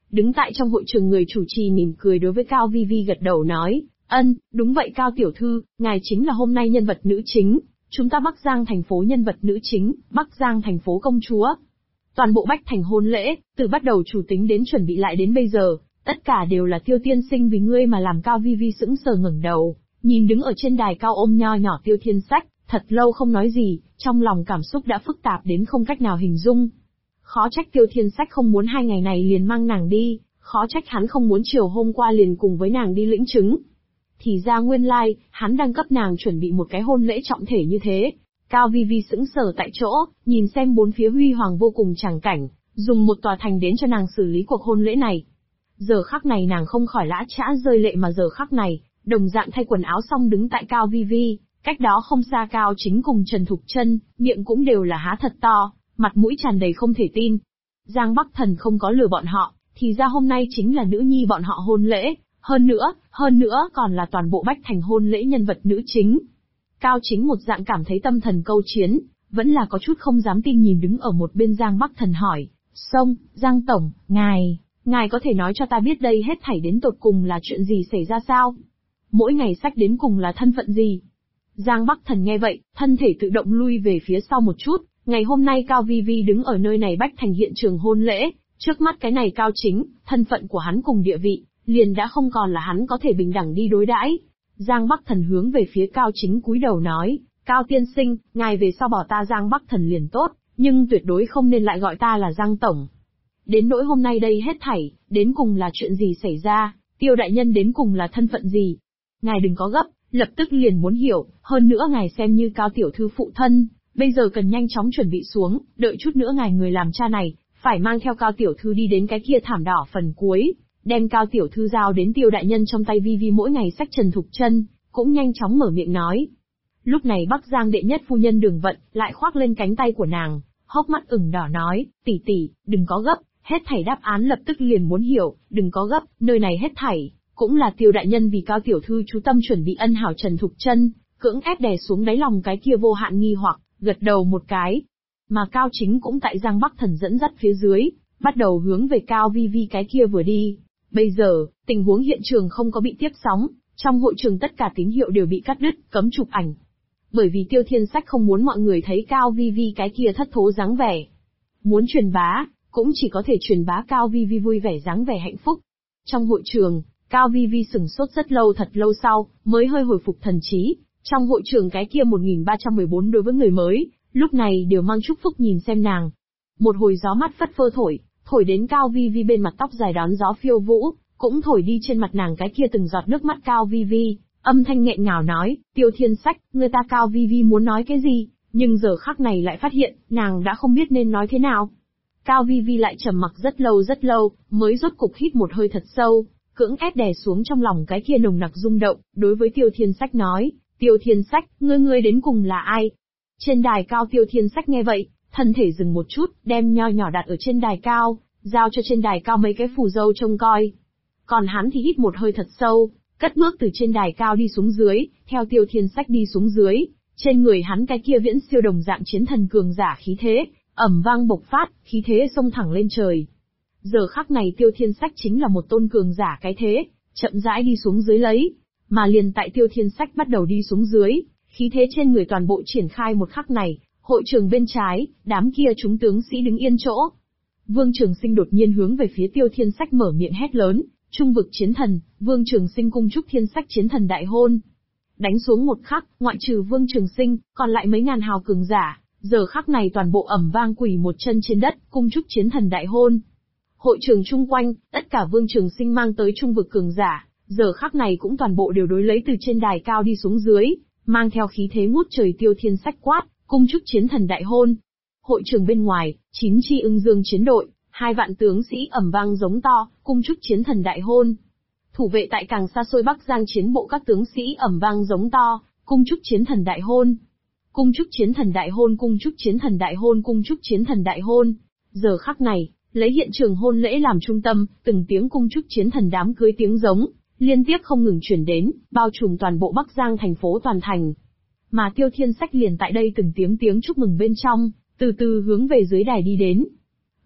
Đứng tại trong hội trường người chủ trì mỉm cười đối với Cao Vi Vi gật đầu nói, đúng vậy Cao tiểu thư, ngài chính là hôm nay nhân vật nữ chính, chúng ta Bắc Giang thành phố nhân vật nữ chính, Bắc Giang thành phố công chúa. Toàn bộ Bách Thành hôn lễ, từ bắt đầu chủ tính đến chuẩn bị lại đến bây giờ, tất cả đều là Tiêu tiên sinh vì ngươi mà làm. Cao Vi Vi sững sờ ngẩng đầu, nhìn đứng ở trên đài cao ôm nho nhỏ Tiêu Thiên Sách, thật lâu không nói gì, trong lòng cảm xúc đã phức tạp đến không cách nào hình dung. Khó trách Tiêu Thiên Sách không muốn 2 ngày này liền mang nàng đi, khó trách hắn không muốn chiều hôm qua liền cùng với nàng đi lĩnh chứng. Thì ra nguyên lai, hắn đang cấp nàng chuẩn bị một cái hôn lễ trọng thể như thế. Cao Vi Vi sững sờ tại chỗ, nhìn xem bốn phía huy hoàng vô cùng tràng cảnh, dùng một tòa thành đến cho nàng xử lý cuộc hôn lễ này. Giờ khắc này nàng không khỏi lã chã rơi lệ, mà giờ khắc này, đồng dạng thay quần áo xong đứng tại Cao Vi Vi, cách đó không xa Cao Chính cùng Trần Thục Chân, miệng cũng đều là há thật to, mặt mũi tràn đầy không thể tin. Giang Bắc Thần không có lừa bọn họ, thì ra hôm nay chính là nữ nhi bọn họ hôn lễ, hơn nữa còn là toàn bộ Bách Thành hôn lễ nhân vật nữ chính. Cao Chính một dạng cảm thấy tâm thần câu chiến, vẫn là có chút không dám tin nhìn đứng ở một bên Giang Bắc Thần hỏi, Giang Tổng, ngài có thể nói cho ta biết đây hết thảy đến tột cùng là chuyện gì xảy ra sao? Mỗi ngày sách đến cùng là thân phận gì? Giang Bắc Thần nghe vậy, thân thể tự động lui về phía sau một chút, ngày hôm nay Cao Vi Vi đứng ở nơi này Bách Thành hiện trường hôn lễ, trước mắt cái này Cao Chính, thân phận của hắn cùng địa vị, liền đã không còn là hắn có thể bình đẳng đi đối đãi. Giang Bắc Thần hướng về phía Cao Chính cúi đầu nói, Cao tiên sinh, ngài về sau bỏ ta Giang Bắc Thần liền tốt, nhưng tuyệt đối không nên lại gọi ta là Giang Tổng. Đến nỗi hôm nay đây hết thảy, đến cùng là chuyện gì xảy ra, Tiêu đại nhân đến cùng là thân phận gì? Ngài đừng có gấp, lập tức liền muốn hiểu, hơn nữa ngài xem như Cao tiểu thư phụ thân, bây giờ cần nhanh chóng chuẩn bị xuống, đợi chút nữa ngài người làm cha này, phải mang theo Cao tiểu thư đi đến cái kia thảm đỏ phần cuối, đem Cao tiểu thư giao đến Tiêu đại nhân trong tay. Vi Vi mỗi ngày xách Trần Thục Chân, cũng nhanh chóng mở miệng nói. Lúc này Bắc Giang đệ nhất phu nhân Đường Vận lại khoác lên cánh tay của nàng, hốc mắt ửng đỏ nói, tỷ, đừng có gấp, hết thảy đáp án lập tức liền muốn hiểu, đừng có gấp, nơi này hết thảy cũng là Tiêu đại nhân vì Cao tiểu thư chú tâm chuẩn bị ân hảo. Trần Thục Chân cưỡng ép đè xuống đáy lòng cái kia vô hạn nghi hoặc, gật đầu một cái. Mà Cao Chính cũng tại Giang Bắc Thần dẫn dắt phía dưới, bắt đầu hướng về Cao Vi Vi cái kia vừa đi. Bây giờ, tình huống hiện trường không có bị tiếp sóng, trong hội trường tất cả tín hiệu đều bị cắt đứt, cấm chụp ảnh. Bởi vì Tiêu Thiên Sách không muốn mọi người thấy Cao Vi Vi cái kia thất thố dáng vẻ. Muốn truyền bá, cũng chỉ có thể truyền bá Cao Vi Vi vui vẻ dáng vẻ hạnh phúc. Trong hội trường, Cao Vi Vi sửng sốt rất lâu, thật lâu sau, mới hơi hồi phục thần trí. Trong hội trường cái kia 1314 đối với người mới, lúc này đều mang chúc phúc nhìn xem nàng. Một hồi gió mát phất phơ thổi đến Cao Vi Vi bên mặt tóc dài đón gió phiêu vũ, cũng thổi đi trên mặt nàng cái kia từng giọt nước mắt. Cao Vi Vi, âm thanh nghẹn ngào nói, Tiêu Thiên Sách, người ta Cao Vi Vi muốn nói cái gì, nhưng giờ khắc này lại phát hiện, nàng đã không biết nên nói thế nào. Cao Vi Vi lại trầm mặc rất lâu, mới rốt cục hít một hơi thật sâu, cưỡng ép đè xuống trong lòng cái kia nồng nặc rung động, đối với Tiêu Thiên Sách nói, Tiêu Thiên Sách, ngươi đến cùng là ai? Trên đài cao Tiêu Thiên Sách nghe vậy, thân thể dừng một chút, đem nho nhỏ đặt ở trên đài cao, giao cho trên đài cao mấy cái phù dâu trông coi. Còn hắn thì hít một hơi thật sâu, cất bước từ trên đài cao đi xuống dưới, theo Tiêu Thiên Sách đi xuống dưới, trên người hắn cái kia viễn siêu đồng dạng chiến thần cường giả khí thế, ầm vang bộc phát, khí thế xông thẳng lên trời. Giờ khắc này Tiêu Thiên Sách chính là một tôn cường giả cái thế, chậm rãi đi xuống dưới lấy, mà liền tại Tiêu Thiên Sách bắt đầu đi xuống dưới, khí thế trên người toàn bộ triển khai một khắc này, hội trường bên trái, đám kia chúng tướng sĩ đứng yên chỗ. Vương Trường Sinh đột nhiên hướng về phía Tiêu Thiên Sách mở miệng hét lớn, trung vực chiến thần, Vương Trường Sinh cung chúc Thiên Sách chiến thần đại hôn. Đánh xuống một khắc, ngoại trừ Vương Trường Sinh, còn lại mấy ngàn hào cường giả, giờ khắc này toàn bộ ầm vang quỳ một chân trên đất, cung chúc chiến thần đại hôn. Hội trường chung quanh, tất cả Vương Trường Sinh mang tới trung vực cường giả, giờ khắc này cũng toàn bộ đều đối lấy từ trên đài cao đi xuống dưới, mang theo khí thế ngút trời. Tiêu Thiên Sách quát, cung chúc chiến thần đại hôn. Hội trường bên ngoài, 9 chi ưng dương chiến đội, 2 vạn tướng sĩ ầm vang giống to, cung chúc chiến thần đại hôn. Thủ vệ tại càng xa xôi Bắc Giang chiến bộ các tướng sĩ ầm vang giống to, cung chúc chiến thần đại hôn. Cung chúc chiến thần đại hôn, cung chúc chiến thần đại hôn, cung chúc chiến thần đại hôn. Giờ khắc này, lấy hiện trường hôn lễ làm trung tâm, từng tiếng cung chúc chiến thần đám cưới tiếng giống, liên tiếp không ngừng truyền đến, bao trùm toàn bộ Bắc Giang thành phố toàn thành. Mà Tiêu Thiên Sách liền tại đây từng tiếng chúc mừng bên trong, từ từ hướng về dưới đài đi đến.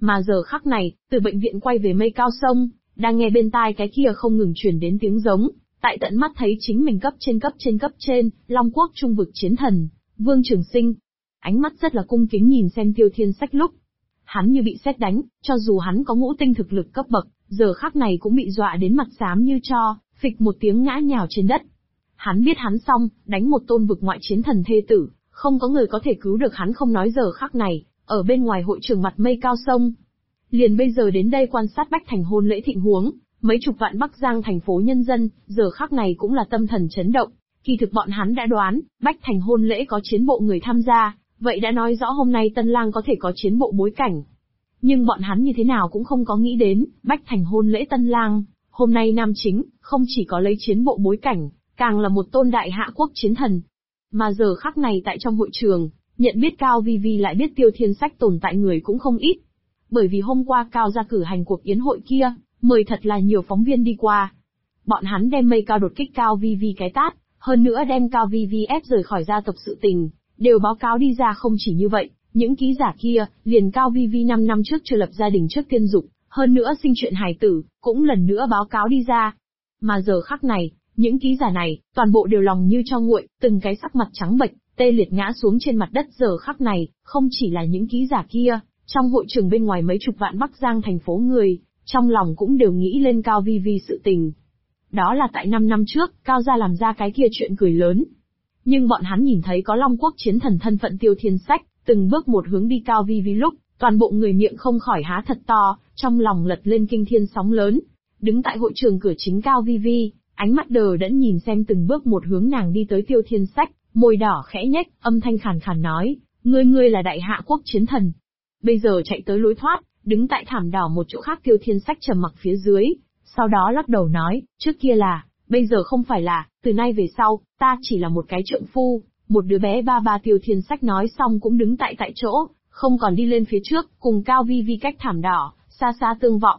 Mà giờ khắc này, từ bệnh viện quay về mây cao sông, đang nghe bên tai cái kia không ngừng truyền đến tiếng giống, tại tận mắt thấy chính mình cấp trên, Long Quốc trung vực chiến thần, Vương Trường Sinh. Ánh mắt rất là cung kính nhìn xem Tiêu Thiên Sách lúc. Hắn như bị sét đánh, cho dù hắn có ngũ tinh thực lực cấp bậc, giờ khắc này cũng bị dọa đến mặt xám như tro, phịch một tiếng ngã nhào trên đất. Hắn biết hắn xong, đánh một tôn vực ngoại chiến thần thê tử, không có người có thể cứu được hắn không nói giờ khắc này, ở bên ngoài hội trường mặt mây cao sông. Liền bây giờ đến đây quan sát Bách Thành hôn lễ thịnh huống, mấy chục vạn Bắc Giang thành phố nhân dân, giờ khắc này cũng là tâm thần chấn động. Kỳ thực bọn hắn đã đoán, Bách Thành hôn lễ có chiến bộ người tham gia, vậy đã nói rõ hôm nay Tân Lang có thể có chiến bộ bối cảnh. Nhưng bọn hắn như thế nào cũng không có nghĩ đến, Bách Thành hôn lễ Tân Lang, hôm nay nam chính, không chỉ có lấy chiến bộ bối cảnh, càng là một tôn đại hạ quốc chiến thần. Mà giờ khắc này tại trong hội trường, nhận biết Cao Vi Vi lại biết Tiêu Thiên Sách tồn tại người cũng không ít. Bởi vì hôm qua Cao ra cử hành cuộc yến hội kia, mời thật là nhiều phóng viên đi qua. Bọn hắn đem mây Cao đột kích Cao Vi Vi cái tát, hơn nữa đem Cao Vi Vi ép rời khỏi gia tộc sự tình, đều báo cáo đi ra. Không chỉ như vậy, những ký giả kia, liền Cao Vi Vi 5 năm trước chưa lập gia đình trước tiên dục, hơn nữa sinh chuyện hài tử, cũng lần nữa báo cáo đi ra. Mà giờ khắc này, những ký giả này, toàn bộ đều lòng như tro nguội, từng cái sắc mặt trắng bệch, tê liệt ngã xuống trên mặt đất. Giờ khắc này, không chỉ là những ký giả kia, trong hội trường bên ngoài mấy chục vạn Bắc Giang thành phố người, trong lòng cũng đều nghĩ lên Cao Vi Vi sự tình. Đó là tại 5 năm trước, Cao gia làm ra cái kia chuyện cười lớn. Nhưng bọn hắn nhìn thấy có Long Quốc chiến thần thân phận Tiêu Thiên Sách, từng bước một hướng đi Cao Vi Vi lúc, toàn bộ người miệng không khỏi há thật to, trong lòng lật lên kinh thiên sóng lớn. Đứng tại hội trường cửa chính Cao Vi Vi, ánh mắt đờ đẫn nhìn xem từng bước một hướng nàng đi tới Tiêu Thiên Sách, môi đỏ khẽ nhếch, âm thanh khàn khàn nói, ngươi là đại hạ quốc chiến thần. Bây giờ chạy tới lối thoát, đứng tại thảm đỏ một chỗ khác. Tiêu Thiên Sách trầm mặc phía dưới, sau đó lắc đầu nói, trước kia là, bây giờ không phải là, từ nay về sau, ta chỉ là một cái trượng phu, một đứa bé ba. Tiêu Thiên Sách nói xong cũng đứng tại chỗ, không còn đi lên phía trước, cùng Cao Vi Vi cách thảm đỏ, xa xa tương vọng.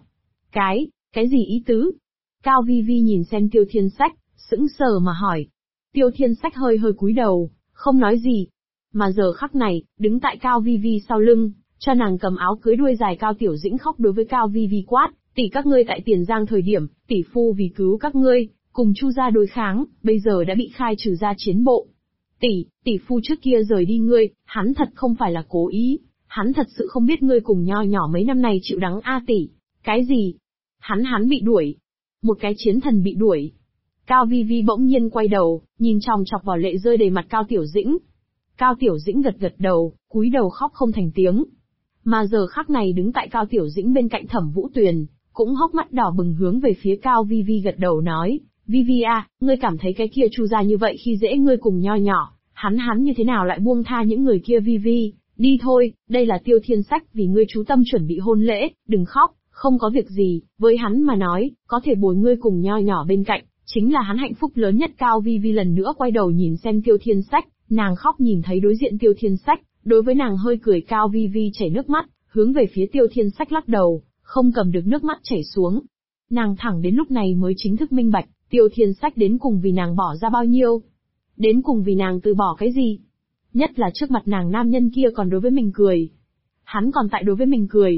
Cái gì ý tứ? Cao Vi Vi nhìn xem Tiêu Thiên Sách, sững sờ mà hỏi. Tiêu Thiên Sách hơi cúi đầu, không nói gì. Mà giờ khắc này, đứng tại Cao Vi Vi sau lưng, cho nàng cầm áo cưới đuôi dài Cao Tiểu Dĩnh khóc đối với Cao Vi Vi quát, tỷ các ngươi tại Tiền Giang thời điểm, tỷ phu vì cứu các ngươi, cùng Chu gia đối kháng, bây giờ đã bị khai trừ ra chiến bộ. Tỷ phu trước kia rời đi ngươi, hắn thật không phải là cố ý, hắn thật sự không biết ngươi cùng nho nhỏ mấy năm này chịu đắng a tỷ. Cái gì? Hắn bị đuổi. Một cái chiến thần bị đuổi. Cao Vi Vi bỗng nhiên quay đầu, nhìn chòng chọc vào lệ rơi đầy mặt Cao Tiểu Dĩnh. Cao Tiểu Dĩnh gật đầu, cúi đầu khóc không thành tiếng. Mà giờ khắc này đứng tại Cao Tiểu Dĩnh bên cạnh Thẩm Vũ Tuyền, cũng hốc mắt đỏ bừng hướng về phía Cao Vi Vi gật đầu nói, Vi Vi à, ngươi cảm thấy cái kia Chu gia như vậy khi dễ ngươi cùng nho nhỏ, hắn như thế nào lại buông tha những người kia Vi Vi, đi thôi, đây là Tiêu Thiên Sách vì ngươi chú tâm chuẩn bị hôn lễ, đừng khóc, không có việc gì, với hắn mà nói, có thể bồi ngươi cùng nho nhỏ bên cạnh, chính là hắn hạnh phúc lớn nhất. Cao Vi Vi lần nữa quay đầu nhìn xem Tiêu Thiên Sách, nàng khóc nhìn thấy đối diện Tiêu Thiên Sách, đối với nàng hơi cười. Cao Vi Vi chảy nước mắt, hướng về phía Tiêu Thiên Sách lắc đầu, không cầm được nước mắt chảy xuống. Nàng thẳng đến lúc này mới chính thức minh bạch, Tiêu Thiên Sách đến cùng vì nàng bỏ ra bao nhiêu, đến cùng vì nàng từ bỏ cái gì. Nhất là trước mặt nàng nam nhân kia còn đối với mình cười. Hắn còn tại đối với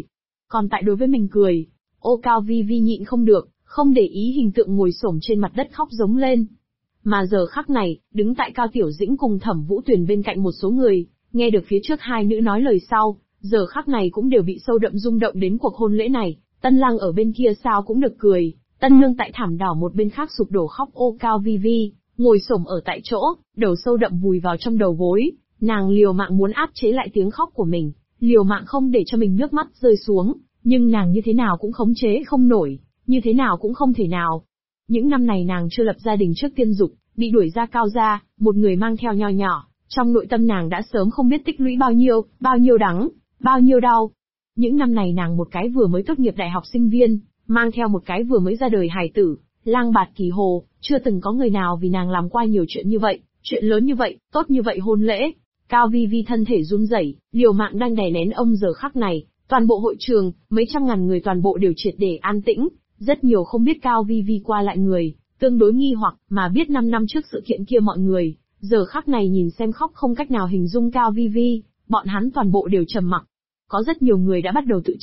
mình cười. Ô Cao Vi Vi nhịn không được, không để ý hình tượng ngồi xổm trên mặt đất khóc giống lên. Mà giờ khắc này, đứng tại Cao Tiểu Dĩnh cùng Thẩm Vũ Tuyền bên cạnh một số người, nghe được phía trước hai nữ nói lời sau, giờ khắc này cũng đều bị sâu đậm rung động đến cuộc hôn lễ này. Tân Lang ở bên kia sao cũng được cười, Tân Nương tại thảm đỏ một bên khác sụp đổ khóc. Ô Cao Vi Vi ngồi xổm ở tại chỗ, đầu sâu đậm vùi vào trong đầu gối, nàng liều mạng muốn áp chế lại tiếng khóc của mình, liều mạng không để cho mình nước mắt rơi xuống, nhưng nàng như thế nào cũng khống chế không nổi, như thế nào cũng không thể nào. Những năm này nàng chưa lập gia đình trước tiên dục, bị đuổi ra Cao gia, một người mang theo nho nhỏ, trong nội tâm nàng đã sớm không biết tích lũy bao nhiêu đắng, bao nhiêu đau. Những năm này nàng một cái vừa mới tốt nghiệp đại học sinh viên, mang theo một cái vừa mới ra đời hài tử, lang bạt kỳ hồ, chưa từng có người nào vì nàng làm qua nhiều chuyện như vậy, chuyện lớn như vậy, tốt như vậy hôn lễ. Cao Vi Vi thân thể run rẩy, liều mạng đang đè nén ông. Giờ khắc này, toàn bộ hội trường, mấy trăm ngàn người toàn bộ đều triệt để an tĩnh, rất nhiều không biết Cao Vi Vi qua lại người, tương đối nghi hoặc, mà biết 5 năm trước sự kiện kia mọi người, giờ khắc này nhìn xem khóc không cách nào hình dung Cao Vi Vi, bọn hắn toàn bộ đều trầm mặc. Có rất nhiều người đã bắt đầu tự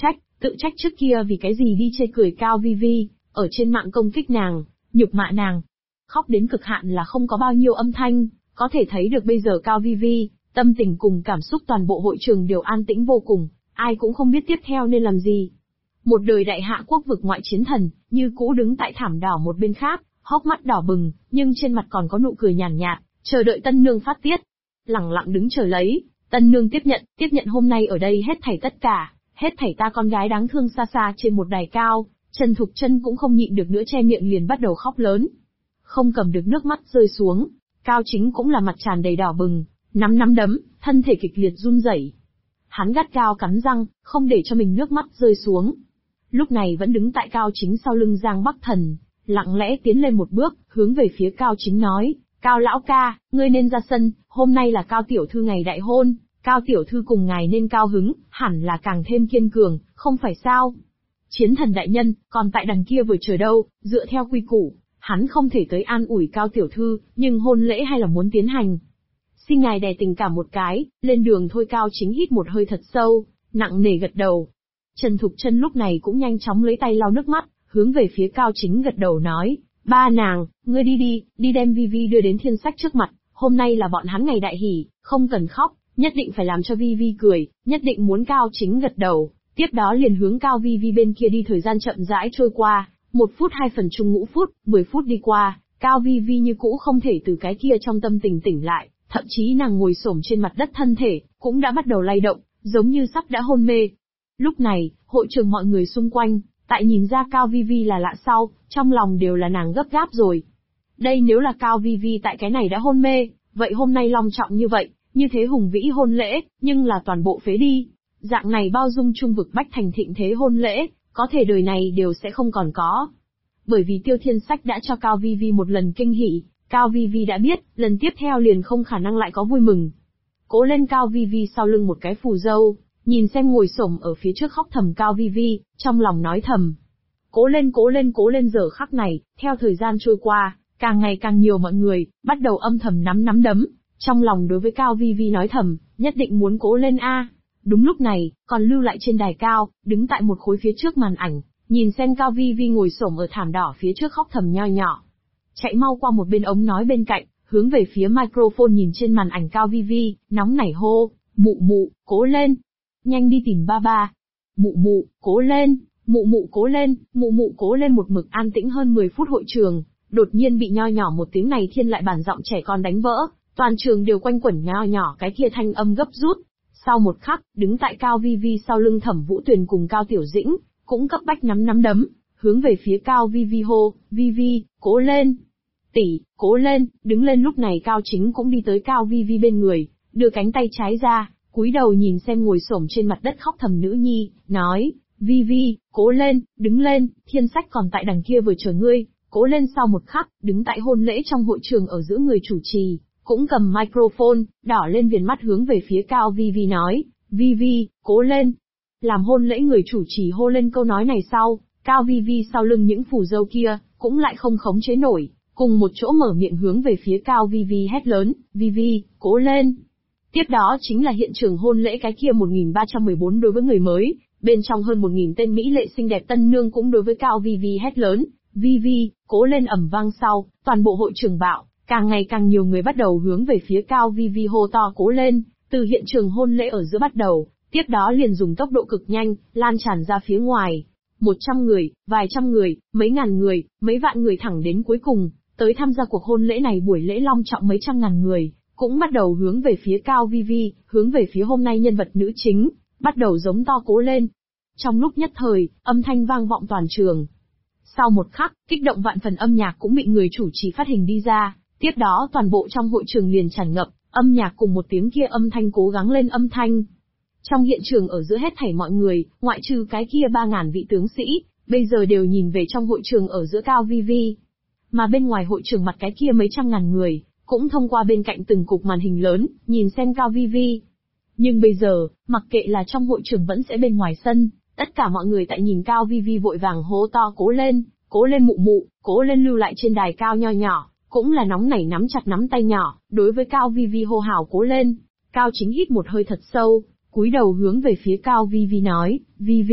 tự trách trước kia vì cái gì đi chê cười Cao Vi Vi, ở trên mạng công kích nàng, nhục mạ nàng. Khóc đến cực hạn là không có bao nhiêu âm thanh, có thể thấy được bây giờ Cao Vi Vi, tâm tình cùng cảm xúc toàn bộ hội trường đều an tĩnh vô cùng, ai cũng không biết tiếp theo nên làm gì. Một đời đại hạ quốc vực ngoại chiến thần, như cũ đứng tại thảm đỏ một bên khác, hốc mắt đỏ bừng, nhưng trên mặt còn có nụ cười nhàn nhạt, chờ đợi tân nương phát tiết. Lẳng lặng đứng chờ lấy, tân nương tiếp nhận hôm nay ở đây hết thảy tất cả, hết thảy ta con gái đáng thương xa xa trên một đài cao. Trần Thục Chân cũng không nhịn được nữa che miệng liền bắt đầu khóc lớn. Không cầm được nước mắt rơi xuống, Cao Chính cũng là mặt tràn đầy đỏ bừng, nắm đấm, thân thể kịch liệt run rẩy. Hắn gắt gao cắn răng, không để cho mình nước mắt rơi xuống. Lúc này vẫn đứng tại Cao Chính sau lưng Giang Bắc Thần, lặng lẽ tiến lên một bước, hướng về phía Cao Chính nói, Cao lão ca, ngươi nên ra sân, hôm nay là Cao tiểu thư ngày đại hôn, Cao tiểu thư cùng ngài nên cao hứng, hẳn là càng thêm kiên cường, không phải sao? Chiến thần đại nhân, còn tại đằng kia vừa chờ đâu, dựa theo quy củ, hắn không thể tới an ủi Cao tiểu thư, nhưng hôn lễ hay là muốn tiến hành. Xin ngài đè tình cảm một cái, lên đường thôi. Cao Chính hít một hơi thật sâu, nặng nề gật đầu. Trần Thục Chân lúc này cũng nhanh chóng lấy tay lau nước mắt, hướng về phía Cao Chính gật đầu nói, ba nàng, ngươi đi đem Vi Vi đưa đến Thiên Sách trước mặt, hôm nay là bọn hắn ngày đại hỷ, không cần khóc, nhất định phải làm cho Vi Vi cười, nhất định muốn. Cao Chính gật đầu, tiếp đó liền hướng Cao Vi Vi bên kia đi. Thời gian chậm rãi trôi qua, 1 phút 2 phần chung ngũ phút, 10 phút đi qua, Cao Vi Vi như cũ không thể từ cái kia trong tâm tình tỉnh lại, thậm chí nàng ngồi xổm trên mặt đất thân thể, cũng đã bắt đầu lay động, giống như sắp đã hôn mê. Lúc này, hội trường mọi người xung quanh, tại nhìn ra Cao Vi Vi là lạ sau, trong lòng đều là nàng gấp gáp rồi. Đây nếu là Cao Vi Vi tại cái này đã hôn mê, vậy hôm nay long trọng như vậy, như thế hùng vĩ hôn lễ, nhưng là toàn bộ phế đi. Dạng này bao dung trung vực bách thành thịnh thế hôn lễ, có thể đời này đều sẽ không còn có. Bởi vì Tiêu Thiên Sách đã cho Cao Vi Vi một lần kinh hỉ, Cao Vi Vi đã biết, lần tiếp theo liền không khả năng lại có vui mừng. Cố lên. Cao Vi Vi sau lưng một cái phù dâu, nhìn xem ngồi xổm ở phía trước khóc thầm Cao Vi Vi, trong lòng nói thầm. Cố lên. Giờ khắc này, theo thời gian trôi qua, càng ngày càng nhiều mọi người, bắt đầu âm thầm nắm đấm, trong lòng đối với Cao Vi Vi nói thầm, nhất định muốn cố lên a. Đúng lúc này, còn lưu lại trên đài cao, đứng tại một khối phía trước màn ảnh, nhìn xem Cao Vi Vi ngồi xổm ở thảm đỏ phía trước khóc thầm nho nhỏ. Chạy mau qua một bên ống nói bên cạnh, hướng về phía microphone nhìn trên màn ảnh Cao Vi Vi, nóng nảy hô, mụ, cố lên. Nhanh đi tìm ba. Mụ, cố lên, mụ cố lên, mụ cố lên. Một mực an tĩnh hơn 10 phút hội trường, đột nhiên bị nho nhỏ một tiếng này thiên lại bản giọng trẻ con đánh vỡ, toàn trường đều quanh quẩn nho nhỏ cái kia thanh âm gấp rút. Sau một khắc, đứng tại Cao Vi Vi sau lưng Thẩm Vũ Tuyền cùng Cao Tiểu Dĩnh, cũng cấp bách nắm đấm, hướng về phía Cao Vi Vi hô, Vi Vi, cố lên. Tỷ, cố lên, đứng lên. Lúc này Cao Chính cũng đi tới Cao Vi Vi bên người, đưa cánh tay trái ra, cúi đầu nhìn xem ngồi xổm trên mặt đất khóc thầm nữ nhi, nói, Vi Vi, cố lên, đứng lên, Thiên Sách còn tại đằng kia vừa chờ ngươi, cố lên. Sau một khắc, đứng tại hôn lễ trong hội trường ở giữa người chủ trì, cũng cầm microphone, đỏ lên viền mắt hướng về phía Cao Vi Vi nói, Vi Vi, cố lên. Làm hôn lễ người chủ trì hô lên câu nói này sau, Cao Vi Vi sau lưng những phù dâu kia, cũng lại không khống chế nổi, cùng một chỗ mở miệng hướng về phía Cao Vi Vi hét lớn, Vi Vi, cố lên. Tiếp đó chính là hiện trường hôn lễ cái kia 1314 đối với người mới, bên trong hơn 1000 tên mỹ lệ xinh đẹp tân nương cũng đối với Cao Vi Vi hét lớn, Vi Vi, cố lên. Ầm vang sau, toàn bộ hội trường bạo, càng ngày càng nhiều người bắt đầu hướng về phía Cao Vi Vi hô to cố lên, từ hiện trường hôn lễ ở giữa bắt đầu, tiếp đó liền dùng tốc độ cực nhanh, lan tràn ra phía ngoài. 100 người, vài trăm người, mấy ngàn người, mấy vạn người thẳng đến cuối cùng, tới tham gia cuộc hôn lễ này buổi lễ long trọng mấy trăm ngàn người, cũng bắt đầu hướng về phía Cao Vi Vi, hướng về phía hôm nay nhân vật nữ chính, bắt đầu giống to cố lên. Trong lúc nhất thời, âm thanh vang vọng toàn trường. Sau một khắc, kích động vạn phần âm nhạc cũng bị người chủ trì phát hình đi ra, tiếp đó toàn bộ trong hội trường liền tràn ngập, âm nhạc cùng một tiếng kia âm thanh cố gắng lên âm thanh. Trong hiện trường ở giữa hết thảy mọi người, ngoại trừ cái kia 3000 vị tướng sĩ, bây giờ đều nhìn về trong hội trường ở giữa Cao Vi Vi. Mà bên ngoài hội trường mặt cái kia mấy trăm ngàn người, cũng thông qua bên cạnh từng cục màn hình lớn, nhìn xem Cao Vi Vi. Nhưng bây giờ, mặc kệ là trong hội trường vẫn sẽ bên ngoài sân, tất cả mọi người tại nhìn Cao Vi Vi vội vàng hô to cố lên mụ, cố lên. Lưu lại trên đài cao nho nhỏ, cũng là nóng nảy nắm chặt nắm tay nhỏ, đối với Cao Vi Vi hô hào cố lên. Cao Chính hít một hơi thật sâu, cúi đầu hướng về phía Cao Vi Vi nói, Vi Vi,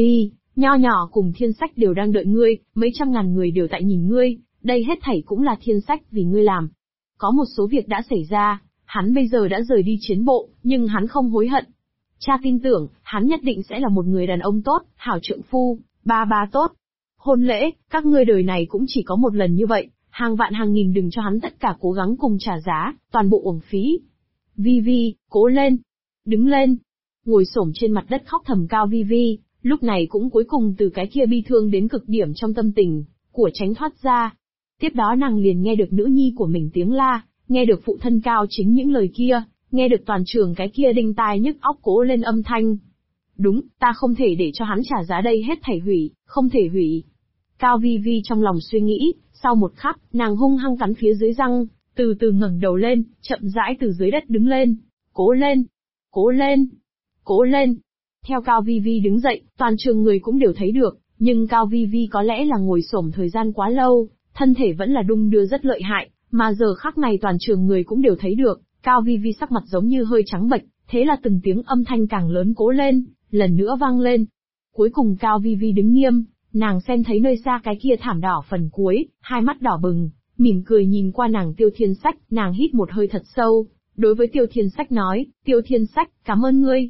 Nho nhỏ cùng Thiên Sách đều đang đợi ngươi, mấy trăm ngàn người đều tại nhìn ngươi, đây hết thảy cũng là Thiên Sách vì ngươi làm. Có một số việc đã xảy ra, hắn bây giờ đã rời đi chiến bộ, nhưng hắn không hối hận. Cha tin tưởng, hắn nhất định sẽ là một người đàn ông tốt, hảo trượng phu, ba tốt. Hôn lễ, các ngươi đời này cũng chỉ có một lần như vậy, hàng vạn hàng nghìn đừng cho hắn tất cả cố gắng cùng trả giá, toàn bộ uổng phí. Vi Vi, cố lên. Đứng lên. Ngồi xổm trên mặt đất khóc thầm Cao Vi Vi, lúc này cũng cuối cùng từ cái kia bi thương đến cực điểm trong tâm tình, của tránh thoát ra. Tiếp đó nàng liền nghe được nữ nhi của mình tiếng la, nghe được phụ thân Cao Chính những lời kia, nghe được toàn trường cái kia đinh tai nhức óc cố lên âm thanh. Đúng, ta không thể để cho hắn trả giá đây hết thảy hủy, không thể hủy. Cao Vi Vi trong lòng suy nghĩ, sau một khắc, nàng hung hăng cắn phía dưới răng, từ từ ngẩng đầu lên, chậm rãi từ dưới đất đứng lên. Cố lên! Cố lên! Cố lên! Theo Cao Vi Vi đứng dậy, toàn trường người cũng đều thấy được, nhưng Cao Vi Vi có lẽ là ngồi xổm thời gian quá lâu, thân thể vẫn là đung đưa rất lợi hại, mà giờ khắc này toàn trường người cũng đều thấy được, Cao Vi Vi sắc mặt giống như hơi trắng bệch, thế là từng tiếng âm thanh càng lớn cố lên, lần nữa vang lên. Cuối cùng Cao Vi Vi đứng nghiêm, nàng xem thấy nơi xa cái kia thảm đỏ phần cuối, hai mắt đỏ bừng, mỉm cười nhìn qua nàng Tiêu Thiên Sách, nàng hít một hơi thật sâu, đối với Tiêu Thiên Sách nói, Tiêu Thiên Sách, cảm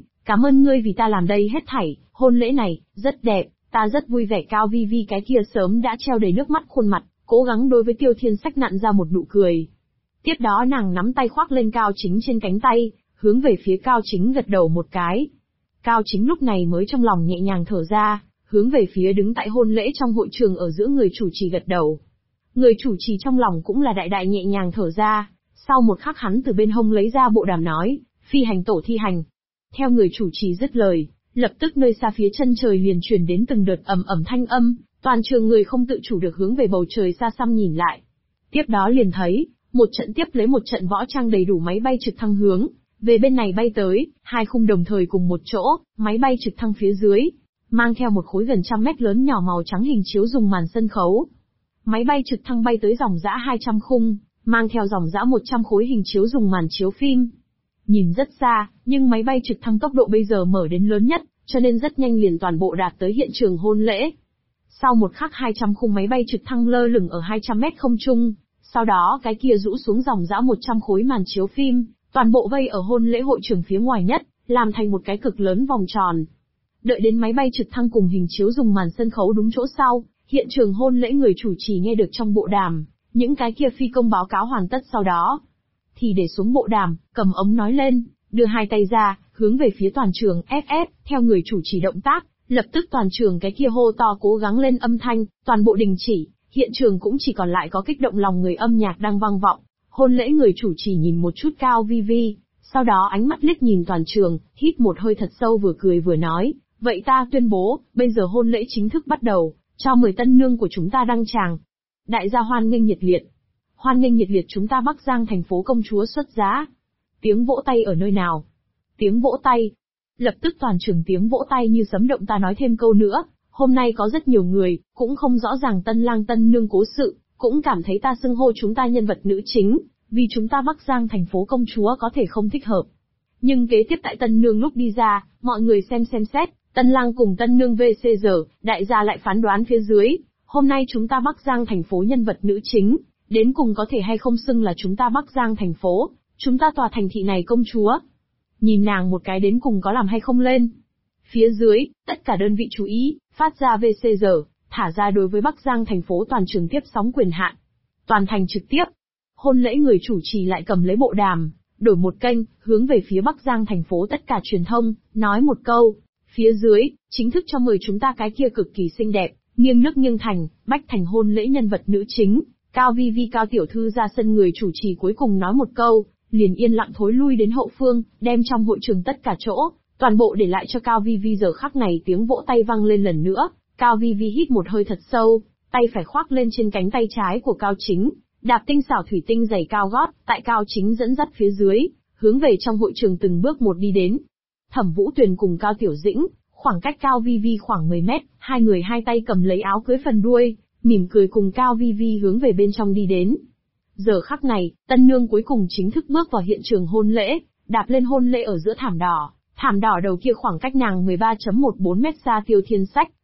ơn ngươi vì ta làm đây hết thảy, hôn lễ này, rất đẹp, ta rất vui vẻ. Cao Vi Vi cái kia sớm đã treo đầy nước mắt khuôn mặt, cố gắng đối với Tiêu Thiên Sách nặn ra một nụ cười. Tiếp đó nàng nắm tay khoác lên Cao Chính trên cánh tay, hướng về phía Cao Chính gật đầu một cái. Cao Chính lúc này mới trong lòng nhẹ nhàng thở ra, hướng về phía đứng tại hôn lễ trong hội trường ở giữa người chủ trì gật đầu. Người chủ trì trong lòng cũng là đại đại nhẹ nhàng thở ra, sau một khắc hắn từ bên hông lấy ra bộ đàm nói, phi hành tổ thi hành. Theo người chủ trì dứt lời, lập tức nơi xa phía chân trời liền truyền đến từng đợt ầm ầm thanh âm, toàn trường người không tự chủ được hướng về bầu trời xa xăm nhìn lại. Tiếp đó liền thấy, một trận tiếp lấy một trận võ trang đầy đủ máy bay trực thăng hướng về bên này bay tới, hai khung đồng thời cùng một chỗ, máy bay trực thăng phía dưới mang theo một khối gần 100 mét lớn nhỏ màu trắng hình chiếu dùng màn sân khấu. Máy bay trực thăng bay tới dòng dã 200 khung, mang theo dòng dã 100 khối hình chiếu dùng màn chiếu phim. Nhìn rất xa, nhưng máy bay trực thăng tốc độ bây giờ mở đến lớn nhất, cho nên rất nhanh liền toàn bộ đạt tới hiện trường hôn lễ. Sau một khắc 200 khung máy bay trực thăng lơ lửng ở 200 mét không trung, sau đó cái kia rũ xuống dòng dã 100 khối màn chiếu phim, toàn bộ vây ở hôn lễ hội trường phía ngoài nhất, làm thành một cái cực lớn vòng tròn. Đợi đến máy bay trực thăng cùng hình chiếu dùng màn sân khấu đúng chỗ sau, hiện trường hôn lễ người chủ trì nghe được trong bộ đàm, những cái kia phi công báo cáo hoàn tất sau đó. Thì để xuống bộ đàm, cầm ống nói lên, đưa hai tay ra, hướng về phía toàn trường FF, theo người chủ trì động tác, lập tức toàn trường cái kia hô to cố gắng lên âm thanh, toàn bộ đình chỉ, hiện trường cũng chỉ còn lại có kích động lòng người âm nhạc đang vang vọng. Hôn lễ người chủ trì nhìn một chút Cao Vi Vi, sau đó ánh mắt liếc nhìn toàn trường, hít một hơi thật sâu vừa cười vừa nói, vậy ta tuyên bố, bây giờ hôn lễ chính thức bắt đầu, cho 10 tân nương của chúng ta đăng tràng. Đại gia hoan nghênh nhiệt liệt. Hoan nghênh nhiệt liệt chúng ta Bắc Giang thành phố công chúa xuất giá. Tiếng vỗ tay ở nơi nào? Tiếng vỗ tay. Lập tức toàn trường tiếng vỗ tay như sấm động. Ta nói thêm câu nữa, hôm nay có rất nhiều người, cũng không rõ ràng tân lang tân nương cố sự, cũng cảm thấy ta xưng hô chúng ta nhân vật nữ chính, vì chúng ta Bắc Giang thành phố công chúa có thể không thích hợp. Nhưng kế tiếp tại tân nương lúc đi ra, mọi người xem xét, tân lang cùng tân nương VCR, đại gia lại phán đoán phía dưới, hôm nay chúng ta Bắc Giang thành phố nhân vật nữ chính, đến cùng có thể hay không xưng là chúng ta Bắc Giang thành phố, chúng ta tòa thành thị này công chúa. Nhìn nàng một cái đến cùng có làm hay không lên. Phía dưới, tất cả đơn vị chú ý, phát ra VCR, thả ra đối với Bắc Giang thành phố toàn trường tiếp sóng quyền hạn. Toàn thành trực tiếp. Hôn lễ người chủ trì lại cầm lấy bộ đàm, đổi một kênh, hướng về phía Bắc Giang thành phố tất cả truyền thông, nói một câu. Phía dưới, chính thức cho mời chúng ta cái kia cực kỳ xinh đẹp, nghiêng nước nghiêng thành, Bách thành hôn lễ nhân vật nữ chính, Cao Vi Vi Cao tiểu thư ra sân. Người chủ trì cuối cùng nói một câu, liền yên lặng thối lui đến hậu phương, đem trong hội trường tất cả chỗ, toàn bộ để lại cho Cao Vi Vi. Giờ khắc này tiếng vỗ tay vang lên lần nữa, Cao Vi Vi hít một hơi thật sâu, tay phải khoác lên trên cánh tay trái của Cao Chính, đạp tinh xảo thủy tinh giày cao gót, tại Cao Chính dẫn dắt phía dưới, hướng về trong hội trường từng bước một đi đến. Thẩm Vũ Tuyền cùng Cao Tiểu Dĩnh, khoảng cách Cao Vi Vi khoảng 10 mét, hai người hai tay cầm lấy áo cưới phần đuôi, mỉm cười cùng Cao Vi Vi hướng về bên trong đi đến. Giờ khắc này, tân nương cuối cùng chính thức bước vào hiện trường hôn lễ, đạp lên hôn lễ ở giữa thảm đỏ đầu kia khoảng cách nàng 13.14 mét xa Tiêu Thiên Sách,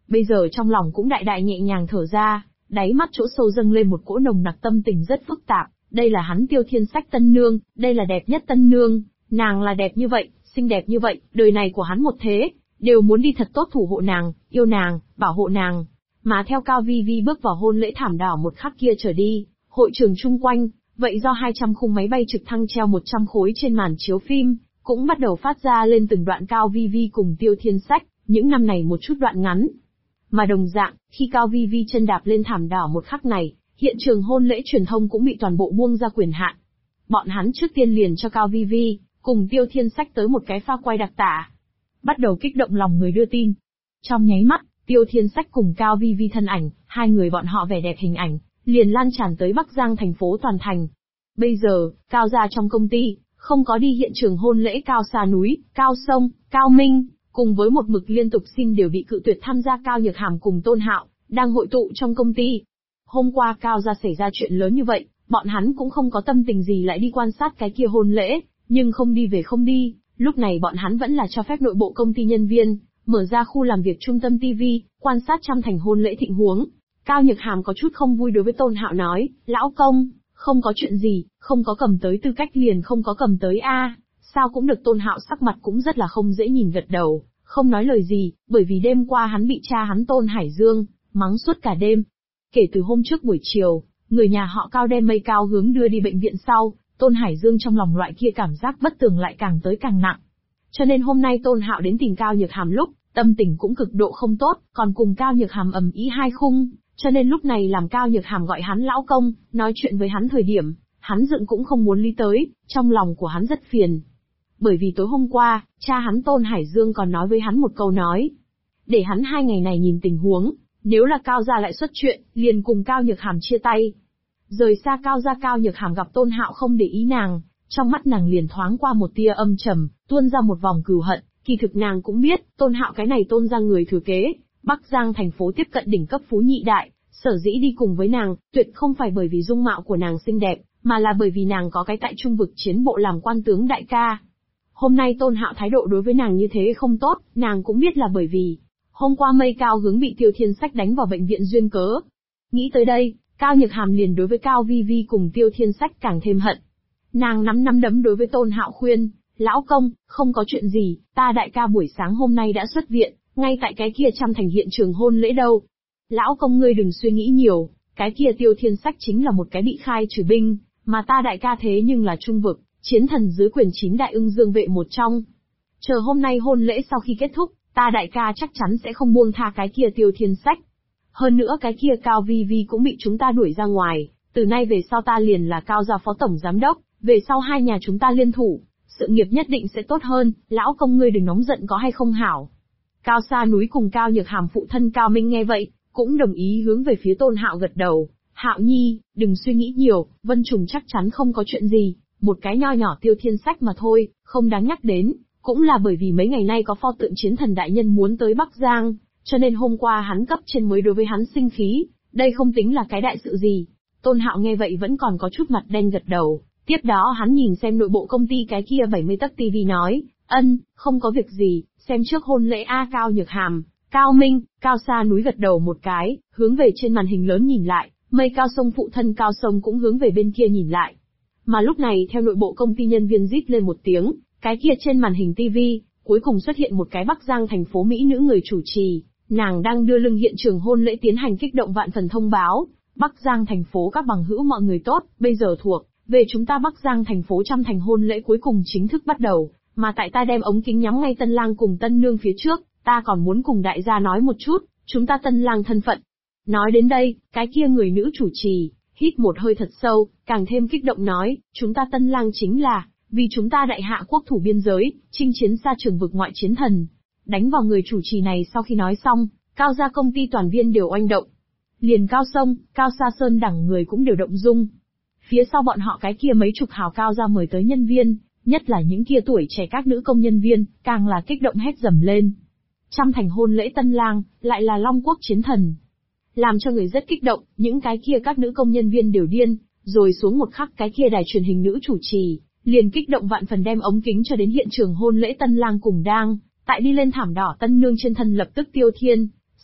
bây giờ trong lòng cũng đại đại nhẹ nhàng thở ra, đáy mắt chỗ sâu dâng lên một cỗ nồng nặc tâm tình rất phức tạp. Đây là hắn Tiêu Thiên Sách tân nương, đây là đẹp nhất tân nương, nàng là đẹp như vậy, xinh đẹp như vậy, đời này của hắn một thế, đều muốn đi thật tốt thủ hộ nàng, yêu nàng, bảo hộ nàng. Mà theo Cao Vi Vi bước vào hôn lễ thảm đỏ một khắc kia trở đi, hội trường chung quanh, vậy do 200 khung máy bay trực thăng treo 100 khối trên màn chiếu phim, cũng bắt đầu phát ra lên từng đoạn Cao Vi Vi cùng Tiêu Thiên Sách, những năm này một chút đoạn ngắn. Mà đồng dạng, khi Cao Vi Vi chân đạp lên thảm đỏ một khắc này, hiện trường hôn lễ truyền thông cũng bị toàn bộ buông ra quyền hạn. Bọn hắn trước tiên liền cho Cao Vi Vi, cùng Tiêu Thiên Sách tới một cái pha quay đặc tả. Bắt đầu kích động lòng người đưa tin. Trong nháy mắt, Tiêu Thiên Sách cùng Cao Vi Vi thân ảnh, hai người bọn họ vẻ đẹp hình ảnh, liền lan tràn tới Bắc Giang thành phố toàn thành. Bây giờ, Cao gia trong công ty, không có đi hiện trường hôn lễ Cao Sa Núi, Cao Sông, Cao Minh, cùng với một mực liên tục xin đều bị cự tuyệt tham gia Cao Nhược Hàm cùng Tôn Hạo, đang hội tụ trong công ty. Hôm qua Cao gia xảy ra chuyện lớn như vậy, bọn hắn cũng không có tâm tình gì lại đi quan sát cái kia hôn lễ, nhưng không đi về không đi, lúc này bọn hắn vẫn là cho phép nội bộ công ty nhân viên, mở ra khu làm việc trung tâm TV, quan sát trăm thành hôn lễ thịnh huống. Cao Nhược Hàm có chút không vui đối với Tôn Hạo nói, lão công, không có chuyện gì, không có cầm tới tư cách liền không có cầm tới a. Sao cũng được. Tôn Hạo sắc mặt cũng rất là không dễ nhìn, gật đầu, không nói lời gì, bởi vì đêm qua hắn bị cha hắn Tôn Hải Dương mắng suốt cả đêm. Kể từ hôm trước buổi chiều, người nhà họ Cao đem Mây Cao hướng đưa đi bệnh viện sau, Tôn Hải Dương trong lòng loại kia cảm giác bất tường lại càng tới càng nặng. Cho nên hôm nay Tôn Hạo đến tìm Cao Nhược Hàm lúc, tâm tình cũng cực độ không tốt, còn cùng Cao Nhược Hàm ầm ĩ hai khung, cho nên lúc này làm Cao Nhược Hàm gọi hắn lão công, nói chuyện với hắn thời điểm, hắn dựng cũng không muốn lý tới, trong lòng của hắn rất phiền. Bởi vì tối hôm qua, cha hắn Tôn Hải Dương còn nói với hắn một câu nói, để hắn 2 ngày này nhìn tình huống, nếu là Cao gia lại xuất chuyện, liền cùng Cao Nhược Hàm chia tay. Rời xa Cao gia, Cao Nhược Hàm gặp Tôn Hạo không để ý nàng, trong mắt nàng liền thoáng qua một tia âm trầm, tuôn ra một vòng cừu hận, kỳ thực nàng cũng biết, Tôn Hạo cái này Tôn gia người thừa kế, Bắc Giang thành phố tiếp cận đỉnh cấp phú nhị đại, sở dĩ đi cùng với nàng, tuyệt không phải bởi vì dung mạo của nàng xinh đẹp, mà là bởi vì nàng có cái tại Trung vực chiến bộ làm quan tướng đại ca. Hôm nay Tôn Hạo thái độ đối với nàng như thế không tốt, nàng cũng biết là bởi vì hôm qua Mây Cao hướng bị Tiêu Thiên Sách đánh vào bệnh viện duyên cớ. Nghĩ tới đây, Cao Nhược Hàm liền đối với Cao Vi Vi cùng Tiêu Thiên Sách càng thêm hận. Nàng nắm đấm đối với Tôn Hạo khuyên, lão công, không có chuyện gì, ta đại ca buổi sáng hôm nay đã xuất viện, ngay tại cái kia trăm thành hiện trường hôn lễ đâu. Lão công ngươi đừng suy nghĩ nhiều, cái kia Tiêu Thiên Sách chính là một cái bị khai trừ binh, mà ta đại ca thế nhưng là trung vực, chiến thần dưới quyền 9 đại ưng dương vệ một trong. Chờ hôm nay hôn lễ sau khi kết thúc, ta đại ca chắc chắn sẽ không buông tha cái kia Tiêu Thiên Sách. Hơn nữa cái kia Cao Vi Vi cũng bị chúng ta đuổi ra ngoài, từ nay về sau ta liền là Cao gia phó tổng giám đốc, về sau hai nhà chúng ta liên thủ, sự nghiệp nhất định sẽ tốt hơn, lão công ngươi đừng nóng giận có hay không hảo. Cao Sa Núi cùng Cao Nhược Hàm phụ thân Cao Minh nghe vậy, cũng đồng ý hướng về phía Tôn Hạo gật đầu, Hạo nhi, đừng suy nghĩ nhiều, Vân Trùng chắc chắn không có chuyện gì, một cái nho nhỏ Tiêu Thiên Sách mà thôi, không đáng nhắc đến, cũng là bởi vì mấy ngày nay có pho tượng chiến thần đại nhân muốn tới Bắc Giang, cho nên hôm qua hắn cấp trên mới đối với hắn sinh khí, đây không tính là cái đại sự gì. Tôn Hạo nghe vậy vẫn còn có chút mặt đen gật đầu, tiếp đó hắn nhìn xem nội bộ công ty cái kia 70 tấc TV nói, không có việc gì, xem trước hôn lễ A. Cao Nhược Hàm, Cao Minh, Cao Sa Núi gật đầu một cái, hướng về trên màn hình lớn nhìn lại, Mây Cao Sông phụ thân Cao Sông cũng hướng về bên kia nhìn lại. Mà lúc này theo nội bộ công ty nhân viên rít lên một tiếng, cái kia trên màn hình TV, cuối cùng xuất hiện một cái Bắc Giang thành phố Mỹ nữ người chủ trì, nàng đang đưa lưng hiện trường hôn lễ tiến hành kích động vạn phần thông báo, Bắc Giang thành phố các bằng hữu mọi người tốt, bây giờ thuộc về chúng ta Bắc Giang thành phố trăm thành hôn lễ cuối cùng chính thức bắt đầu, mà tại ta đem ống kính nhắm ngay tân lang cùng tân nương phía trước, ta còn muốn cùng đại gia nói một chút, chúng ta tân lang thân phận. Nói đến đây, cái kia người nữ chủ trì, hít một hơi thật sâu, càng thêm kích động nói, chúng ta tân lang chính là, vì chúng ta đại hạ quốc thủ biên giới, chinh chiến xa trường vực ngoại chiến thần. Đánh vào người chủ trì này sau khi nói xong, Cao gia công ty toàn viên đều oanh động. Liền Cao Sông, Cao Sa Sơn đẳng người cũng đều động dung. Phía sau bọn họ cái kia mấy chục hào Cao gia mời tới nhân viên, nhất là những kia tuổi trẻ các nữ công nhân viên, càng là kích động hét dầm lên. Trăm thành hôn lễ tân lang, lại là Long Quốc chiến thần. Làm cho người rất kích động, những cái kia các nữ công nhân viên đều điên, rồi xuống một khắc cái kia đài truyền hình nữ chủ trì, liền kích động vạn phần đem ống kính cho đến hiện trường hôn lễ tân lang cùng đang, tại đi lên thảm đỏ tân nương trên thân lập tức Tiêu Thiên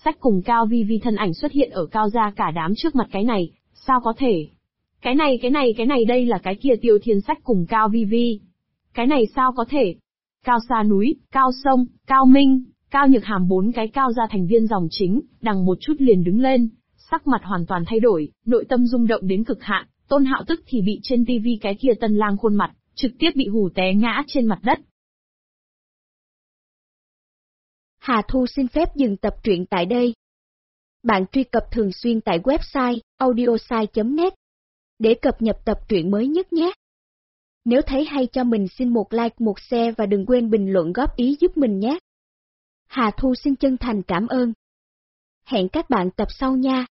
Sách cùng Cao Vi Vi thân ảnh xuất hiện ở Cao gia cả đám trước mặt. Cái này, sao có thể? Cái này đây là cái kia Tiêu Thiên Sách cùng Cao Vi Vi. Cái này sao có thể? Cao Sa Núi, Cao Sông, Cao Minh, Cao Nhược Hàm 4 cái Cao gia thành viên dòng chính, đằng một chút liền đứng lên, sắc mặt hoàn toàn thay đổi, nội tâm rung động đến cực hạn. Tôn Hạo tức thì bị trên tivi cái kia tân lang khuôn mặt, trực tiếp bị hù té ngã trên mặt đất. Hà Thu xin phép dừng tập truyện tại đây. Bạn truy cập thường xuyên tại website audiosai.net để cập nhật tập truyện mới nhất nhé. Nếu thấy hay cho mình xin một like, một share và đừng quên bình luận góp ý giúp mình nhé. Hà Thu xin chân thành cảm ơn. Hẹn các bạn tập sau nha.